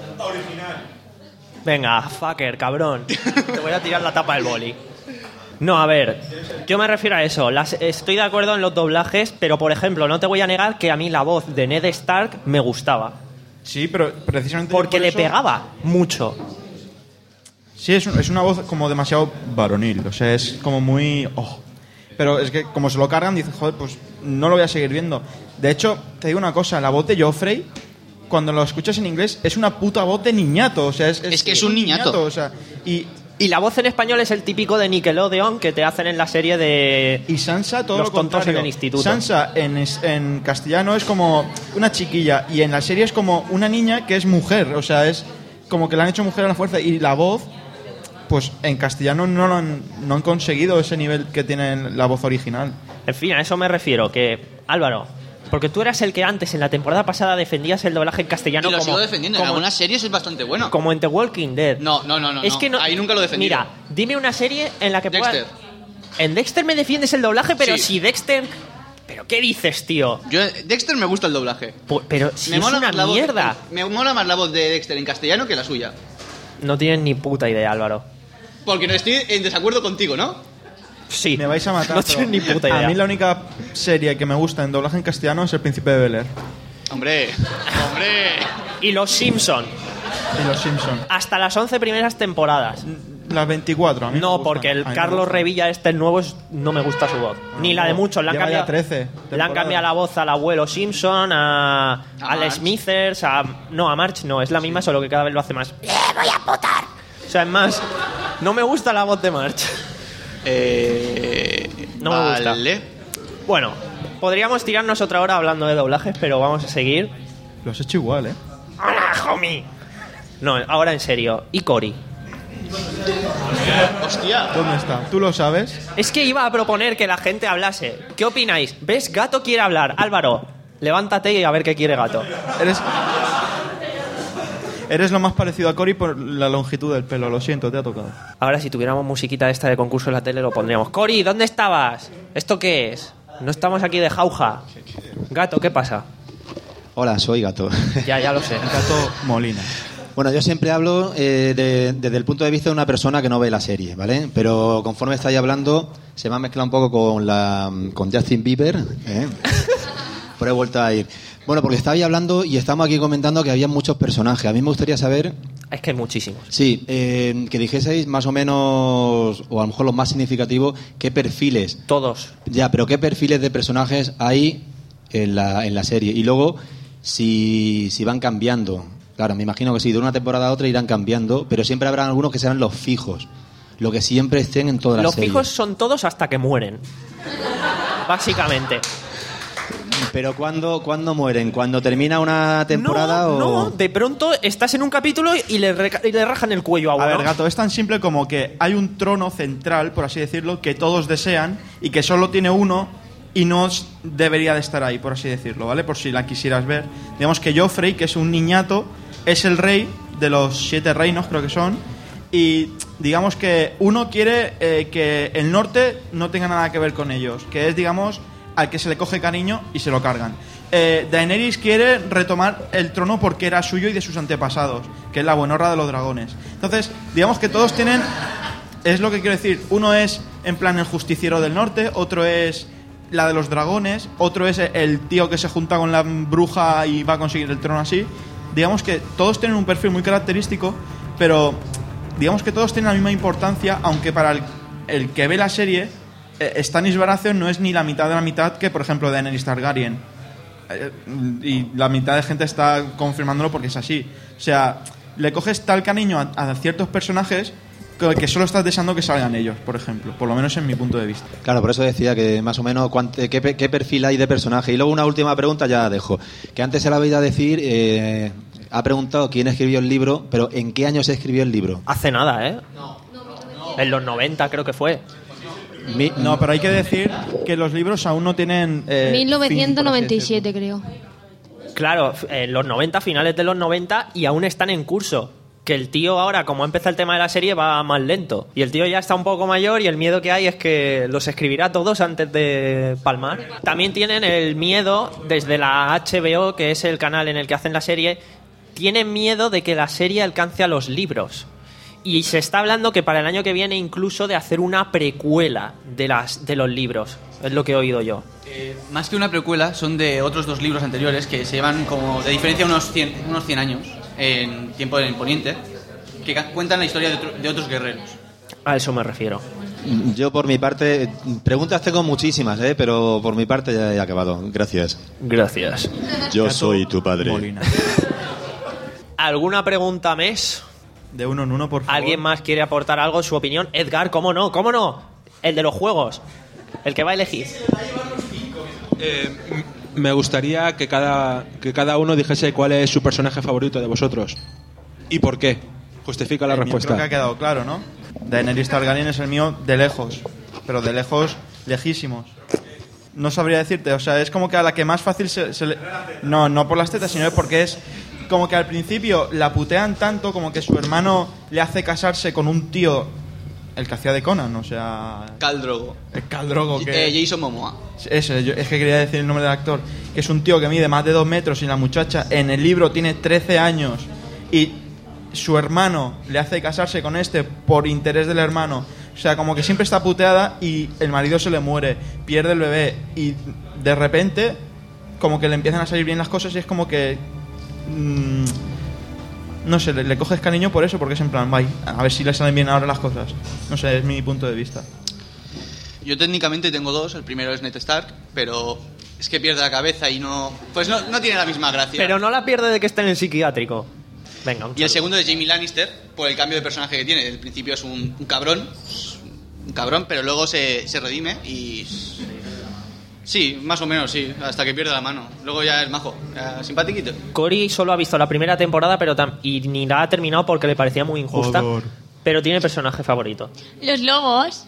Venga, fucker, cabrón. Te voy a tirar la tapa del boli. No, a ver, yo me refiero a eso. Las, estoy de acuerdo en los doblajes, pero por ejemplo, no te voy a negar que a mí la voz de Ned Stark me gustaba. sí, pero precisamente... Porque por le eso- pegaba mucho. Sí, es, un- es una voz como demasiado varonil, o sea, es como muy... oh. Pero es que como se lo cargan, dices, joder, pues no lo voy a seguir viendo. De hecho, te digo una cosa, la voz de Joffrey, cuando lo escuchas en inglés, es una puta voz de niñato, o sea, es... Es que es un niñato. o sea, y, Y la voz en español es el típico de Nickelodeon que te hacen en la serie de... y Sansa todo Los lo tontos contrario. en el instituto. Sansa en, es- en castellano es como una chiquilla y en la serie es como una niña que es mujer, o sea, es como que la han hecho mujer a la fuerza y la voz... Pues en castellano no lo han, no han conseguido ese nivel que tiene la voz original. En fin, a eso me refiero, que... Álvaro, porque tú eras el que antes, en la temporada pasada, defendías el doblaje en castellano Y lo como... sigo defendiendo. En como, algunas series es bastante bueno. como en The Walking Dead. No, no, no, no. Es no. que no... Ahí nunca lo he defendido. Mira, dime una serie en la que pueda... Dexter. En Dexter me defiendes el doblaje, pero Sí. si Dexter... ¿Pero qué dices, tío? Yo, Dexter me gusta el doblaje. Pu- pero si es mola una más la voz- mierda. me mola más la voz de Dexter en castellano que la suya. No tienes ni puta idea, Álvaro. Porque no estoy en desacuerdo contigo, ¿no? Sí. Me vais a matar. No pero tienes ni puta idea. A mí la única serie que me gusta en doblaje en castellano es El Príncipe de Bel-Air Hombre, hombre. Y Los Simpson. y Los Simpson. Hasta las once primeras temporadas. Las veinticuatro, a mí me No, gustan. porque A el mí me Carlos gustan. Revilla este el nuevo es- no me gusta su voz. Ni la de muchos. Le han, Lleva ya cambiado, trece le han temporadas. cambiado la voz al abuelo Simpson, a, A al Marge. Smithers, a... No, a March no, es la misma, solo que cada vez lo hace más. ¡Eh, voy a votar! O sea, es más... No me gusta la voz de March. Eh, No me gusta. vale. Bueno, podríamos tirarnos otra hora hablando de doblajes, pero vamos a seguir. Lo has hecho igual, ¿eh? ¡Hola, homie! No, ahora en serio. ¿Y Cory? Hostia. ¿Dónde está? ¿Tú lo sabes? Es que iba a proponer que la gente hablase. ¿Qué opináis? ¿Ves? Gato quiere hablar. Álvaro, levántate y a ver qué quiere Gato. Eres... Eres lo más parecido a Cory por la longitud del pelo. Lo siento, te ha tocado. Ahora, si tuviéramos musiquita esta de concurso en la tele, lo pondríamos. Cory, ¿dónde estabas? ¿Esto qué es? No estamos aquí de jauja. Gato, ¿qué pasa? Hola, soy Gato. Ya, ya lo sé. Gato Molina. Bueno, yo siempre hablo eh, de, desde el punto de vista de una persona que no ve la serie, ¿vale? Pero conforme estáis hablando, se me ha mezclado un poco con la con Justin Bieber, ¿eh? Por ahí he vuelto a ir. Bueno, porque estabais hablando y estamos aquí comentando que había muchos personajes. A mí me gustaría saber... Es que hay muchísimos. Sí, eh, que dijeseis más o menos, o a lo mejor los más significativos, qué perfiles... Todos. Ya, pero qué perfiles de personajes hay en la, en la serie. Y luego, si, si van cambiando. Claro, me imagino que sí, de una temporada a otra irán cambiando, pero siempre habrá algunos que serán los fijos. Lo que siempre estén en todas las Los series. fijos son todos hasta que mueren. Básicamente. ¿Pero cuándo, cuándo mueren? ¿Cuando termina una temporada no, o...? No, de pronto estás en un capítulo y le, reca- y le rajan el cuello a uno. A ver, Gato, es tan simple como que hay un trono central, por así decirlo, que todos desean y que solo tiene uno y no debería de estar ahí, por así decirlo, ¿vale? Por si la quisieras ver. Digamos que Joffrey, que es un niñato, es el rey de los siete reinos, creo que son, y digamos que uno quiere eh, que el norte no tenga nada que ver con ellos, que es, digamos, al que se le coge cariño y se lo cargan. Eh, Daenerys quiere retomar el trono porque era suyo y de sus antepasados, que es la buenorra de los dragones. Entonces, digamos que todos tienen... Es lo que quiero decir. Uno es, en plan, el justiciero del norte, otro es la de los dragones, otro es el tío que se junta con la bruja y va a conseguir el trono así. Digamos que todos tienen un perfil muy característico, pero digamos que todos tienen la misma importancia, aunque para el, el que ve la serie... Stannis Baratheon no es ni la mitad de la mitad que, por ejemplo, Daenerys Targaryen. Eh, y la mitad de gente está confirmándolo porque es así. O sea, le coges tal cariño a, a ciertos personajes que, que solo estás deseando que salgan ellos, por ejemplo. Por lo menos en mi punto de vista. Claro, por eso decía que más o menos cuánto, qué, qué perfil hay de personaje. Y luego una última pregunta ya dejo. Que antes se la había a decir... Eh, ha preguntado quién escribió el libro, pero ¿en qué año se escribió el libro? Hace nada, ¿eh? No. En los noventa creo que fue. Mi, no, pero hay que decir que los libros aún no tienen... Eh, mil novecientos noventa y siete, creo. Claro, en los noventa, finales de los noventa, y aún están en curso. Que el tío ahora, como ha empezado el tema de la serie, va más lento. Y el tío ya está un poco mayor y el miedo que hay es que los escribirá todos antes de palmar. También tienen el miedo, desde la H B O, que es el canal en el que hacen la serie, tienen miedo de que la serie alcance a los libros. Y se está hablando que para el año que viene incluso de hacer una precuela de las de los libros. Es lo que he oído yo. Eh, más que una precuela, son de otros dos libros anteriores que se llevan como de diferencia unos cien, unos cien años en tiempo del Poniente, que ca- cuentan la historia de, otro, de otros guerreros. A eso me refiero. Yo por mi parte, preguntas tengo muchísimas, ¿eh? Pero por mi parte ya he acabado. Gracias. Gracias. Yo Gato soy tu padre. Molina. ¿Alguna pregunta más? De uno en uno, por favor. ¿Alguien más quiere aportar algo, su opinión? Edgar, ¿cómo no? ¿Cómo no? El de los juegos. El que va a elegir. Eh, me gustaría que cada, que cada uno dijese cuál es su personaje favorito de vosotros. ¿Y por qué? Justifica la El mío respuesta. creo que ha quedado claro, ¿no? Daenerys Targaryen es el mío de lejos. Pero de lejos, lejísimos. No sabría decirte, o sea, es como que a la que más fácil se, se le... No, no por las tetas, sino porque es... Como que al principio la putean tanto como que su hermano le hace casarse con un tío, el que hacía de Conan, o sea... Khal Drogo. El Khal Drogo, que... Eh, Jason Momoa. Ese, yo, es que quería decir el nombre del actor. Que es un tío que mide más de dos metros y la muchacha en el libro tiene trece años y su hermano le hace casarse con este por interés del hermano. O sea, como que siempre está puteada y el marido se le muere, pierde el bebé y de repente como que le empiezan a salir bien las cosas y es como que... Mmm, no sé, le, le coges cariño por eso, porque es en plan, bye, a ver si le salen bien ahora las cosas. No sé, es mi punto de vista. Yo técnicamente tengo dos. El primero es Ned Stark, pero es que pierde la cabeza y no... Pues no, no tiene la misma gracia. Pero no la pierde de que esté en el psiquiátrico. Venga, un Y el segundo es Jaime Lannister, por el cambio de personaje que tiene. Al principio es un, un cabrón, un cabrón, pero luego se, se redime y Sí, más o menos, sí, hasta que pierde la mano. Luego ya es majo, ya, simpatiquito. Cory solo ha visto la primera temporada pero tam- y ni la ha terminado porque le parecía muy injusta. Joder. Pero tiene personaje favorito. Los lobos.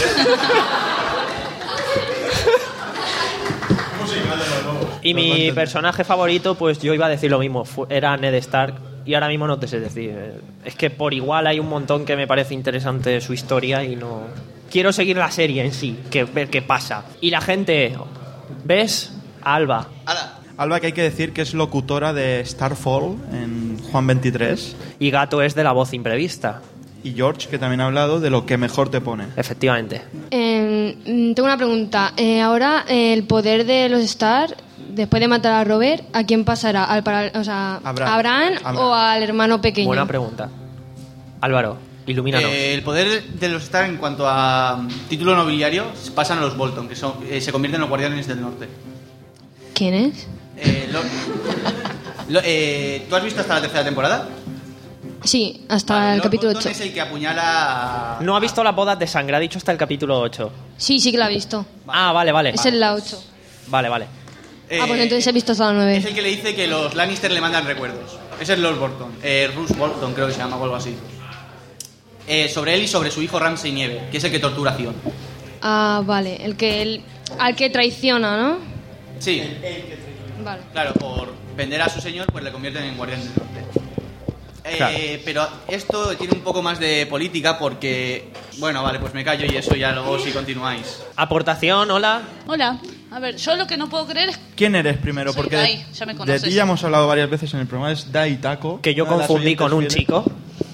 Y mi personaje favorito, pues yo iba a decir lo mismo, fu- era Ned Stark. Y ahora mismo no te sé decir. eh, Es que por igual hay un montón que me parece interesante su historia y no... Quiero seguir la serie en sí, que ver qué pasa. Y la gente... ¿Ves? Alba. ¡Hala! Alba, que hay que decir que es locutora de Starfall en Juan veintitrés. Y Gato es de la voz imprevista. Y George, que también ha hablado de lo que mejor te pone. Efectivamente. Eh, mm, tengo una pregunta. Eh, ahora, eh, el poder de los Stark, después de matar a Robert, ¿a quién pasará? ¿Al para- o sea, Abraham. ¿a Abraham Abraham. o al hermano pequeño? Buena pregunta. Álvaro, ilumínanos. Eh, el poder de los Stark en cuanto a mm, título nobiliario pasan a los Bolton, que son, eh, se convierten en los Guardianes del Norte. ¿Quién es? Eh, lo- lo- eh, ¿Tú has visto hasta la tercera temporada? Sí, hasta Vale, el Lord capítulo Bolton ocho. es el que apuñala a... No ha visto las bodas de sangre, ha dicho hasta el capítulo ocho. Sí, sí que la he visto. Ah, vale, vale. Es en la ocho. Vale, vale. Eh, Ah, pues entonces he visto hasta la Es nueve. el que le dice que los Lannister le mandan recuerdos. Ese es Lord Bolton. Eh, Roose Bolton creo que se llama o algo así. Eh, sobre él y sobre su hijo Ramsay Nieve, que es el que tortura a Theon. Ah, vale. El que el, al que traiciona, ¿no? Sí, Vale. claro, por vender a su señor, pues le convierten en Guardián del Norte. Eh, Claro. Pero esto tiene un poco más de política porque... Bueno, vale, pues me callo y eso ya luego si continuáis. Aportación, hola. Hola. A ver, yo lo que no puedo creer es ¿Quién eres primero? Soy Porque Dai, ya me de conoces. ti ya hemos hablado varias veces en el programa, es Dai Taco. Que yo una de las confundí oyentes con un fieles. chico.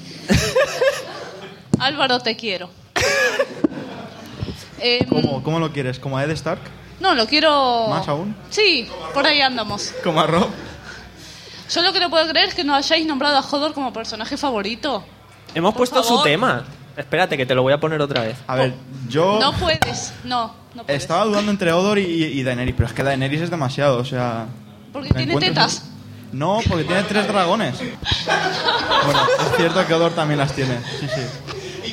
Álvaro, te quiero. Em, ¿Cómo, ¿Cómo lo quieres? ¿Como a Ed Stark? No, lo quiero... ¿Más aún? Sí, por ahí andamos. ¿Como a Rob? Yo lo que no puedo creer es que no hayáis nombrado a Hodor como personaje favorito. Hemos Por puesto su favor. tema. Espérate, que te lo voy a poner otra vez. A ver, yo No puedes, no, no puedes. estaba dudando entre Odor y, y Daenerys, pero es que Daenerys es demasiado, o sea... Porque ¿me tiene encuentras? tetas. No, porque tiene tres dragones. Bueno, es cierto que Odor también las tiene, sí, sí.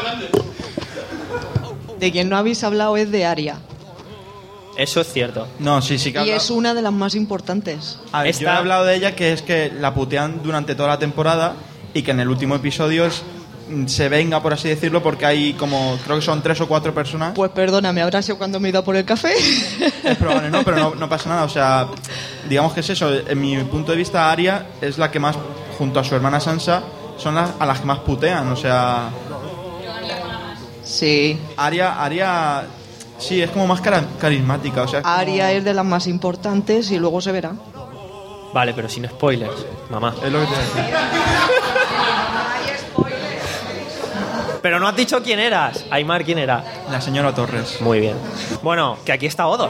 De quien no habéis hablado es de Arya. Eso es cierto. No, sí, sí que Y habla- es una de las más importantes. A ver, yo he Esta- hablado de ella que es que la putean durante toda la temporada y que en el último episodio es- mm, se venga, por así decirlo, porque hay como, creo que son tres o cuatro personas. Pues perdóname, habrá sido cuando me he ido a por el café. Es probable, ¿no? Pero no, no pasa nada, o sea, digamos que es eso. En mi punto de vista, Arya es la que más, junto a su hermana Sansa, son las, a las que más putean, o sea... Sí. Arya, Arya, sí, es como más cara- carismática, o sea... es como- Arya es de las más importantes y luego se verá. Vale, pero sin spoilers, mamá. Es lo que te voy a decir. Pero no has dicho quién eras. Aymar, ¿quién era? La señora Torres. Muy bien. Bueno, que aquí está Odor.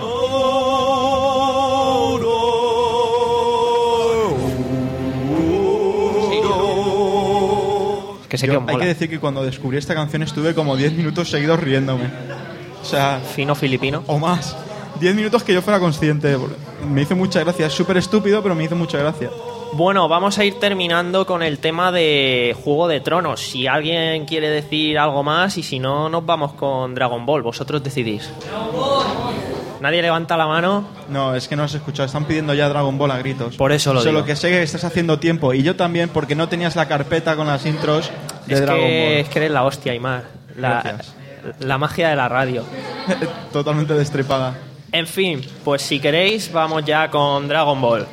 Que sé Yo- que os hay mola. que decir que cuando descubrí esta canción estuve como diez minutos seguidos riéndome. O sea... Fino filipino. O más. diez minutos que yo fuera consciente. Me hizo mucha gracia. Es súper estúpido, pero me hizo mucha gracia. Bueno, vamos a ir terminando con el tema de Juego de Tronos. Si alguien quiere decir algo más y si no, nos vamos con Dragon Ball. Vosotros decidís. ¿Nadie levanta la mano? No, es que no has escuchado. Están pidiendo ya Dragon Ball a gritos. Por eso lo Solo digo. que sé que estás haciendo tiempo. Y yo también, porque no tenías la carpeta con las intros de Es Dragon que, es que eres la hostia, Aymar. La, Gracias. la magia de la radio. Ball. Totalmente destripada. En fin, pues si queréis, vamos ya con Dragon Ball.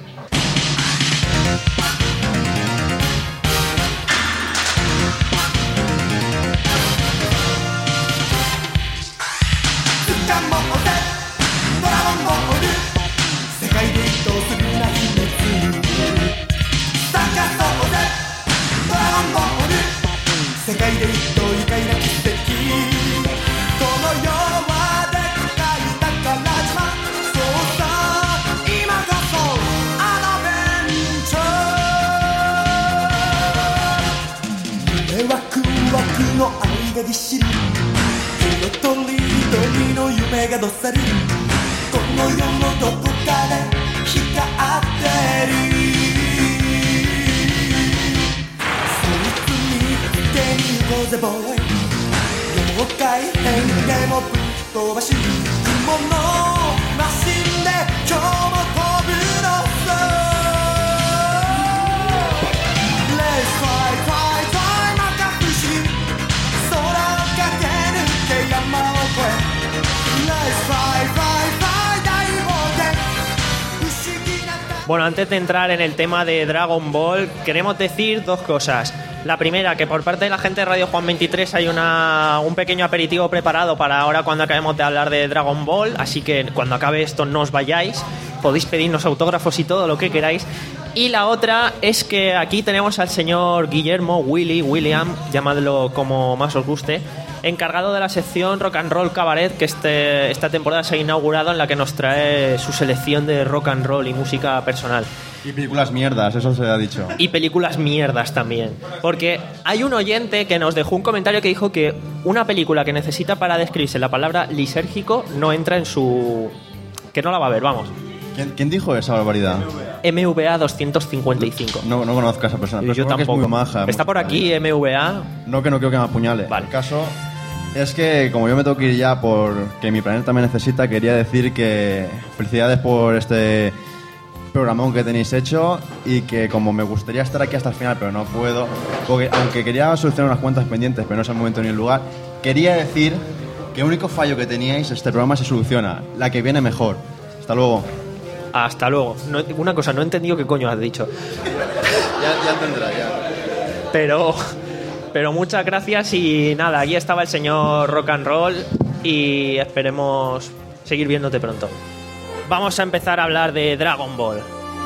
Bueno, antes de entrar en el tema de Dragon Ball, queremos decir dos cosas. La primera, que por parte de la gente de Radio Juan veintitrés hay una, un pequeño aperitivo preparado para ahora cuando acabemos de hablar de Dragon Ball, así que cuando acabe esto no os vayáis, podéis pedirnos autógrafos y todo lo que queráis. Y la otra es que aquí tenemos al señor Guillermo, Willy, William, llamadlo como más os guste, encargado de la sección Rock and Roll Cabaret, que este, esta temporada se ha inaugurado, en la que nos trae su selección de rock and roll y música personal. Y películas mierdas, eso se ha dicho. Y películas mierdas también. Porque hay un oyente que nos dejó un comentario que dijo que una película que necesita para describirse la palabra lisérgico no entra en su... que no la va a ver, vamos. ¿Quién, quién dijo esa barbaridad? M V A doscientos cincuenta y cinco. No, no conozco a esa persona, pero yo tampoco. Que es muy maja. ¿Está por aquí M V A? No, que no quiero que me apuñale. Vale. El caso es que, como yo me tengo que ir ya porque mi planeta me necesita, quería decir que felicidades por este programón que tenéis hecho y que, como me gustaría estar aquí hasta el final, pero no puedo, porque aunque quería solucionar unas cuentas pendientes, pero no es el momento ni el lugar, quería decir que el único fallo que teníais, este programa se soluciona, la que viene mejor. Hasta luego. Hasta luego. No, una cosa, no he entendido qué coño has dicho. ya, ya tendrá, ya. Pero, pero muchas gracias y nada, aquí estaba el señor Rock and Roll y esperemos seguir viéndote pronto. Vamos a empezar a hablar de Dragon Ball.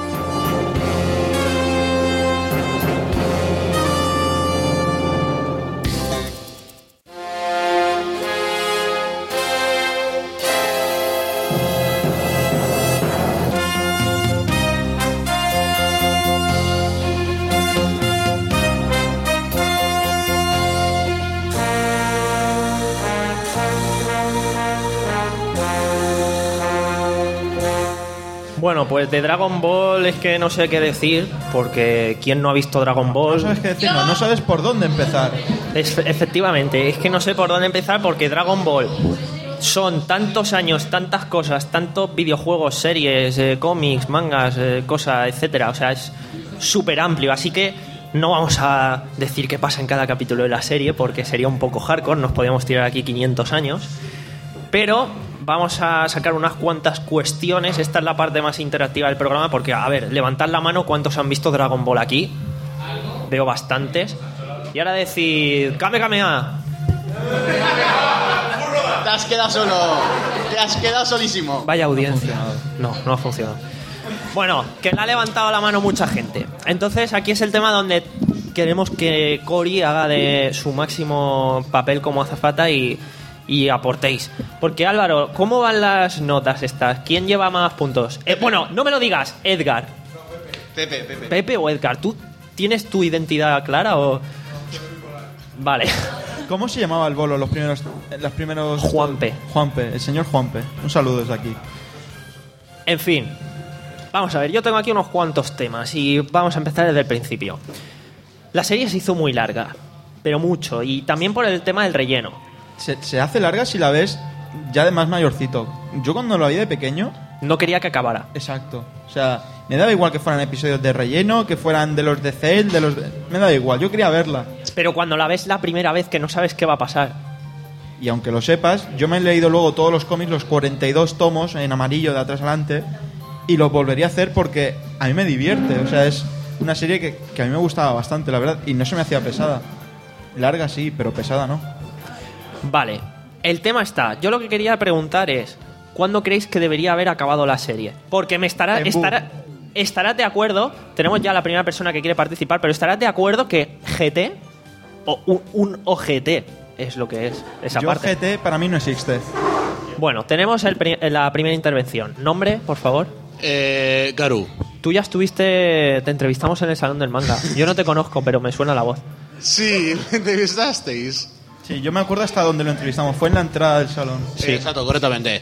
Bueno, pues de Dragon Ball es que no sé qué decir, porque ¿quién no ha visto Dragon Ball? No sabes qué decir, no, no sabes por dónde empezar. Es, efectivamente, es que no sé por dónde empezar porque Dragon Ball son tantos años, tantas cosas, tantos videojuegos, series, eh, cómics, mangas, eh, cosas, etcétera. O sea, es súper amplio, así que no vamos a decir qué pasa en cada capítulo de la serie porque sería un poco hardcore, nos podríamos tirar aquí quinientos años. Pero vamos a sacar unas cuantas cuestiones. Esta es la parte más interactiva del programa porque, a ver, levantad la mano cuántos han visto Dragon Ball aquí. Veo bastantes. Y ahora decid, Kame Kamea. Te has quedado solo. Te has quedado solísimo. Vaya audiencia. No, no ha funcionado. Bueno, que le ha levantado la mano mucha gente. Entonces aquí es el tema donde queremos que Cory haga de su máximo papel como azafata y... y aportéis. Porque Álvaro, ¿cómo van las notas estas? ¿Quién lleva más puntos? Eh, bueno, no me lo digas, Edgar. Pepe, Pepe. Pepe o Edgar, ¿tú tienes tu identidad clara o...? Vale. ¿Cómo se llamaba el bolo los primeros... Los primeros... Juanpe. Juanpe, el señor Juanpe. Un saludo desde aquí. En fin. Vamos a ver, yo tengo aquí unos cuantos temas y vamos a empezar desde el principio. La serie se hizo muy larga, pero mucho, y también por el tema del relleno. Se, se hace larga si la ves ya de más mayorcito. Yo cuando la vi de pequeño... No quería que acabara. Exacto. O sea, me daba igual que fueran episodios de relleno, que fueran de los de Cell, de los de... Me daba igual, yo quería verla. Pero cuando la ves la primera vez que no sabes qué va a pasar. Y aunque lo sepas, yo me he leído luego todos los cómics, los cuarenta y dos tomos en amarillo de atrás adelante, y lo volvería a hacer porque a mí me divierte. O sea, es una serie que, que a mí me gustaba bastante, la verdad, y no se me hacía pesada. Larga sí, pero pesada no. Vale, el tema está. Yo lo que quería preguntar es, ¿cuándo creéis que debería haber acabado la serie? Porque me estará, estará, estarás de acuerdo, tenemos ya la primera persona que quiere participar, pero estarás de acuerdo que G T o un, un O G T es lo que es esa Yo parte. G T para mí no existe. Bueno, tenemos el pri- la primera intervención. ¿Nombre, por favor? Eh, Garu. Tú ya estuviste, te entrevistamos en el Salón del Manga. Yo no te conozco, pero me suena la voz. Sí, me entrevistasteis. Sí, yo me acuerdo hasta donde lo entrevistamos. Fue en la entrada del salón. Sí, exacto, correctamente.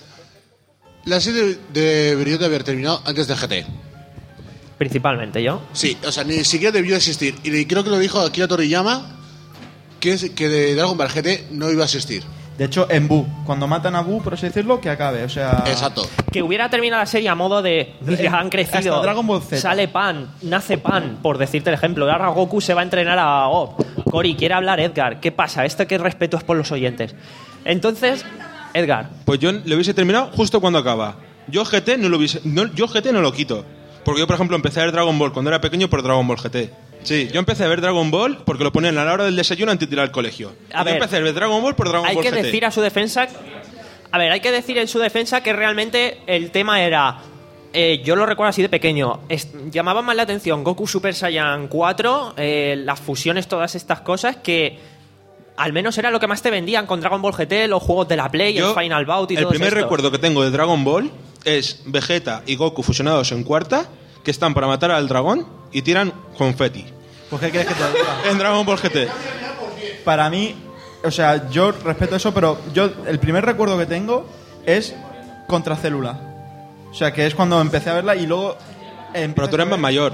La serie debería de haber terminado antes de G T. Principalmente, ¿yo? Sí, o sea, ni siquiera debió existir. Y creo que lo dijo Akira Toriyama, que es que de Dragon Ball G T no iba a existir. De hecho, en Buu, cuando matan a Buu, por así decirlo, que acabe, o sea... Exacto. Que hubiera terminado la serie a modo de... Mira, han crecido, hasta Dragon Ball Z. Sale Pan, nace Pan, por decirte el ejemplo. Ahora Goku se va a entrenar a Gob. Cory, quiere hablar Edgar. ¿Qué pasa? ¿Este qué respeto es por los oyentes? Entonces, Edgar. Pues yo lo hubiese terminado justo cuando acaba. Yo G T no lo hubiese... No, yo G T no lo quito. Porque yo, por ejemplo, empecé a ver Dragon Ball cuando era pequeño por Dragon Ball G T. Sí, yo empecé a ver Dragon Ball porque lo ponían a la hora del desayuno antes de ir al colegio. A Y ver, yo empecé a ver Dragon Ball por Dragon hay Ball que G T. decir a su defensa... A ver, hay que decir en su defensa que realmente el tema era... Eh, yo lo recuerdo así de pequeño. Es, llamaba más la atención Goku Super Saiyan cuatro, eh, las fusiones, todas estas cosas que al menos era lo que más te vendían con Dragon Ball G T, los juegos de la Play, Yo, el Final Bout y el todo primer esto. recuerdo que tengo de Dragon Ball es Vegeta y Goku fusionados en cuarta, que están para matar al dragón y tiran confeti. ¿Por qué quieres que te diga? En Dragon Ball G T. Para mí, o sea, yo respeto eso, pero yo el primer recuerdo que tengo es Contra Célula. O sea, que es cuando empecé a verla y luego... Eh, Pero tú eres más mayor.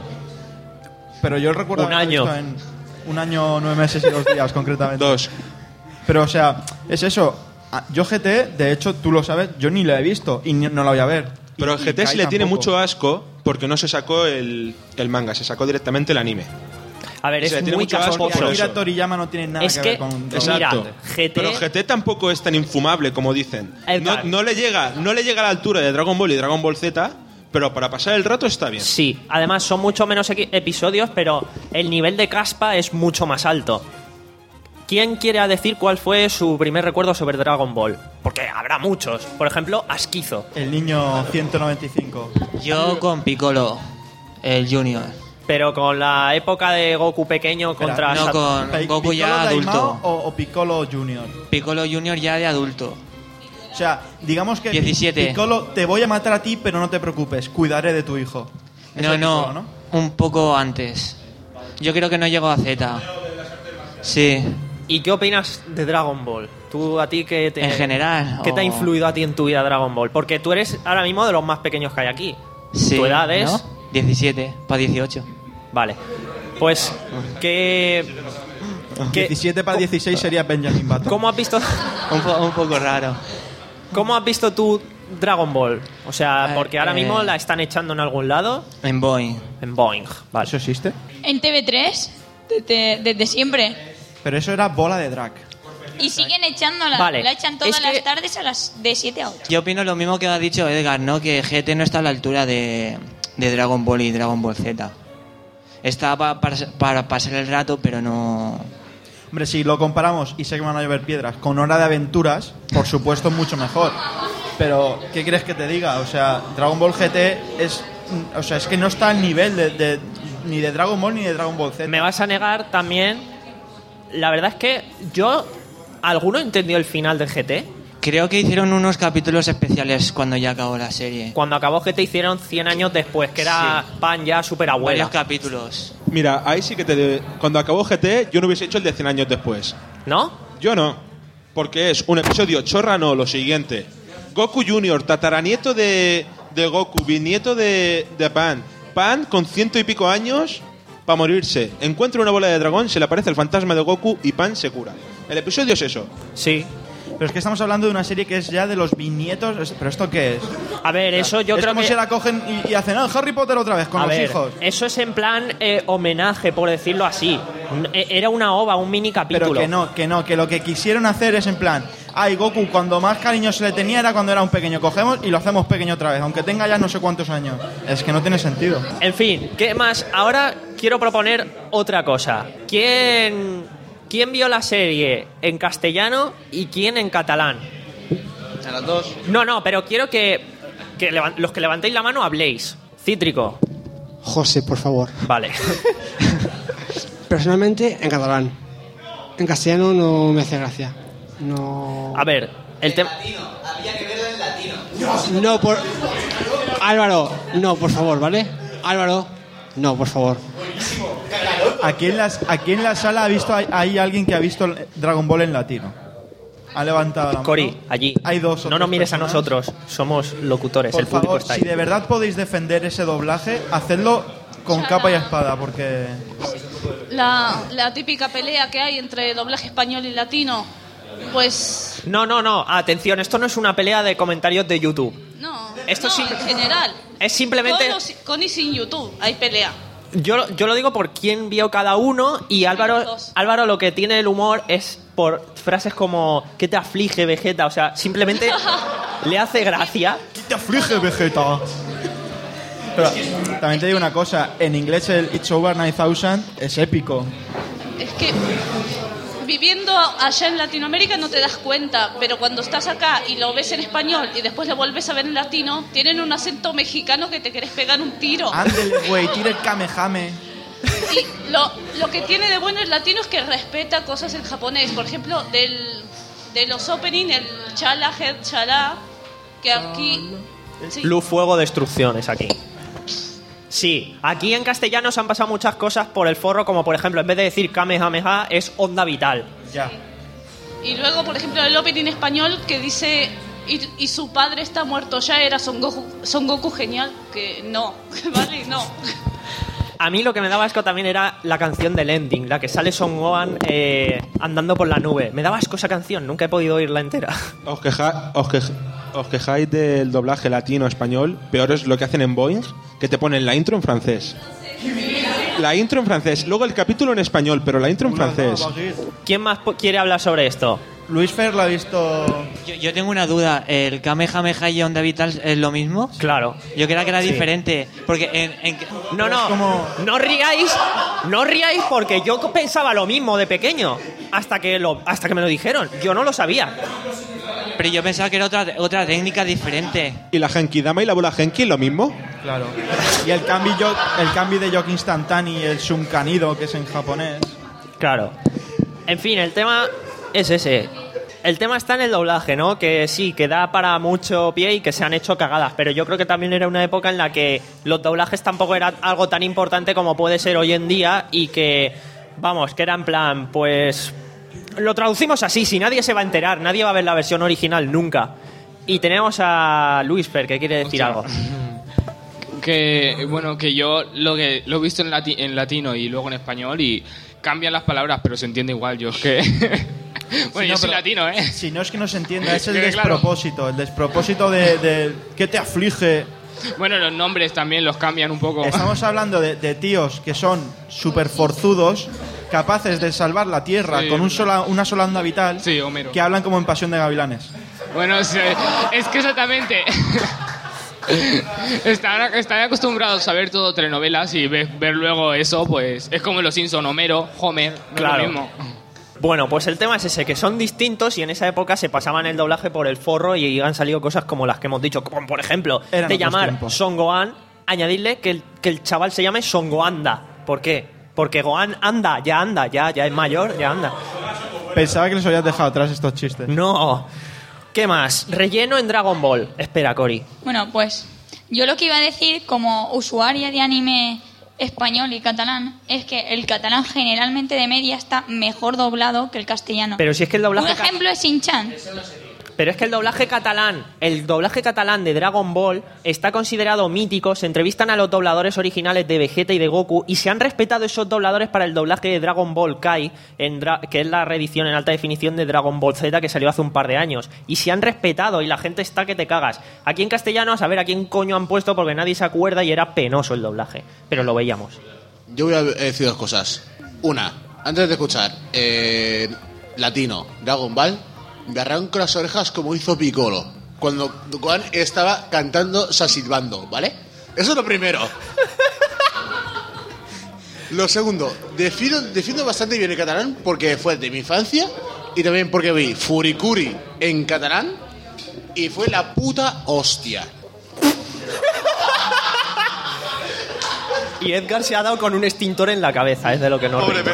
Pero yo recuerdo... Un haberla año. visto en un año, nueve meses y dos días, concretamente. Dos. Pero, o sea, es eso. Ah, Yo G T, de hecho, tú lo sabes, yo ni lo he visto y ni- no la voy a ver. Pero Y- a y G T Kai se le tiene tampoco. mucho asco porque no se sacó el, el manga, se sacó directamente el anime. A ver, Se le es tiene muy mucho asco casposo. por Akira eso. Toriyama no tiene nada Es que, que- ver con... Exacto. Mira, G T Pero G T tampoco es tan infumable como dicen. No, Edgar. no le llega, no le llega a la altura de Dragon Ball y Dragon Ball Z, pero para pasar el rato está bien. Sí, además son mucho menos equi- episodios, pero el nivel de caspa es mucho más alto. ¿Quién quiere decir cuál fue su primer recuerdo sobre Dragon Ball? Porque habrá muchos. Por ejemplo, Asquizo. El niño ciento noventa y cinco. Yo con Piccolo, el Junior. Pero con la época de Goku pequeño contra... no, Sat- con Pi- Goku ya ¿Piccolo adulto. Daimao o, o Piccolo Junior? Piccolo Junior ya de adulto. O sea, digamos que diecisiete. Piccolo, te voy a matar a ti, pero no te preocupes, cuidaré de tu hijo. Ese No, es no, Piccolo, ¿no? un poco antes. Yo creo que no llegó a Z. Sí. ¿Y qué opinas de Dragon Ball? ¿Tú a ti qué te... En general, ¿Qué te ha o- influido a ti en tu vida Dragon Ball? Porque tú eres ahora mismo de los más pequeños que hay aquí. Sí, ¿Tu edad es? ¿no? diecisiete, para dieciocho. Vale. Pues, ¿qué... qué- diecisiete para dieciséis sería Benjamin Button. ¿Cómo has visto... Un, po- un poco raro. ¿Cómo has visto tú Dragon Ball? O sea, porque ahora eh, mismo la están echando en algún lado. En Boeing. En Boeing. Vale. ¿Eso existe? En T V tres, desde, desde siempre. Pero eso era bola de drag. Y siguen echándola. Vale. La echan todas Es que- las tardes a las de siete a ocho. Yo opino lo mismo que ha dicho Edgar, ¿no? Que G T no está a la altura de, de Dragon Ball y Dragon Ball Z. Está pa- para, para pasar el rato, pero no... Hombre, si lo comparamos, y sé que van a llover piedras, con Hora de Aventuras, por supuesto mucho mejor. Pero, ¿qué quieres que te diga? O sea, Dragon Ball G T es... O sea, es que no está al nivel de, de- ni de Dragon Ball ni de Dragon Ball Z. Me vas a negar también... La verdad es que yo... ¿Alguno entendió el final del G T? Creo que hicieron unos capítulos especiales cuando ya acabó la serie. Cuando acabó G T hicieron cien años después, que era Pan ya super abuela. Varios capítulos. Mira, ahí sí que te... Cuando acabó G T, yo no hubiese hecho el de cien años después. ¿No? Yo no. Porque es un episodio chorra, no, lo siguiente. Goku Junior, tataranieto de, de Goku, bisnieto de, de Pan. Pan con ciento y pico años para morirse. Encuentra una bola de dragón, se le aparece el fantasma de Goku y Pan se cura. El episodio es eso. Sí. Pero es que estamos hablando de una serie que es ya de los bisnietos. es- ¿Pero esto qué es? A ver, eso yo es creo como que... si la cogen y, y hacen ah, Harry Potter otra vez con A los ver, hijos. eso es en plan eh, homenaje, por decirlo así. Un- e- Era una ova, un mini capítulo. Pero que no, que no, que lo que quisieron hacer es en plan, ay, Goku, cuando más cariño se le tenía era cuando era un pequeño. Cogemos y lo hacemos pequeño otra vez, aunque tenga ya no sé cuántos años. Es que no tiene sentido. En fin, ¿qué más? Ahora quiero proponer otra cosa. ¿Quién, quién vio la serie en castellano y quién en catalán? A las dos. No, no, pero quiero que, que levan- los que levantéis la mano habléis. Cítrico. José, por favor. Vale. Personalmente, en catalán. En castellano no me hace gracia. No. A ver, el tema... No, por. Álvaro, no, por favor, ¿vale? Álvaro, no, por favor. Aquí en, las, aquí en la sala ha visto hay, hay alguien que ha visto Dragon Ball en latino. Ha levantado la mano. Cori, allí. Hay dos. o No nos tres mires a personas. nosotros, somos locutores, Por el público favor, está ahí. si de verdad podéis defender ese doblaje, hacedlo con capa y espada, porque... La, la típica pelea que hay entre doblaje español y latino, pues No, no, no, atención, esto no es una pelea de comentarios de YouTube. no, Esto no, sí- en general. Es simplemente... Con, o- con y sin YouTube hay pelea. Yo, yo lo digo por quién vio cada uno y Álvaro, Álvaro lo que tiene el humor es por frases como ¿qué te aflige, Vegeta? O sea, simplemente le hace gracia. ¿Qué te aflige, Vegeta? Pero también te digo una cosa, en inglés el It's Over nueve mil es épico. Es que viviendo allá en Latinoamérica no te das cuenta, pero cuando estás acá y lo ves en español y después lo vuelves a ver en latino, tienen un acento mexicano que te querés pegar un tiro. Ándele, güey, tira el kamehame. Y lo, lo que tiene de bueno el latino es que respeta cosas en japonés. Por ejemplo, del, de los opening, el chala, head, chala, que aquí... Sí. Luz, fuego, destrucción es aquí. Sí, aquí en castellano se han pasado muchas cosas por el forro, como por ejemplo, en vez de decir Kamehameha, es onda vital. Ya. Y luego, por ejemplo, el opening español que dice y, y su padre está muerto ya, era Son Goku, Son Goku genial, que no, ¿vale? No. A mí lo que me daba asco también era la canción del ending, la que sale Son Gohan eh, andando por la nube. Me daba asco esa canción, nunca he podido oírla entera. Os, queja, os, quej, os quejáis del doblaje latino-español, peor es lo que hacen en Boeing, que te ponen la intro en francés. La intro en francés, luego el capítulo en español, pero la intro en francés. ¿Quién más quiere hablar sobre esto? Luis Fer lo ha visto... Yo, yo tengo una duda. ¿El Kamehameha y Onda Vital es lo mismo? Claro. Yo creía que era Sí. diferente. Porque en... en... No, no, como... no ríais, no ríais porque yo pensaba lo mismo de pequeño, hasta que, lo, hasta que me lo dijeron. Yo no lo sabía. Pero yo pensaba que era otra, otra técnica diferente. ¿Y la Genkidama y la bola Genki lo mismo? Claro. Y el cambio, el cambio de Yoke instantáneo y el Shunkanito, que es en japonés. Claro. En fin, el tema es ese. El tema está en el doblaje, ¿no? Que sí, que da para mucho pie y que se han hecho cagadas. Pero yo creo que también era una época en la que los doblajes tampoco eran algo tan importante como puede ser hoy en día y que, vamos, que era en plan, pues... Lo traducimos así, si nadie se va a enterar, nadie va a ver la versión original nunca. Y tenemos a Luis Fer, que quiere decir algo. Que, bueno, que yo lo que lo he visto en, lati- en latino y luego en español y cambian las palabras, pero se entiende igual. Yo es que... bueno, Sí, yo no, soy pero- latino, ¿eh? Si no es que no se entienda, es el Que, claro. despropósito. El despropósito de, de... ¿Qué te aflige? Bueno, los nombres también los cambian un poco. Estamos hablando de, de tíos que son súper forzudos, capaces de salvar la Tierra Sí, con un es sola, una sola onda vital, Sí, Homero. que hablan como en Pasión de Gavilanes. Bueno, sí, es que exactamente... Están, están acostumbrados a ver todo telenovelas y ver, ver luego eso, pues es como los Simpson, Homero, Homer, no Claro. es lo mismo. Bueno, pues el tema es ese, que son distintos y en esa época se pasaban el doblaje por el forro y han salido cosas como las que hemos dicho, como por ejemplo, Eran de otros llamar tiempos. Son Gohan, añadirle que el, que el chaval se llame Son Goanda. ¿Por qué? Porque Gohan anda, ya anda, ya, ya es mayor, ya anda. Pensaba que les habías dejado atrás estos chistes. No. ¿Qué más? Relleno en Dragon Ball. Espera, Cori. Bueno, pues yo lo que iba a decir como usuaria de anime español y catalán es que el catalán generalmente de media está mejor doblado que el castellano. Pero si es que el doblaje Un ejemplo es Shin-Chan. Pero es que el doblaje catalán, el doblaje catalán de Dragon Ball está considerado mítico. Se entrevistan a los dobladores originales de Vegeta y de Goku y se han respetado esos dobladores para el doblaje de Dragon Ball Kai, en Dra- que es la reedición en alta definición de Dragon Ball Z que salió hace un par de años. Y se han respetado y la gente está que te cagas. Aquí en castellano, a saber a quién coño han puesto porque nadie se acuerda y era penoso el doblaje. Pero lo veíamos. Yo voy a decir dos cosas. Una, antes de escuchar eh, latino, Dragon Ball, me arranco las orejas como hizo Piccolo cuando Gohan estaba cantando Sasilbando, ¿vale? Eso es lo primero. Lo segundo, defiendo, defiendo bastante bien el catalán porque fue de mi infancia y también porque vi Furikuri en catalán y fue la puta hostia. Y Edgar se ha dado con un extintor en la cabeza, es de lo que no ríe.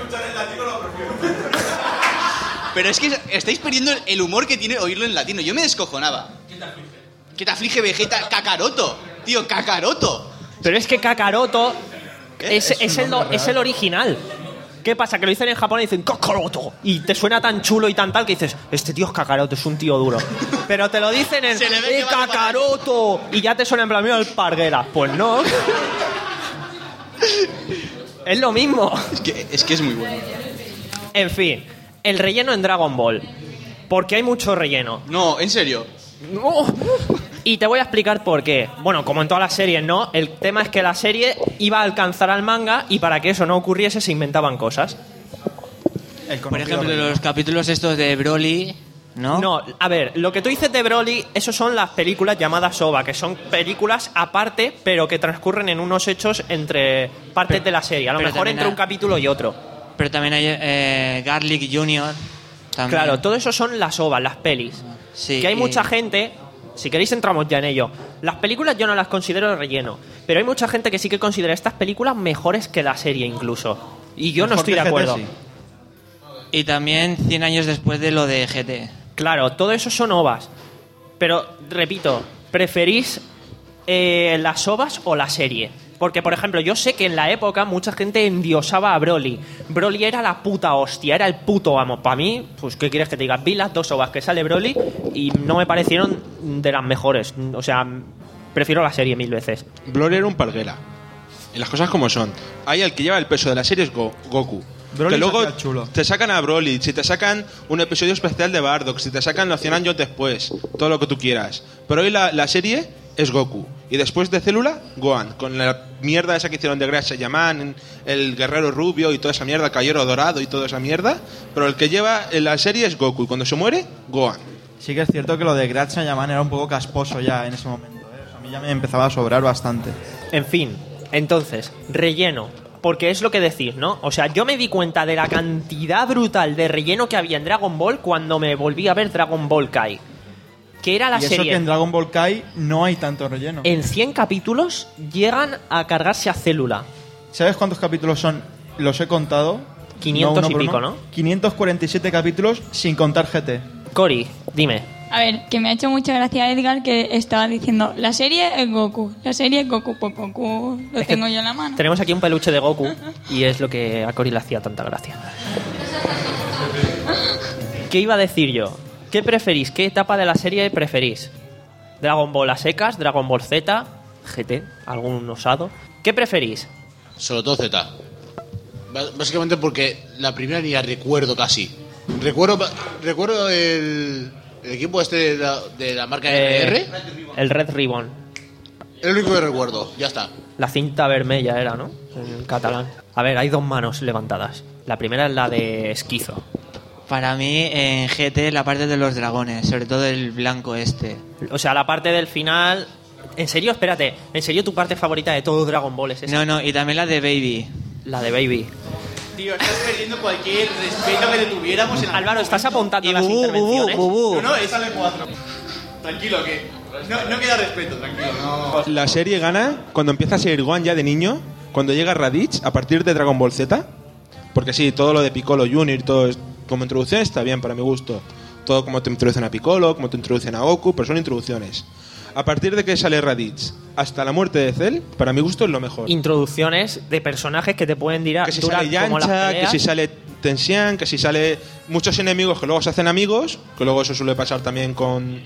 Pero es que estáis perdiendo el humor que tiene oírlo en latino. Yo me descojonaba. ¿Qué te aflige, Vegeta? Kakaroto. Tío, Kakaroto. Pero es que Kakaroto es, Es es, un el, nombre es real. el original. ¿Qué pasa? Que lo dicen en japonés y dicen Kakaroto. Y te suena tan chulo y tan tal que dices, este tío es Kakaroto, es un tío duro. Pero te lo dicen en Se le ve "Eh, que va de Kakaroto. Y ya te suena en plan, mira el Parguera. Pues no. Es lo mismo. Es que, es que es muy bueno. En fin, el relleno en Dragon Ball. Porque hay mucho relleno. No, en serio. No. Y te voy a explicar por qué. Bueno, como en todas las series, ¿no? El tema es que la serie iba a alcanzar al manga y para que eso no ocurriese se inventaban cosas. Por ejemplo, los capítulos estos de Broly, ¿no? No, a ver, lo que tú dices de Broly, eso son las películas llamadas OVA, que son películas aparte, pero que transcurren en unos hechos entre partes Pero- de la serie. A lo pero mejor también entre ha- un capítulo y otro. Pero también hay eh, Garlic junior También. Claro, todo eso son las OVAs, las pelis. Sí, que hay y- mucha gente, si queréis entramos ya en ello. Las películas yo no las considero de relleno, pero hay mucha gente que sí que considera estas películas mejores que la serie incluso. Y yo no Mejor estoy que de acuerdo. G T, sí. Y también cien años después de lo de G T. Claro, todo eso son ovas. Pero, repito, ¿preferís eh, las ovas o la serie? Porque, por ejemplo, yo sé que en la época mucha gente endiosaba a Broly. Broly era la puta hostia, era el puto amo. Para mí, pues, ¿qué quieres que te diga? Vi las dos ovas que sale Broly y no me parecieron de las mejores. O sea, prefiero la serie mil veces. Broly era un palguera. Y las cosas como son. Ahí el que lleva el peso de la serie es Go- Goku. Broly que luego se hacía chulo. te sacan a Broly, si te sacan un episodio especial de Bardock, si te sacan los cien años después, todo lo que tú quieras. Pero hoy la, la serie es Goku. Y después de Célula, Gohan. Con la mierda esa que hicieron de Great Saiyaman, el guerrero rubio y toda esa mierda, Caballero Dorado y toda esa mierda. Pero el que lleva en la serie es Goku. Y cuando se muere, Gohan. Sí que es cierto que lo de Great Saiyaman era un poco casposo ya en ese momento. ¿eh? O sea, a mí ya me empezaba a sobrar bastante. En fin, entonces, relleno. Porque es lo que decís, ¿no? O sea, yo me di cuenta de la cantidad brutal de relleno que había en Dragon Ball cuando me volví a ver Dragon Ball Kai. Que era la y eso serie. que en Dragon Ball Kai no hay tanto relleno. En cien capítulos llegan a cargarse a Célula. ¿Sabes cuántos capítulos son? Los he contado. quinientos uno y por pico, uno. ¿no? quinientos cuarenta y siete capítulos sin contar G T. Cori, dime. A ver, que me ha hecho mucha gracia Edgar que estaba diciendo la serie es Goku, la serie es Goku, pues Goku lo tengo yo en la mano. Tenemos aquí un peluche de Goku y es lo que a Cori le hacía tanta gracia. ¿Qué iba a decir yo? ¿Qué preferís? ¿Qué etapa de la serie preferís? ¿Dragon Ball a secas? ¿Dragon Ball Z? ¿G T? ¿Algún osado? ¿Qué preferís? Sobre todo Z. Ba- Básicamente porque la primera ni la recuerdo casi. Recuerdo recuerdo el, el equipo este de la, de la marca Eh, R R. El Red Ribbon. El único que recuerdo, ya está. La cinta vermella era, ¿no? En catalán. A ver, hay dos manos levantadas. La primera es la de Esquizo. Para mí, en G T, la parte de los dragones, sobre todo el blanco este. O sea, la parte del final... ¿En serio? Espérate. ¿En serio tu parte favorita de todo Dragon Ball es esa? No, no, y también la de Baby. La de Baby. Tío, estás perdiendo cualquier respeto que le tuviéramos en Álvaro, estás apuntando las Bubú, intervenciones. bubú, bubú. No, no, esa de cuatro. Tranquilo, que no, no queda respeto, tranquilo. No. La serie gana cuando empieza a ser Gohan ya de niño, cuando llega Raditz, a partir de Dragon Ball Z. Porque sí, todo lo de Piccolo Junior y todo es- como introducción está bien para mi gusto. Todo como te introducen a Piccolo, como te introducen a Goku, pero son introducciones. A partir de que sale Raditz hasta la muerte de Cell, para mi gusto es lo mejor. Introducciones de personajes que te pueden durar, Que si durar sale como las Yancha, que peleas. si sale Tensian, que si sale muchos enemigos que luego se hacen amigos, que luego eso suele pasar también con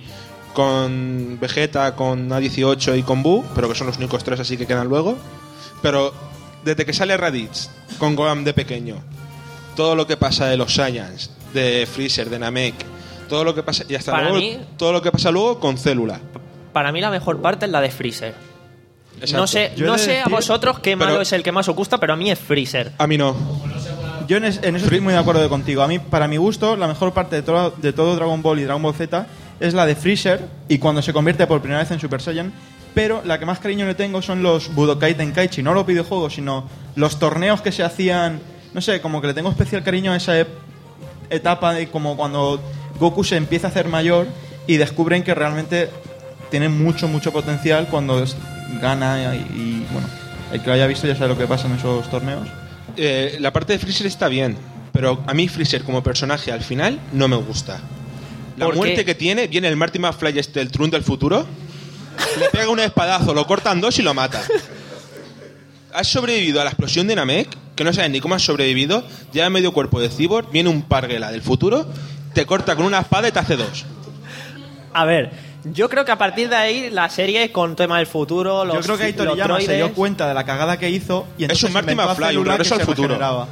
con Vegeta, con A dieciocho y con Buu, pero que son los únicos tres así que quedan luego. Pero desde que sale Raditz con Gohan de pequeño, todo lo que pasa de los Saiyans, de Freezer, de Namek, todo lo que pasa y hasta Para luego mí- todo lo que pasa luego con Célula. Para mí la mejor parte es la de Freezer. Exacto. No sé, Yo he no de sé a decir- vosotros qué pero- malo es el que más os gusta, pero a mí es Freezer. A mí no. Yo en, es- en eso estoy muy de acuerdo contigo. A mí, para mi gusto, la mejor parte de todo, de todo Dragon Ball y Dragon Ball Z es la de Freezer y cuando se convierte por primera vez en Super Saiyan. Pero la que más cariño le tengo son los Budokai Tenkaichi, no los videojuegos, sino los torneos que se hacían. No sé, como que le tengo especial cariño a esa ep- etapa de como cuando Goku se empieza a hacer mayor y descubren que realmente tiene mucho, mucho potencial cuando es- gana y, y, bueno, el que lo haya visto ya sabe lo que pasa en esos torneos. Eh, la parte de Freezer está bien, pero a mí Freezer como personaje al final no me gusta. La ¿Por muerte qué? que tiene, viene el Marty McFly, este, el Trunks del futuro, le pega un espadazo, lo cortan dos y lo mata. Has sobrevivido a la explosión de Namek, que no sabes ni cómo has sobrevivido, ya medio cuerpo de Cyborg, viene un Parguela del futuro, te corta con una espada y te hace dos. A ver, yo creo que a partir de ahí la serie con tema del futuro, los Yo creo que ahí los Toriyama se dio droides- cuenta de la cagada que hizo y entonces un Marty inventó a McFly, un Célula regreso que al se futuro. regeneraba.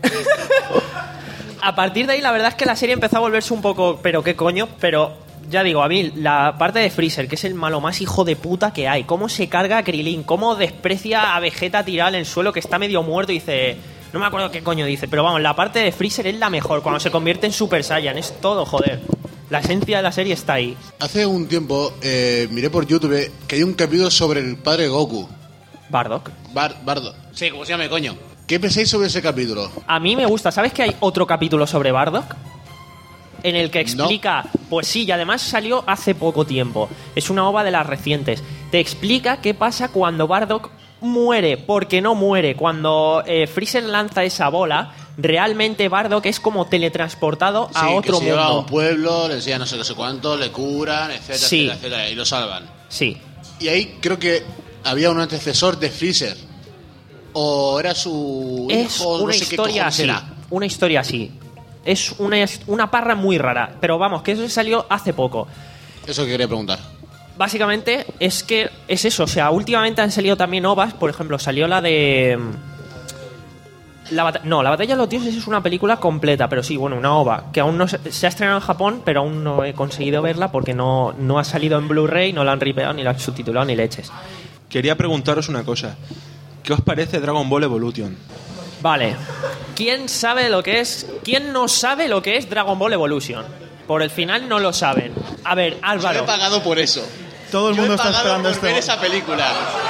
A partir de ahí la verdad es que la serie empezó a volverse un poco, pero qué coño, pero ya digo, a mí la parte de Freezer, que es el malo más hijo de puta que hay, cómo se carga a Krilin, cómo desprecia a Vegeta tirado en el suelo que está medio muerto y dice, no me acuerdo qué coño dice, pero vamos, la parte de Freezer es la mejor, cuando se convierte en Super Saiyan, es todo, joder. La esencia de la serie está ahí. Hace un tiempo eh, miré por YouTube que hay un capítulo sobre el padre Goku. Bardock. Bar Bardock. Sí, como se llame, coño. ¿Qué pensáis sobre ese capítulo? A mí me gusta. ¿Sabes que hay otro capítulo sobre Bardock? En el que explica... No. Pues sí, y además salió hace poco tiempo. Es una ova de las recientes. Te explica qué pasa cuando Bardock muere, porque no muere. Cuando eh, Freezer lanza esa bola, realmente Bardock es como teletransportado sí, a otro que se mundo. lleva a un pueblo, le enseñan no sé, no sé cuánto, le curan, etcétera, sí. etcétera, etcétera, y lo salvan. Sí. Y ahí creo que había un antecesor de Freezer. O era su es hijo, una no sé historia qué así. era. Una historia así. Es una, una parra muy rara. Pero vamos, que eso salió hace poco. Eso que quería preguntar. Básicamente es que es eso. O sea, últimamente han salido también ovas. Por ejemplo, salió la de... La bat- no, La Batalla de los Dioses es una película completa, pero sí, bueno, una ova, que aún no se, se ha estrenado en Japón, pero aún no he conseguido verla porque no, no ha salido en Blu-ray, no la han ripeado, ni la han subtitulado, ni leches. Quería preguntaros una cosa. ¿Qué os parece Dragon Ball Evolution? Vale. ¿Quién sabe lo que es? ¿Quién no sabe lo que es Dragon Ball Evolution? Por el final no lo saben. A ver, Álvaro. Yo he pagado por eso. Todo el Yo mundo he está pagado esperando por este ver esa película.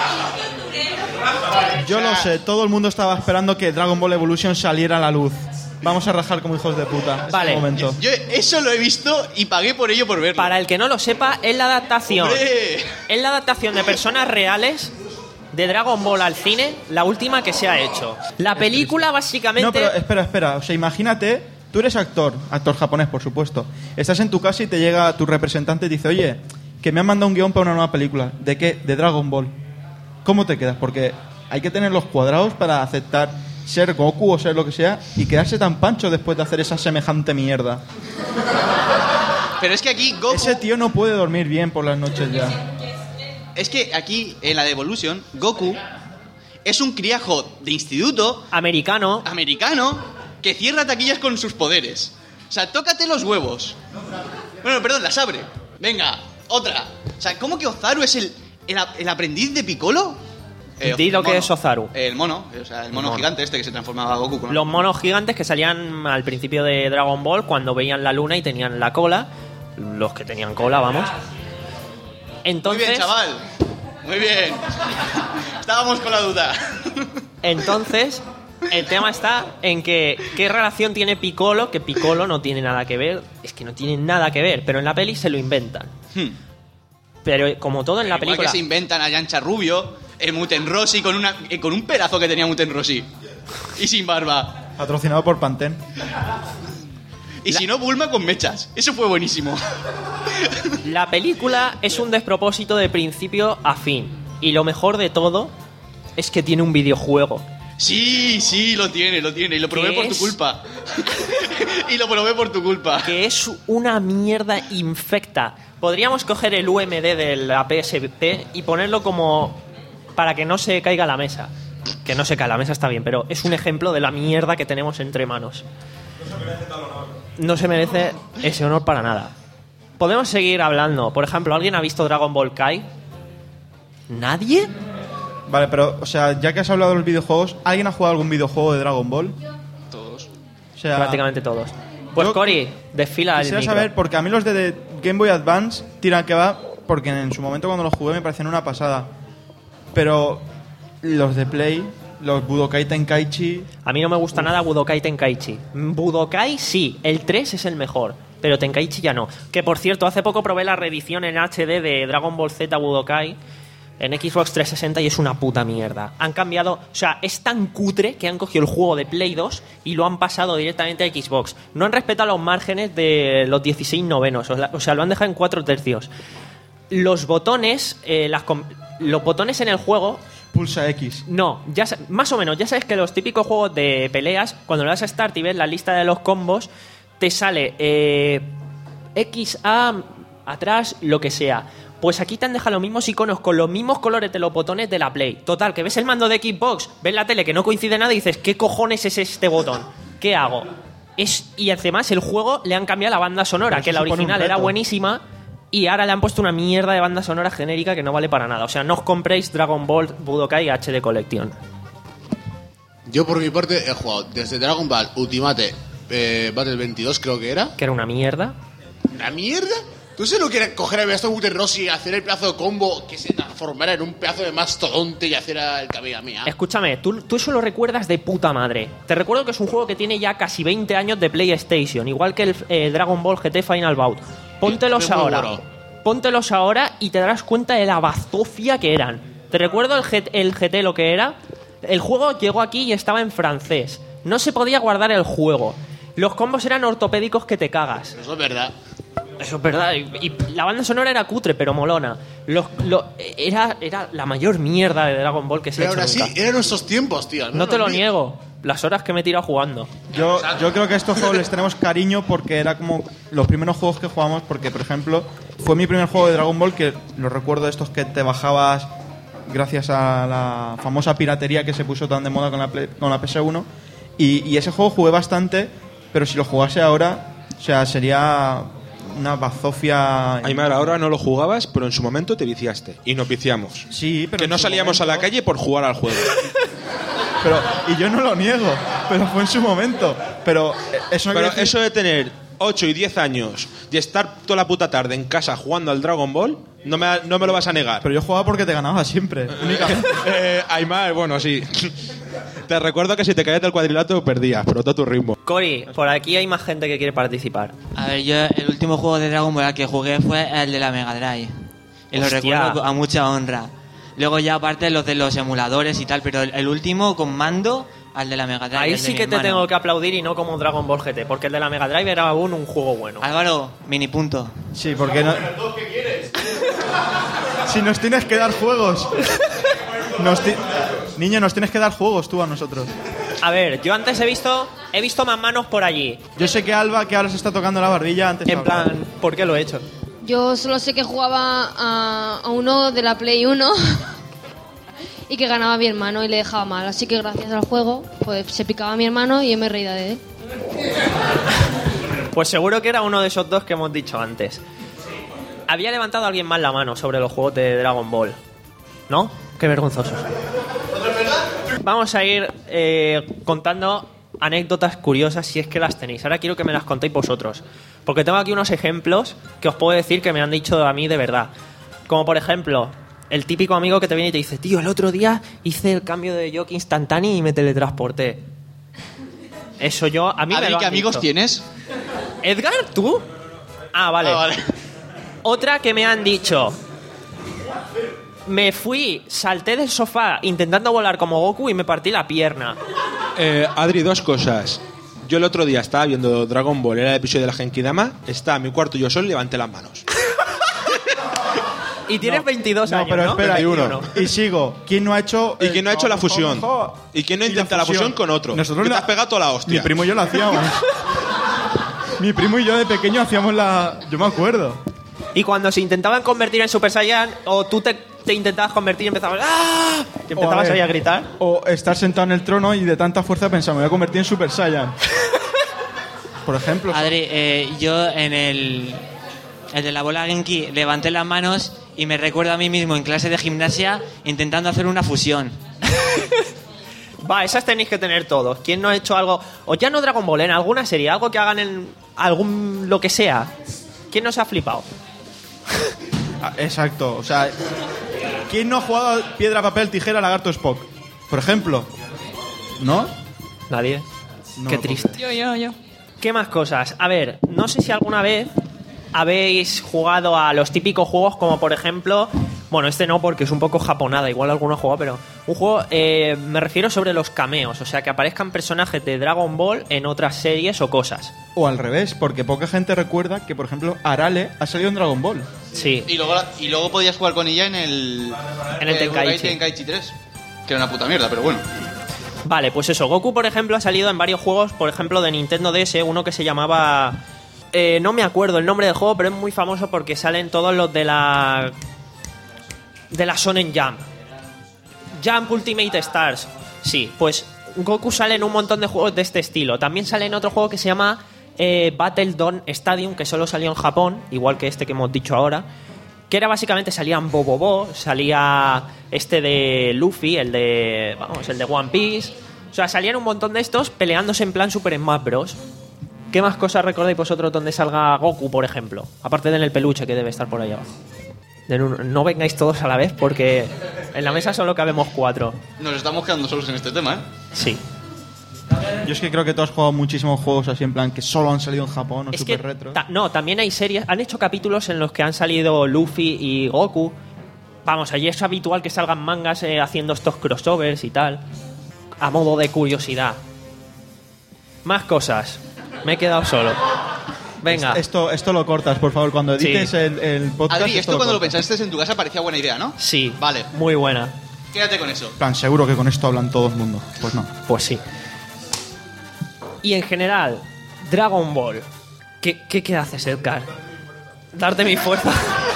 Yo lo sé, todo el mundo estaba esperando que Dragon Ball Evolution saliera a la luz. Vamos a rajar como hijos de puta. Vale. Este momento. Yo eso lo he visto y pagué por ello por verlo. Para el que no lo sepa, es la adaptación. ¡Hombre! Es la adaptación de personas reales de Dragon Ball al cine, la última que se ha hecho. La película básicamente... No, pero espera, espera. O sea, imagínate, tú eres actor, actor japonés, por supuesto. Estás en tu casa y te llega tu representante y te dice, oye, que me han mandado un guión para una nueva película. ¿De qué? De Dragon Ball. ¿Cómo te quedas? Porque hay que tener los cuadrados para aceptar ser Goku o ser lo que sea y quedarse tan pancho después de hacer esa semejante mierda. Pero es que aquí Goku... Ese tío no puede dormir bien por las noches ya. Es que aquí, en la de Evolution, Goku es un criajo de instituto... Americano. Americano, que cierra taquillas con sus poderes. O sea, tócate los huevos. Bueno, perdón, las abre. Venga, otra. O sea, ¿cómo que Ozaru es el, el, el aprendiz de Piccolo? Eh, Di lo que mono. es Ozaru. El mono, o sea, el mono, mono. gigante este que se transformaba a Goku. Con Los monos gigantes que salían al principio de Dragon Ball cuando veían la luna y tenían la cola. Los que tenían cola, vamos. Entonces, Muy bien, chaval. Muy bien. Estábamos con la duda. Entonces, el tema está en que qué relación tiene Piccolo, que Piccolo no tiene nada que ver, es que no tiene nada que ver, pero en la peli se lo inventan. Hmm. Pero como todo en la Igual película... que se inventan a Yancha Rubio, el Muten Rossi con, una, eh, con un pedazo que tenía Muten Rossi. Y sin barba. Patrocinado por Pantene. Y la... si no, Bulma con mechas. Eso fue buenísimo. La película es un despropósito de principio a fin. Y lo mejor de todo es que tiene un videojuego. Sí, sí, lo tiene, lo tiene. Y lo probé por es... tu culpa. Y lo probé por tu culpa. Que es una mierda infecta. Podríamos coger el U M D de la P S P y ponerlo como... para que no se caiga la mesa. Que no se caiga la mesa está bien, pero es un ejemplo de la mierda que tenemos entre manos. No se merece ese honor para nada. Podemos seguir hablando. Por ejemplo, ¿alguien ha visto Dragon Ball Kai? ¿Nadie? Vale, pero, o sea, ya que has hablado de los videojuegos, ¿alguien ha jugado algún videojuego de Dragon Ball? Todos. O sea, prácticamente todos. Pues Cory, desfila el quisiera micro. saber, porque a mí los de Game Boy Advance tiran que va, porque en su momento cuando los jugué me parecían una pasada. Pero los de Play, los Budokai Tenkaichi... A mí no me gusta nada Budokai Tenkaichi. Budokai sí, el tres es el mejor, pero Tenkaichi ya no. Que por cierto, hace poco probé la reedición en H D de Dragon Ball Z Budokai en Xbox trescientos sesenta y es una puta mierda. Han cambiado, o sea, es tan cutre que han cogido el juego de Play dos y lo han pasado directamente a Xbox. No han respetado los márgenes de los dieciséis novenos, o sea, lo han dejado en cuatro tercios. Los botones, eh, las los botones en el juego... Pulsa X. No, ya más o menos, ya sabes que los típicos juegos de peleas, cuando le das a Start y ves la lista de los combos, te sale eh, X, A, atrás, lo que sea. Pues aquí te han dejado los mismos iconos con los mismos colores de los botones de la Play. Total, que ves el mando de Xbox, ves la tele que no coincide nada y dices, ¿qué cojones es este botón? ¿Qué hago? Es, y además el juego le han cambiado la banda sonora, Pero que la original era buenísima, y ahora le han puesto una mierda de banda sonora genérica que no vale para nada. O sea, no os compréis Dragon Ball Budokai H D Collection. Yo por mi parte he jugado desde Dragon Ball Ultimate eh, Battle veintidós, creo que era. Que era una mierda. ¿Una mierda? ¿Tú se lo quieres coger a Beasto Rossi y hacer el pedazo de combo que se transformara en un pedazo de mastodonte y hacer el Kamehameha? Escúchame, tú, tú eso lo recuerdas de puta madre. Te recuerdo que es un juego que tiene ya casi veinte años de PlayStation, igual que el eh, Dragon Ball G T Final Bout. Póntelos Muy ahora. bueno. Póntelos ahora y te darás cuenta de la bazofia que eran. Te recuerdo el G T, el G T lo que era. El juego llegó aquí y estaba en francés. No se podía guardar el juego. Los combos eran ortopédicos que te cagas. Eso es verdad. Eso es verdad. Y, y la banda sonora era cutre, pero molona. Los, lo, era, era la mayor mierda de Dragon Ball que se Pero ha aún hecho así, nunca. eran nuestros tiempos, tío. No te lo niego. Las horas que me he tirado jugando. Yo, yo creo que a estos juegos les tenemos cariño porque era como los primeros juegos que jugamos. Porque, por ejemplo, fue mi primer juego de Dragon Ball, que lo recuerdo de estos que te bajabas gracias a la famosa piratería que se puso tan de moda con la, Play- con la P S uno. Y, y ese juego jugué bastante, pero si lo jugase ahora, o sea, sería una bazofia. Aymar, ahora no lo jugabas, pero en su momento te viciaste. Y nos viciamos. Sí, pero que en no su salíamos a la momento- calle por jugar al juego. Pero, y yo no lo niego, pero fue en su momento. Pero eso no Pero quiere decir- eso de tener ocho y diez años y estar toda la puta tarde en casa jugando al Dragon Ball, no me, no me lo vas a negar. Pero yo jugaba porque te ganaba siempre, únicamente. eh, Aymar, bueno, sí. Te recuerdo que si te caías del cuadrilátero perdías, pero todo a tu ritmo. Cory, por aquí hay más gente que quiere participar. A ver, yo el último juego de Dragon Ball al que jugué fue el de la Mega Drive. Y lo Hostia. recuerdo a mucha honra. Luego ya aparte los de los emuladores y tal, pero el, el último con mando al de la Mega Drive. Ahí el de sí mi que te hermano. tengo que aplaudir y no como Dragon Ball G T, porque el de la Mega Drive era aún un juego bueno. Álvaro, mini punto. Sí, porque no. Si nos tienes que dar juegos. Nos ti- Niño, nos tienes que dar juegos tú a nosotros. A ver, yo antes he visto he visto más manos por allí. Yo sé que Alba, que ahora se está tocando la barbilla, antes. En plan, ¿por qué lo he hecho? Yo solo sé que jugaba a, a uno de la Play uno y que ganaba a mi hermano y le dejaba mal. Así que gracias al juego, pues se picaba a mi hermano y yo me reía de él. Pues seguro que era uno de esos dos que hemos dicho antes. Había levantado alguien más la mano sobre los juegos de Dragon Ball. ¿No? Qué vergonzosos. Vamos a ir eh, contando anécdotas curiosas si es que las tenéis. Ahora quiero que me las contéis vosotros. Porque tengo aquí unos ejemplos que os puedo decir que me han dicho a mí de verdad. Como por ejemplo, el típico amigo que te viene y te dice: tío, el otro día hice el cambio de jockey instantáneo y me teletransporté. Eso yo, a mí me Adri, lo ¿qué han amigos dicho. tienes? ¿Edgar, tú? Ah, vale. Ah, vale. Otra que me han dicho: me fui, salté del sofá intentando volar como Goku y me partí la pierna. Eh, Adri, dos cosas. Yo el otro día estaba viendo Dragon Ball, era el episodio de la Genkidama, estaba en mi cuarto yo solo y levanté las manos. Y tienes veintidós No, años, pero ¿no? espera, veintiuno. y sigo. ¿Quién no ha hecho. ¿Y quién no ha hecho la ojo, fusión? ojo? ¿Y quién no Y intenta la fusión con otro? Nosotros Que te la- has pegado toda la hostia. Mi primo y yo lo hacíamos. Mi primo y yo de pequeño hacíamos la. Yo me acuerdo. Y cuando se intentaban convertir en Super Saiyan, o tú te, te intentabas convertir y empezabas ¡ah! Y empezabas ver, ahí a gritar. O estar sentado en el trono y de tanta fuerza pensar, me voy a convertir en Super Saiyan. Por ejemplo. Adri, eh, yo en el, el de la bola Genki levanté las manos y me recuerdo a mí mismo en clase de gimnasia intentando hacer una fusión. Va, esas tenéis que tener todos. ¿Quién no ha hecho algo? O ya no Dragon Ball, en alguna serie, algo que hagan en algún lo que sea. ¿Quién no se ha flipado? Ah, exacto. O sea, ¿quién no ha jugado a piedra, papel, tijera, lagarto, Spock? Por ejemplo. ¿No? Nadie. No Qué lo puedo triste. creer. Yo, yo, yo. ¿Qué más cosas? A ver, no sé si alguna vez habéis jugado a los típicos juegos como por ejemplo... Bueno, este no porque es un poco japonada, igual alguno ha jugado, pero... Un juego, eh, me refiero sobre los cameos, o sea, que aparezcan personajes de Dragon Ball en otras series o cosas. O al revés, porque poca gente recuerda que, por ejemplo, Arale ha salido en Dragon Ball. Sí. Y luego, y luego podías jugar con ella en el... En el Tenkaichi. Tenkaichi tres. Que era una puta mierda, pero bueno. Vale, pues eso, Goku, por ejemplo, ha salido en varios juegos, por ejemplo, de Nintendo D S, uno que se llamaba... Eh, no me acuerdo el nombre del juego, pero es muy famoso porque salen todos los de la... de la Shonen Jump. Jump Ultimate Stars. Sí, pues Goku sale en un montón de juegos de este estilo. También sale en otro juego que se llama eh, Battle Dawn Stadium, que solo salió en Japón, igual que este que hemos dicho ahora. Que era básicamente, salían Bobobo, salía este de Luffy, el de... vamos, el de One Piece. O sea, salían un montón de estos peleándose en plan Super Smash Bros. ¿Qué más cosas recordáis vosotros donde salga Goku, por ejemplo? Aparte del peluche que debe estar por ahí abajo. De no, no vengáis todos a la vez porque en la mesa solo cabemos cuatro. Nos estamos quedando solos en este tema, ¿eh? Sí. Yo es que creo que tú has jugado muchísimos juegos así en plan que solo han salido en Japón o Es super que retro. ta- no, también hay series. Han hecho capítulos en los que han salido Luffy y Goku. Vamos, allí es habitual que salgan mangas eh, haciendo estos crossovers y tal. A modo de curiosidad. Más cosas. Me he quedado solo. Venga. Esto, esto lo cortas, por favor, cuando Sí. edites el, el podcast. Adri, esto cuando lo cortas. pensaste en tu casa parecía buena idea, ¿no? Sí. Vale. Muy buena. Quédate con eso. En plan, seguro que con esto hablan todo el mundo. Pues no. Pues sí. Y en general, Dragon Ball. ¿Qué, qué, qué haces, Edgar? Darte mi fuerza.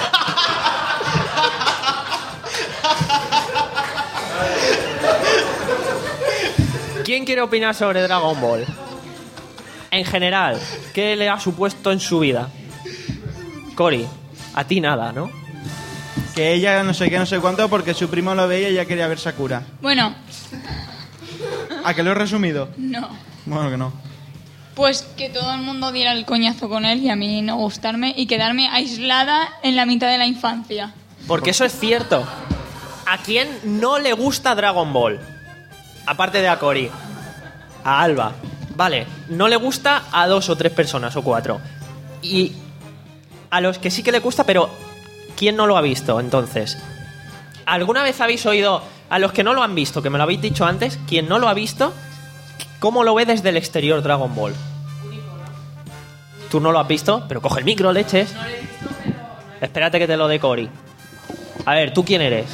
¿Quién quiere opinar sobre Dragon Ball? En general, ¿qué le ha supuesto en su vida? Cory, a ti nada, ¿no? Que ella no sé qué, no sé cuánto, porque su primo lo veía y ya quería ver Sakura. Bueno, ¿A que lo he resumido? no. Bueno, que no. Pues que todo el mundo diera el coñazo con él y a mí no gustarme y quedarme aislada en la mitad de la infancia. Porque eso es cierto. ¿A quién no le gusta Dragon Ball? Aparte de a Cory. A Alba. Vale, no le gusta a dos o tres personas o cuatro. Y a los que sí que le gusta, pero ¿quién no lo ha visto entonces? ¿Alguna vez habéis oído, a los que no lo han visto, que me lo habéis dicho antes, quien no lo ha visto, cómo lo ve desde el exterior Dragon Ball? Tú no lo has visto, pero coge el micro, leches. Espérate que te lo dé Cory. A ver, ¿tú quién eres?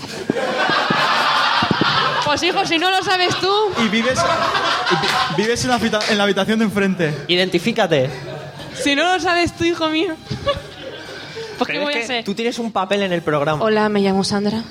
Pues hijo, si no lo sabes tú... Y vives, y vi- vives en, la habita- en la habitación de enfrente. Identifícate. Si no lo sabes tú, hijo mío. Pues qué Pero voy es a que ser. tú tienes un papel en el programa. Hola, me llamo Sandra.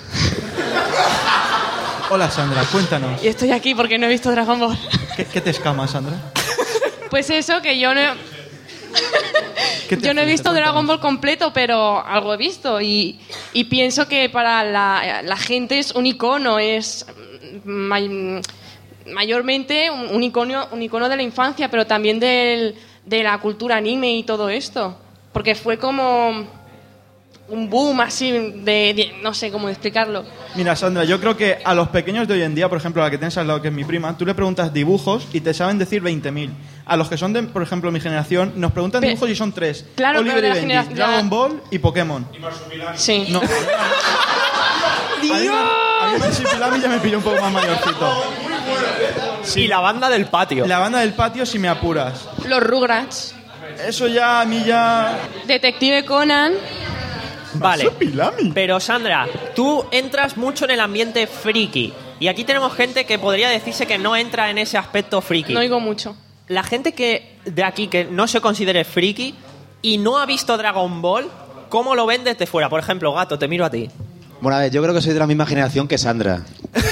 Hola, Sandra, cuéntanos. Y estoy aquí porque no he visto Dragon Ball. ¿Qué, qué te escama, Sandra? Pues eso, que yo no... ¿Qué te Yo no he aflige? visto Dragon Ball completo, pero algo he visto. Y, y pienso que para la, la gente es un icono, es may- mayormente un, un, icono, un icono de la infancia, pero también del, de la cultura anime y todo esto. Porque fue como un boom así de, de- no sé cómo explicarlo. Mira, Sandra, yo creo que a los pequeños de hoy en día, por ejemplo, a la que tienes al lado, que es mi prima, tú le preguntas dibujos y te saben decir veinte mil. A los que son de, por ejemplo, mi generación, nos preguntan Pe- dibujos y son tres. Claro, Oliver pero y la Benji, generación- Dragon Ball y Pokémon. Sí. No. A mí, a mí Marsupilami ya me pilló un poco más mayorcito. Y la banda del patio. La banda del patio, si me apuras. Los Rugrats. Eso ya, a mí ya... Detective Conan. Vale. Pero Sandra, tú entras mucho en el ambiente friki. Y aquí tenemos gente que podría decirse que no entra en ese aspecto friki. No oigo mucho. La gente que de aquí que no se considere friki y no ha visto Dragon Ball, ¿cómo lo ven desde fuera? Por ejemplo, Gato, te miro a ti. Bueno, a ver, yo creo que soy de la misma generación que Sandra.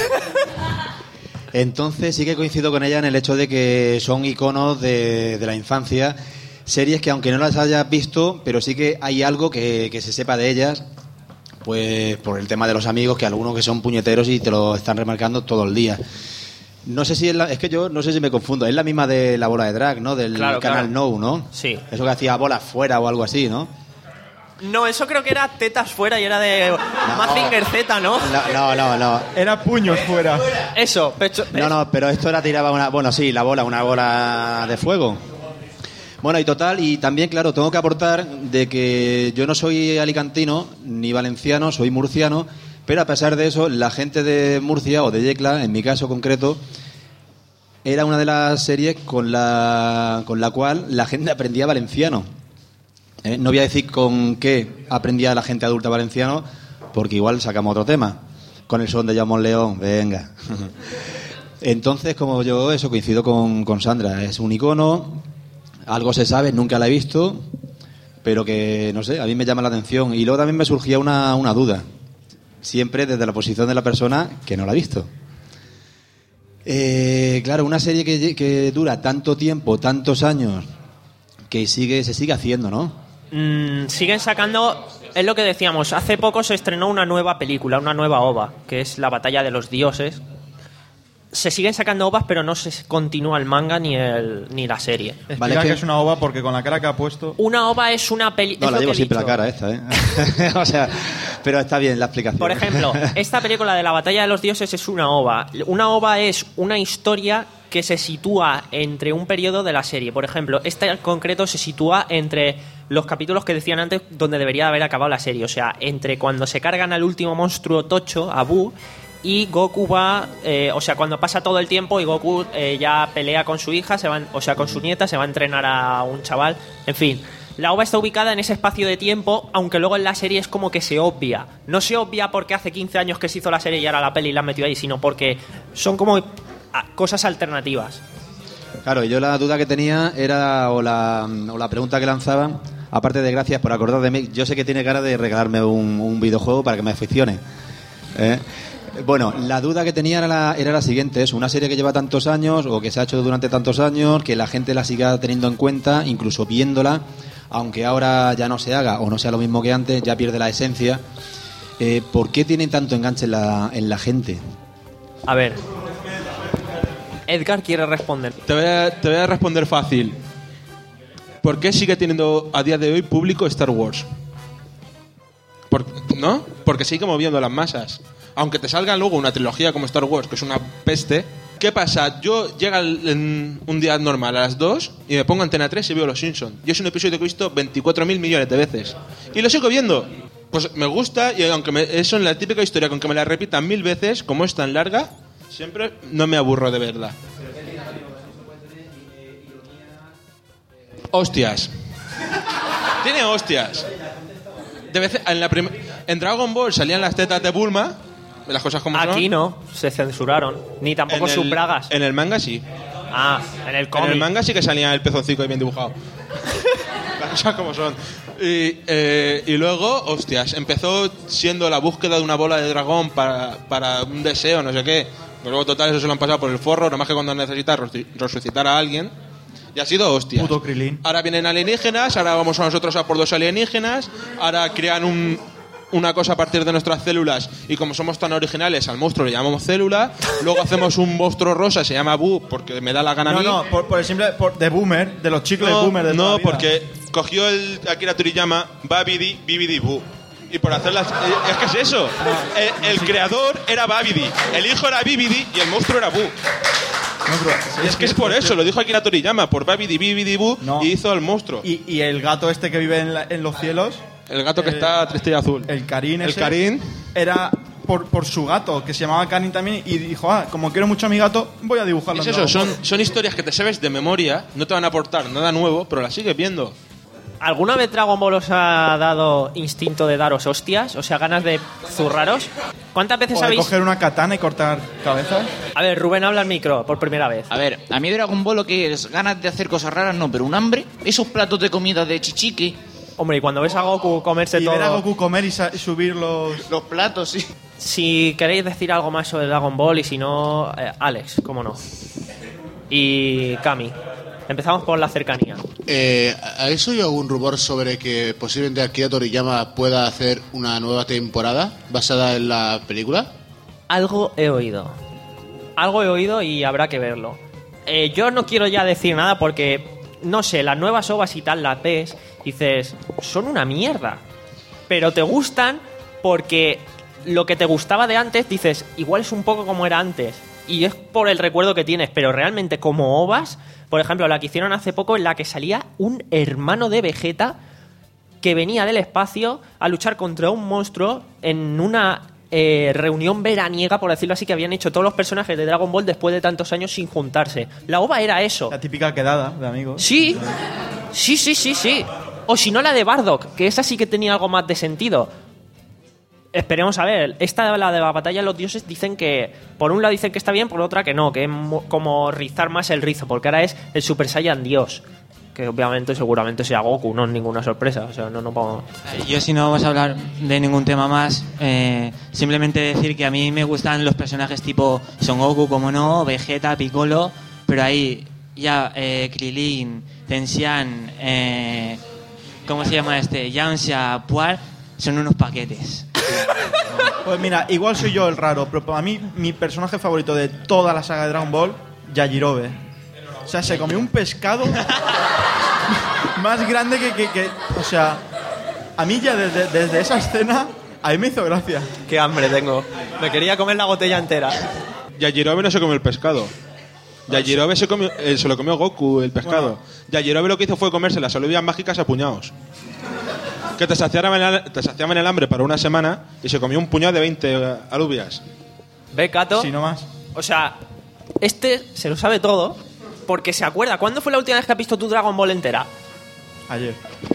Entonces sí que coincido con ella en el hecho de que son iconos de, de la infancia, series que aunque no las hayas visto, pero sí que hay algo que, que se sepa de ellas, pues por el tema de los amigos, que algunos que son puñeteros y te lo están remarcando todo el día. No sé si es, la, es que yo no sé si me confundo, es la misma de la bola de drag, ¿no? Del Claro, canal claro. No, ¿no? Sí. Eso que hacía bolas fuera o algo así, ¿no? No, eso creo que era tetas fuera y era de Mazinger Z, ¿no? No, no, no, no. Era puños fuera. Eso, pecho. No, no, pero esto era tiraba una... Bueno, sí, la bola, una bola de fuego. Bueno, y total, y también, claro, tengo que aportar de que yo no soy alicantino ni valenciano, soy murciano, pero a pesar de eso, la gente de Murcia, o de Yecla, en mi caso concreto, era una de las series con la, con la cual la gente aprendía valenciano. ¿Eh? No voy a decir con qué aprendía la gente adulta valenciano, porque igual sacamos otro tema. Con el son de Jaume León, venga. Entonces, como yo, eso coincido con, con Sandra, es un icono, algo se sabe, nunca la he visto, pero que, no sé, a mí me llama la atención. Y luego también me surgía una, una duda, siempre desde la posición de la persona que no la ha visto. Eh, claro, una serie que, que dura tanto tiempo, tantos años, que sigue se sigue haciendo, ¿no? Mm, siguen sacando, es lo que decíamos, hace poco se estrenó una nueva película, una nueva ova, que es La batalla de los dioses. se siguen sacando ovas, pero no se continúa el manga ni el ni la serie. Explica vale, que... que es una ova porque con la cara que ha puesto... Una ova es una peli... No, la llevo siempre la cara esta, ¿eh? O sea, pero está bien la explicación. Por ejemplo, esta película de la Batalla de los Dioses es una ova. Una ova es una historia que se sitúa entre un periodo de la serie. Por ejemplo, esta en concreto se sitúa entre los capítulos que decían antes donde debería haber acabado la serie. O sea, entre cuando se cargan al último monstruo tocho, a Buu, y Goku va, eh, o sea, cuando pasa todo el tiempo y Goku eh, ya pelea con su hija, se va, o sea, con su nieta, se va a entrenar a un chaval, en fin. La ova está ubicada en ese espacio de tiempo, aunque luego en la serie es como que se obvia. No se obvia porque hace quince años que se hizo la serie y ahora la peli la han metido ahí, sino porque son como cosas alternativas. Claro, yo la duda que tenía era, o la, o la pregunta que lanzaba, aparte de gracias por acordar de mí, yo sé que tiene cara de regalarme un, un videojuego para que me aficione. ¿Eh? Bueno, la duda que tenía era la, era la siguiente, es una serie que lleva tantos años o que se ha hecho durante tantos años, que la gente la siga teniendo en cuenta, incluso viéndola, aunque ahora ya no se haga o no sea lo mismo que antes, ya pierde la esencia. Eh, ¿Por qué tiene tanto enganche en la, en la gente? A ver, Edgar quiere responder. Te voy a, te voy a responder fácil. ¿Por qué sigue teniendo a día de hoy público Star Wars? ¿Por, ¿No? Porque sigue moviendo las masas. Aunque te salga luego una trilogía como Star Wars, que es una peste. ¿Qué pasa? Yo llega en un día normal a las dos y me pongo Antena tres y veo Los Simpsons. Y es un episodio que he visto veinticuatro mil millones de veces. Y lo sigo viendo. Pues me gusta, y aunque me, eso es la típica historia, con que me la repitan mil veces, como es tan larga, siempre no me aburro de verla. Hostias. Tiene hostias. De vez en, la prim- en Dragon Ball salían las tetas de Bulma, las cosas como son. Aquí no, se censuraron. Ni tampoco En el- sus bragas. En el manga sí. Ah, en el En cómic. el manga sí que salía el pezoncito ahí bien dibujado. Las cosas como son. Y, eh, y luego, hostias, empezó siendo la búsqueda de una bola de dragón para, para un deseo, no sé qué. Pero luego, total, eso se lo han pasado por el forro, nomás que cuando necesitas resucitar a alguien. Y ha sido hostias. Puto Krilin. Ahora vienen alienígenas, ahora vamos a nosotros a por dos alienígenas, ahora crean un, una cosa a partir de nuestras células y como somos tan originales, al monstruo le llamamos célula, luego hacemos un monstruo rosa, se llama Boo, porque me da la gana No, a mí. no, por, por el simple... Por, de Boomer, de los chicles No, Boomer de toda no, la vida. porque cogió el Akira Toriyama Babidi Bibidi Boo. Y por hacer las... Es que es eso. El, el creador era Babidi, el hijo era Bibidi y el monstruo era Boo. No, pero, sí, es que es por eso, lo dijo Akira Toriyama, por Babidi Bibidi Boo, No. y hizo el monstruo. Y, y el gato este que vive en, la- en los cielos... El gato que eh, está triste y azul. El Karin El ese... Karin. Era por, por su gato, que se llamaba Karin también, y dijo, ah, como quiero mucho a mi gato, voy a dibujarlo. Es en eso, Dragon son, Ball. son historias que te sabes de memoria, no te van a aportar nada nuevo, pero las sigues viendo. ¿Alguna vez Dragon Ball os ha dado instinto de daros hostias? O sea, ganas de zurraros. ¿Cuántas veces O de habéis...? coger una katana y cortar cabezas. A ver, Rubén, habla al micro por primera vez. A ver, a mí Dragon Ball lo que es ganas de hacer cosas raras, no, pero un hambre, esos platos de comida de chichique. Hombre, y cuando ves a Goku comerse Y todo... ver a Goku comer y, sa- y subir los... Los platos, sí. Si queréis decir algo más sobre Dragon Ball y si no, eh, Alex, cómo no. Y Cami. Empezamos por la cercanía. Eh, ¿Habéis oído algún rumor sobre que posiblemente Akira Toriyama pueda hacer una nueva temporada basada en la película? Algo he oído. Algo he oído y habrá que verlo. Eh, yo no quiero ya decir nada porque, no sé, las nuevas ovas y tal las ves y dices, son una mierda. Pero te gustan porque lo que te gustaba de antes, dices, igual es un poco como era antes. Y es por el recuerdo que tienes, pero realmente como ovas, por ejemplo, la que hicieron hace poco en la que salía un hermano de Vegeta que venía del espacio a luchar contra un monstruo en una eh, reunión veraniega, por decirlo así, que habían hecho todos los personajes de Dragon Ball después de tantos años sin juntarse. La ova era eso. La típica quedada de amigos. Sí, sí, sí, sí, sí. O si no, la de Bardock, que esa sí que tenía algo más de sentido. Esperemos a ver. Esta, la de la batalla de los dioses, dicen que... Por un lado dicen que está bien, por otra que no. Que es mo- como rizar más el rizo, porque ahora es el Super Saiyan Dios. Que obviamente seguramente sea Goku, no es ninguna sorpresa. O sea, no, no podemos... Yo, si no vamos a hablar de ningún tema más, eh, simplemente decir que a mí me gustan los personajes tipo Son Goku, como no, Vegeta, Piccolo, pero ahí ya eh, Krilin, Tensian, eh, ¿cómo se llama este? Yamcha, Puar, son unos paquetes. Pues mira, igual soy yo el raro, pero para mí, mi personaje favorito de toda la saga de Dragon Ball, Yajirobe. O sea, se comió un pescado más grande que, que, que... O sea, a mí ya desde, desde esa escena, a mí me hizo gracia. Qué hambre tengo. Me quería comer la botella entera. Yajirobe no se comió el pescado. Yajirobe se, comió, eh, se lo comió Goku, el pescado. Bueno. Yajirobe lo que hizo fue comerse las alubias mágicas a puñados. Que te saciaban, el, te saciaban el hambre para una semana y se comió un puñado de veinte uh, alubias. ¿Ve, Cato? Sí, no más. O sea, este se lo sabe todo porque se acuerda. ¿Cuándo fue la última vez que has visto tu Dragon Ball entera? Ayer.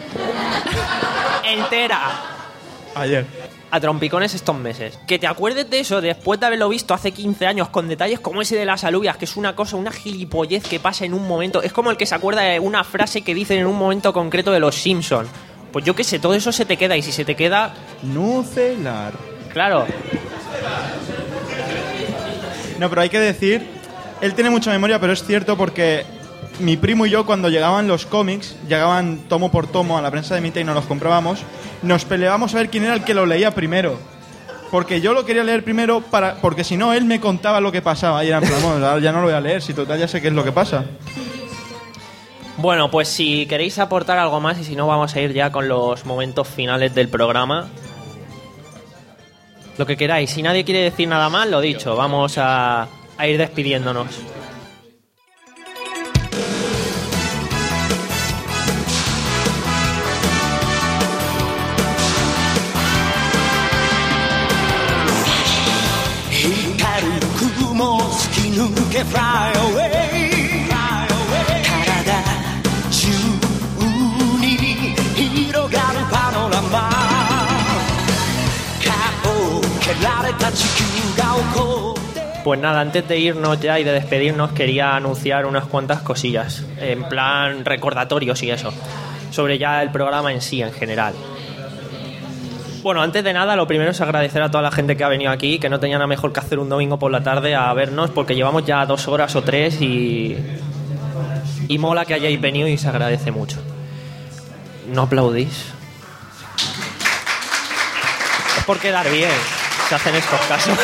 Entera. Ayer. A trompicones estos meses. Que te acuerdes de eso después de haberlo visto hace quince años con detalles como ese de las alubias, que es una cosa, una gilipollez que pasa en un momento. Es como el que se acuerda de una frase que dicen en un momento concreto de los Simpsons. Pues yo qué sé, todo eso se te queda y si se te queda... Nucelar. Claro. No, pero hay que decir, él tiene mucha memoria, pero es cierto porque mi primo y yo cuando llegaban los cómics, llegaban tomo por tomo a la prensa de Mita y nos los comprábamos, nos peleábamos a ver quién era el que lo leía primero. Porque yo lo quería leer primero para porque si no él me contaba lo que pasaba y era en plan, bueno, ya no lo voy a leer, si total ya sé qué es lo que pasa. Bueno, pues si queréis aportar algo más y si no vamos a ir ya con los momentos finales del programa. Lo que queráis. Si nadie quiere decir nada más, lo dicho, vamos a, a ir despidiéndonos. Pues nada, antes de irnos ya y de despedirnos quería anunciar unas cuantas cosillas, en plan recordatorios y eso, sobre ya el programa en sí, en general. Bueno, antes de nada, lo primero es agradecer a toda la gente que ha venido aquí, que no tenía nada mejor que hacer un domingo por la tarde a vernos, porque llevamos ya dos horas o tres y, y mola que hayáis venido y se agradece mucho. ¿No aplaudís? Es por quedar bien, se hacen estos casos.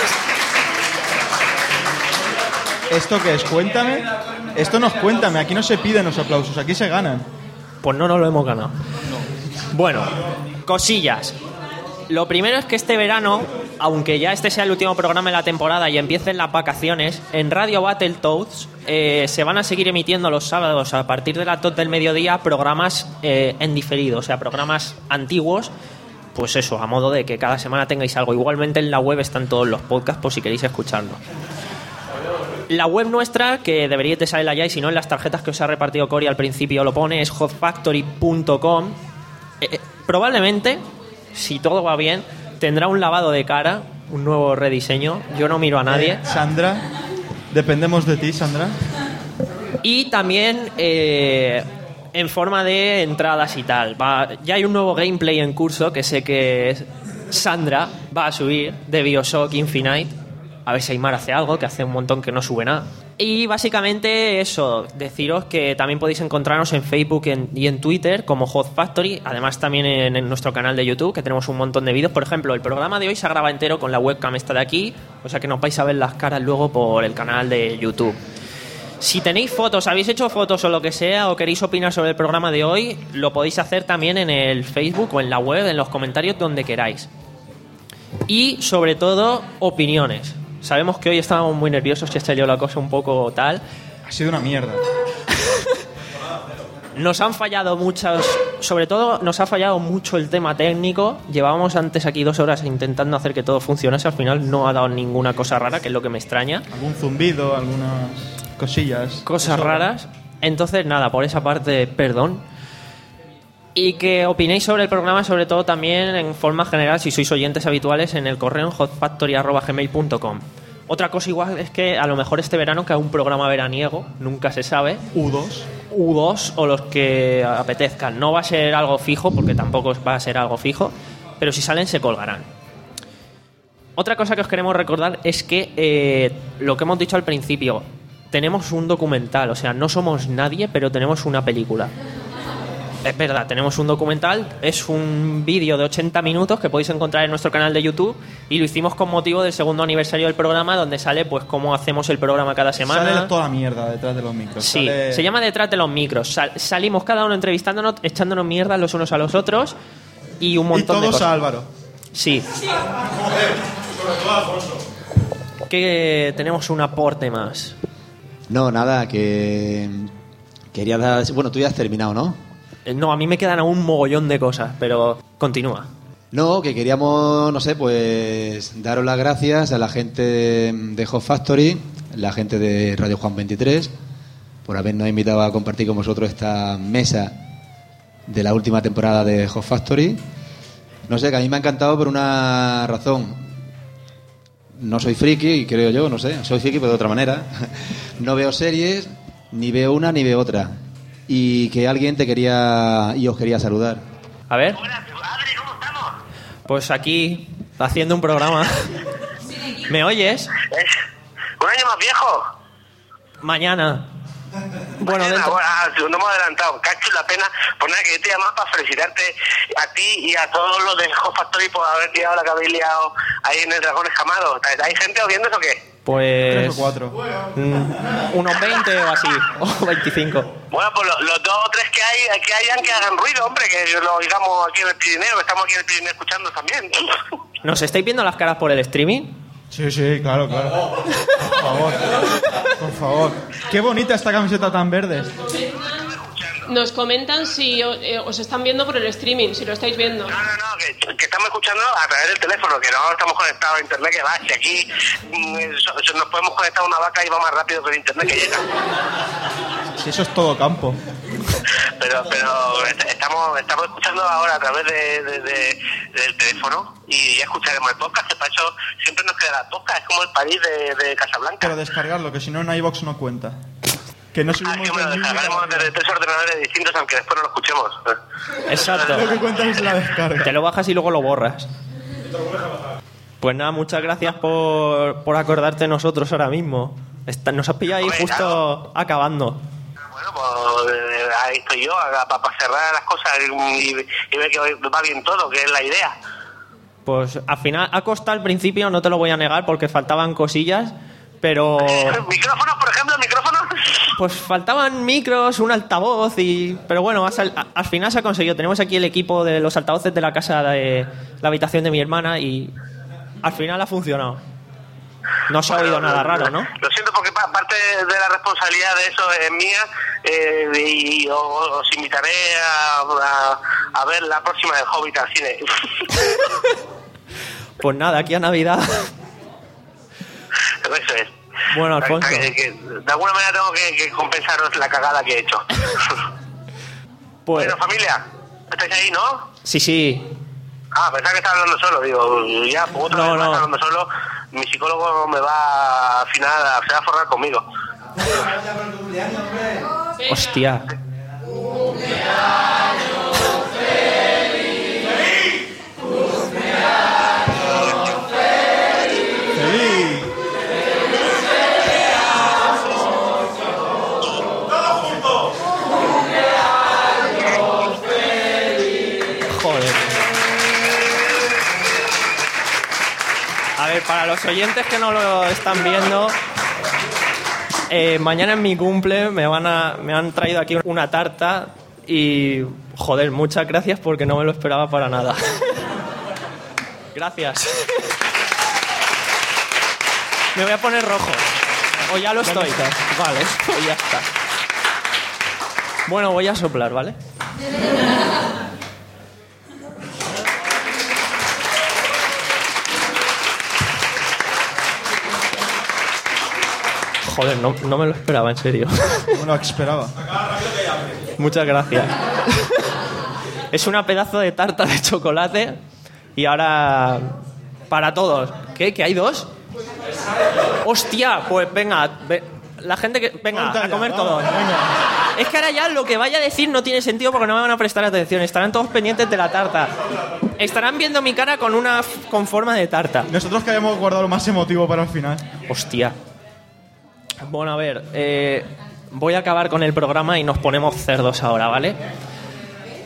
¿Esto qué es? Cuéntame. Esto no es Cuéntame, aquí no se piden los aplausos, aquí se ganan. Pues no nos lo hemos ganado. Bueno, cosillas. Lo primero es que este verano, aunque ya este sea el último programa de la temporada y empiecen las vacaciones, en Radio Battletoads eh, se van a seguir emitiendo los sábados a partir de las dos del mediodía programas eh, en diferido, o sea, programas antiguos, pues eso, a modo de que cada semana tengáis algo. Igualmente en la web están todos los podcasts por si queréis escucharlo. La web nuestra, que deberíais de saberla ya y si no en las tarjetas que os ha repartido Cory al principio lo pone, es hot factory punto com. Eh, eh, probablemente, si todo va bien, tendrá un lavado de cara, un nuevo rediseño. Yo no miro a nadie. Eh, Sandra, dependemos de ti, Sandra. Y también eh, en forma de entradas y tal. Va, ya hay un nuevo gameplay en curso que sé que Sandra va a subir de BioShock Infinite. A ver si Aymar hace algo, que hace un montón que no sube nada. Y básicamente eso, deciros que también podéis encontrarnos en Facebook en, y en Twitter como Hot Factory, además también en, en nuestro canal de YouTube, que tenemos un montón de vídeos. Por ejemplo, el programa de hoy se graba entero con la webcam esta de aquí, o sea que nos vais a ver las caras luego por el canal de YouTube. Si tenéis fotos, habéis hecho fotos o lo que sea, o queréis opinar sobre el programa de hoy, lo podéis hacer también en el Facebook o en la web, en los comentarios, donde queráis. Y sobre todo, opiniones. Sabemos que hoy estábamos muy nerviosos, que ha salido la cosa un poco tal. Ha sido una mierda. Nos han fallado muchas, sobre todo nos ha fallado mucho el tema técnico. Llevábamos antes aquí dos horas intentando hacer que todo funcionase, al final no ha dado ninguna cosa rara, que es lo que me extraña. Algún zumbido, algunas cosillas. Cosas raras. Entonces nada, por esa parte, perdón. Y que opinéis sobre el programa, sobre todo también en forma general, si sois oyentes habituales, en el correo en hot factory arroba gmail punto com. Otra cosa igual es que a lo mejor este verano que haga un programa veraniego, nunca se sabe. U dos. U dos o los que apetezcan. No va a ser algo fijo, porque tampoco va a ser algo fijo, pero si salen se colgarán. Otra cosa que os queremos recordar es que eh, lo que hemos dicho al principio, tenemos un documental, o sea, no somos nadie, pero tenemos una película. es verdad, tenemos un documental, es un vídeo de ochenta minutos que podéis encontrar en nuestro canal de YouTube y lo hicimos con motivo del segundo aniversario del programa, donde sale pues cómo hacemos el programa cada semana. Sale toda la mierda detrás de los micros. Sí, Sale- se llama Detrás de los micros. Sal- salimos cada uno entrevistándonos, echándonos mierda los unos a los otros y un Y montón de todos cosas. a Álvaro. Sí. Que tenemos un aporte más. No, nada, que quería dar... Bueno, tú ya has terminado, ¿no? Eh, No, a mí me quedan aún un mogollón de cosas, pero continúa. No, que queríamos, no sé, pues daros las gracias a la gente de Hot Factory, la gente de Radio Juan veintitrés, por habernos invitado a compartir con vosotros esta mesa de la última temporada de Hot Factory. No sé, que a mí me ha encantado por una razón. No soy friki, creo yo, no sé, soy friki pero de otra manera. No veo series, ni veo una ni veo otra. Y que alguien te quería y os quería saludar. A ver. Pues aquí, haciendo un programa. ¿Me oyes? Un año más viejo. Mañana. Bueno, Mañana, dentro- bueno, ah, no hemos adelantado. Cacho la pena. Pues nada, que yo te llamaba para felicitarte a ti y a todos los de Hot Factory por haber tirado la que habéis liado ahí en el Dragones Jamado. ¿Hay gente oyendo eso o qué? Pues... Tres o cuatro. mm, unos veinte o así, o veinticinco. Bueno, pues lo- los dos o tres que hay que hayan que hagan ruido, hombre, que lo oigamos aquí en el Pirineo, que estamos aquí en el Pirineo escuchando también. ¿Nos estáis viendo las caras por el streaming? Sí, sí, claro, claro. Por favor. Por favor. Qué bonita esta camiseta tan verde. Nos comentan si o- eh, os están viendo por el streaming, si lo estáis viendo. No, no, no, que, que estamos escuchando a través del teléfono, que no estamos conectados a internet, que va, si aquí mm, so- so- nos podemos conectar a una vaca y va más rápido que el internet que llega. Si eso es todo campo. Pero pero est- estamos estamos escuchando ahora a través de, de- de- del teléfono y ya escucharemos el podcast, que para eso siempre nos queda la podcast, es como el París de, de Casablanca. Pero descargarlo, que si no en iVox no cuenta. Que no subimos Que me lo del mismo descargaremos desde tres ordenadores distintos, aunque después no lo escuchemos. Exacto. Lo que cuenta es la descarga. Te lo bajas y luego lo borras. Pues nada, muchas gracias por, por acordarte de nosotros ahora mismo. Está- nos has pillado ahí justo acabando. Bueno, pues eh, ahí estoy yo, para cerrar las cosas y, y ver que va bien todo, que es la idea. Pues al final ha costado al principio, no te lo voy a negar, porque faltaban cosillas, pero... ¿Micrófonos, por ejemplo? ¿Micrófonos? Pues faltaban micros, un altavoz y... Pero bueno, ha sal- a- al final se ha conseguido. Tenemos aquí el equipo de los altavoces de la casa de la habitación de mi hermana y al final ha funcionado. No se ha oído nada raro, ¿no? Lo siento porque pa- parte de la responsabilidad de eso es mía eh, y os, os invitaré a, a, a ver la próxima del Hobbit al cine. Pues nada, aquí a Navidad. Eso es. Bueno, Alfonso. Que- que de alguna manera tengo que, que compensaros la cagada que he hecho. Pues Bueno, familia, estáis ahí, ¿no? sí, sí. Ah, pensaba que estaba hablando solo. Digo, ya, pues otra No, vez más no. hablando solo. Mi psicólogo me va al final, se va a forrar conmigo. Hostia. ¡Feliz! Joder. A ver, para los oyentes que no lo están viendo, eh, mañana es mi cumple, me van a, me han traído aquí una tarta y joder, muchas gracias porque no me lo esperaba para nada. Gracias. Me voy a poner rojo. O ya lo estoy. Vale, pues ya está. Bueno, voy a soplar, ¿vale? Joder, no, no me lo esperaba, en serio. No me lo esperaba. Muchas gracias. Es una pedazo de tarta de chocolate y ahora para todos. ¿Qué? ¿Que hay dos? ¡Hostia! Pues venga, ve- la gente que... Venga, a comer todos. Es que ahora ya lo que vaya a decir no tiene sentido porque no me van a prestar atención. Estarán todos pendientes de la tarta. Estarán viendo mi cara con una f- con forma de tarta. Nosotros que habíamos guardado lo más emotivo para el final. Hostia. Bueno, a ver, eh, voy a acabar con el programa y nos ponemos cerdos ahora, ¿vale?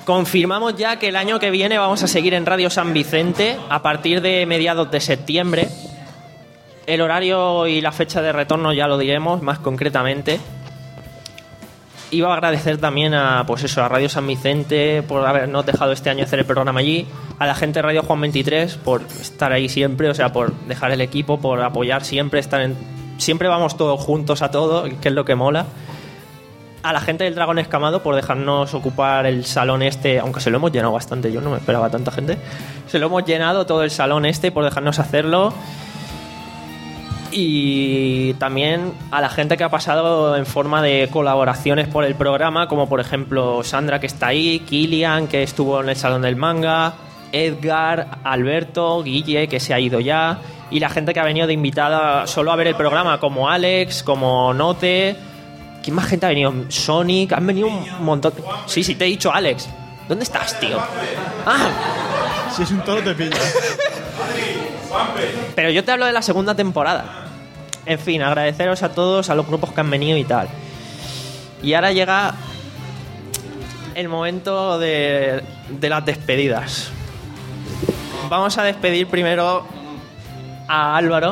confirmamos ya que el año que viene vamos a seguir en Radio San Vicente a partir de mediados de septiembre. El horario y la fecha de retorno ya lo diremos más concretamente. Iba a agradecer también a, pues eso, a Radio San Vicente por habernos dejado este año hacer el programa allí, a la gente de Radio Juan veintitrés por estar ahí siempre, o sea, por dejar el equipo, por apoyar siempre, estar en, siempre vamos todos juntos a todo, que es lo que mola. A la gente del Dragón Escamado por dejarnos ocupar el salón este, aunque se lo hemos llenado bastante, yo no me esperaba tanta gente. Se lo hemos llenado todo el salón este por dejarnos hacerlo. Y también a la gente que ha pasado en forma de colaboraciones por el programa, como por ejemplo Sandra, que está ahí, Kilian, que estuvo en el Salón del Manga, Edgar, Alberto, Guille, que se ha ido ya, y la gente que ha venido de invitada solo a ver el programa, como Alex, como Note. ¿Quién más gente ha venido? Sonic, han venido un montón. Sí, sí, te he dicho Alex. ¿Dónde estás, tío? Ah, si es un toro te pilla. Pero yo te hablo de la segunda temporada. En fin, agradeceros a todos, a los grupos que han venido y tal. Y ahora llega el momento de, de las despedidas. Vamos a despedir primero a Álvaro.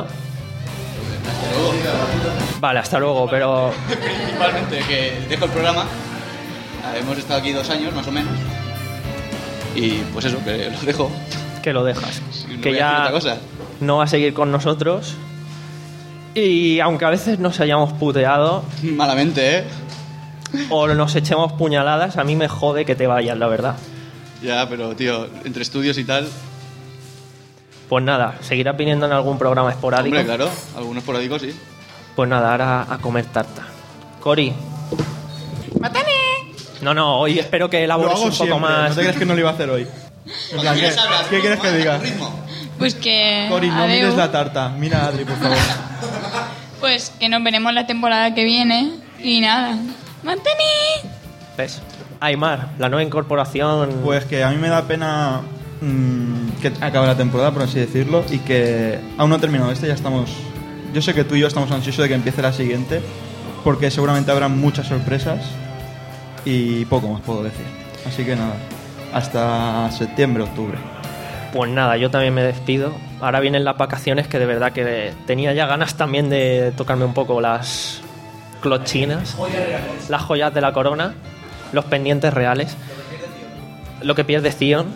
Vale, hasta luego, pero... Principalmente que dejo el programa. Hemos estado aquí dos años, más o menos. Y pues eso, que lo dejo. Que lo dejas. No que voy a ya decir otra cosa. no va a seguir con nosotros. Y aunque a veces nos hayamos puteado... Malamente, ¿eh? O nos echemos puñaladas, a mí me jode que te vayas, la verdad. Ya, pero tío, entre estudios y tal... Pues nada, seguirás viniendo en algún programa esporádico. Hombre, claro, algunos esporádicos sí. Pues nada, ahora a comer tarta. Cori. ¡Matane! No, no, hoy espero que elabores Lo hago un poco siempre, más... ¿no te crees que no lo iba a hacer hoy? En plan, ¿qué, ¿qué quieres que diga? Pues que... Cori, no adeu. mires la tarta. Mira a Adri, por favor. Pues que nos veremos la temporada que viene. Y nada. ¡Mantení! ¿Ves? Aymar, la nueva incorporación... Pues que a mí me da pena mmm, que acabe la temporada, por así decirlo, y que aún no ha terminado este, ya estamos... Yo sé que tú y yo estamos ansiosos de que empiece la siguiente, porque seguramente habrá muchas sorpresas y poco más puedo decir. Así que nada, hasta septiembre, octubre. Pues nada, yo también me despido. Ahora vienen las vacaciones, que de verdad que tenía ya ganas también de tocarme un poco las clochinas, las joyas de la corona, los pendientes reales, lo que pierde Zion.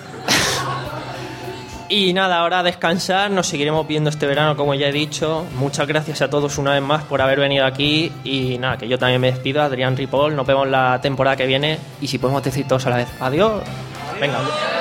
Y nada, ahora a descansar, nos seguiremos viendo este verano, como ya he dicho. Muchas gracias a todos una vez más por haber venido aquí. Y nada, que yo también me despido, Adrián Ripoll. Nos vemos la temporada que viene. Y si podemos decir todos a la vez, adiós. Venga.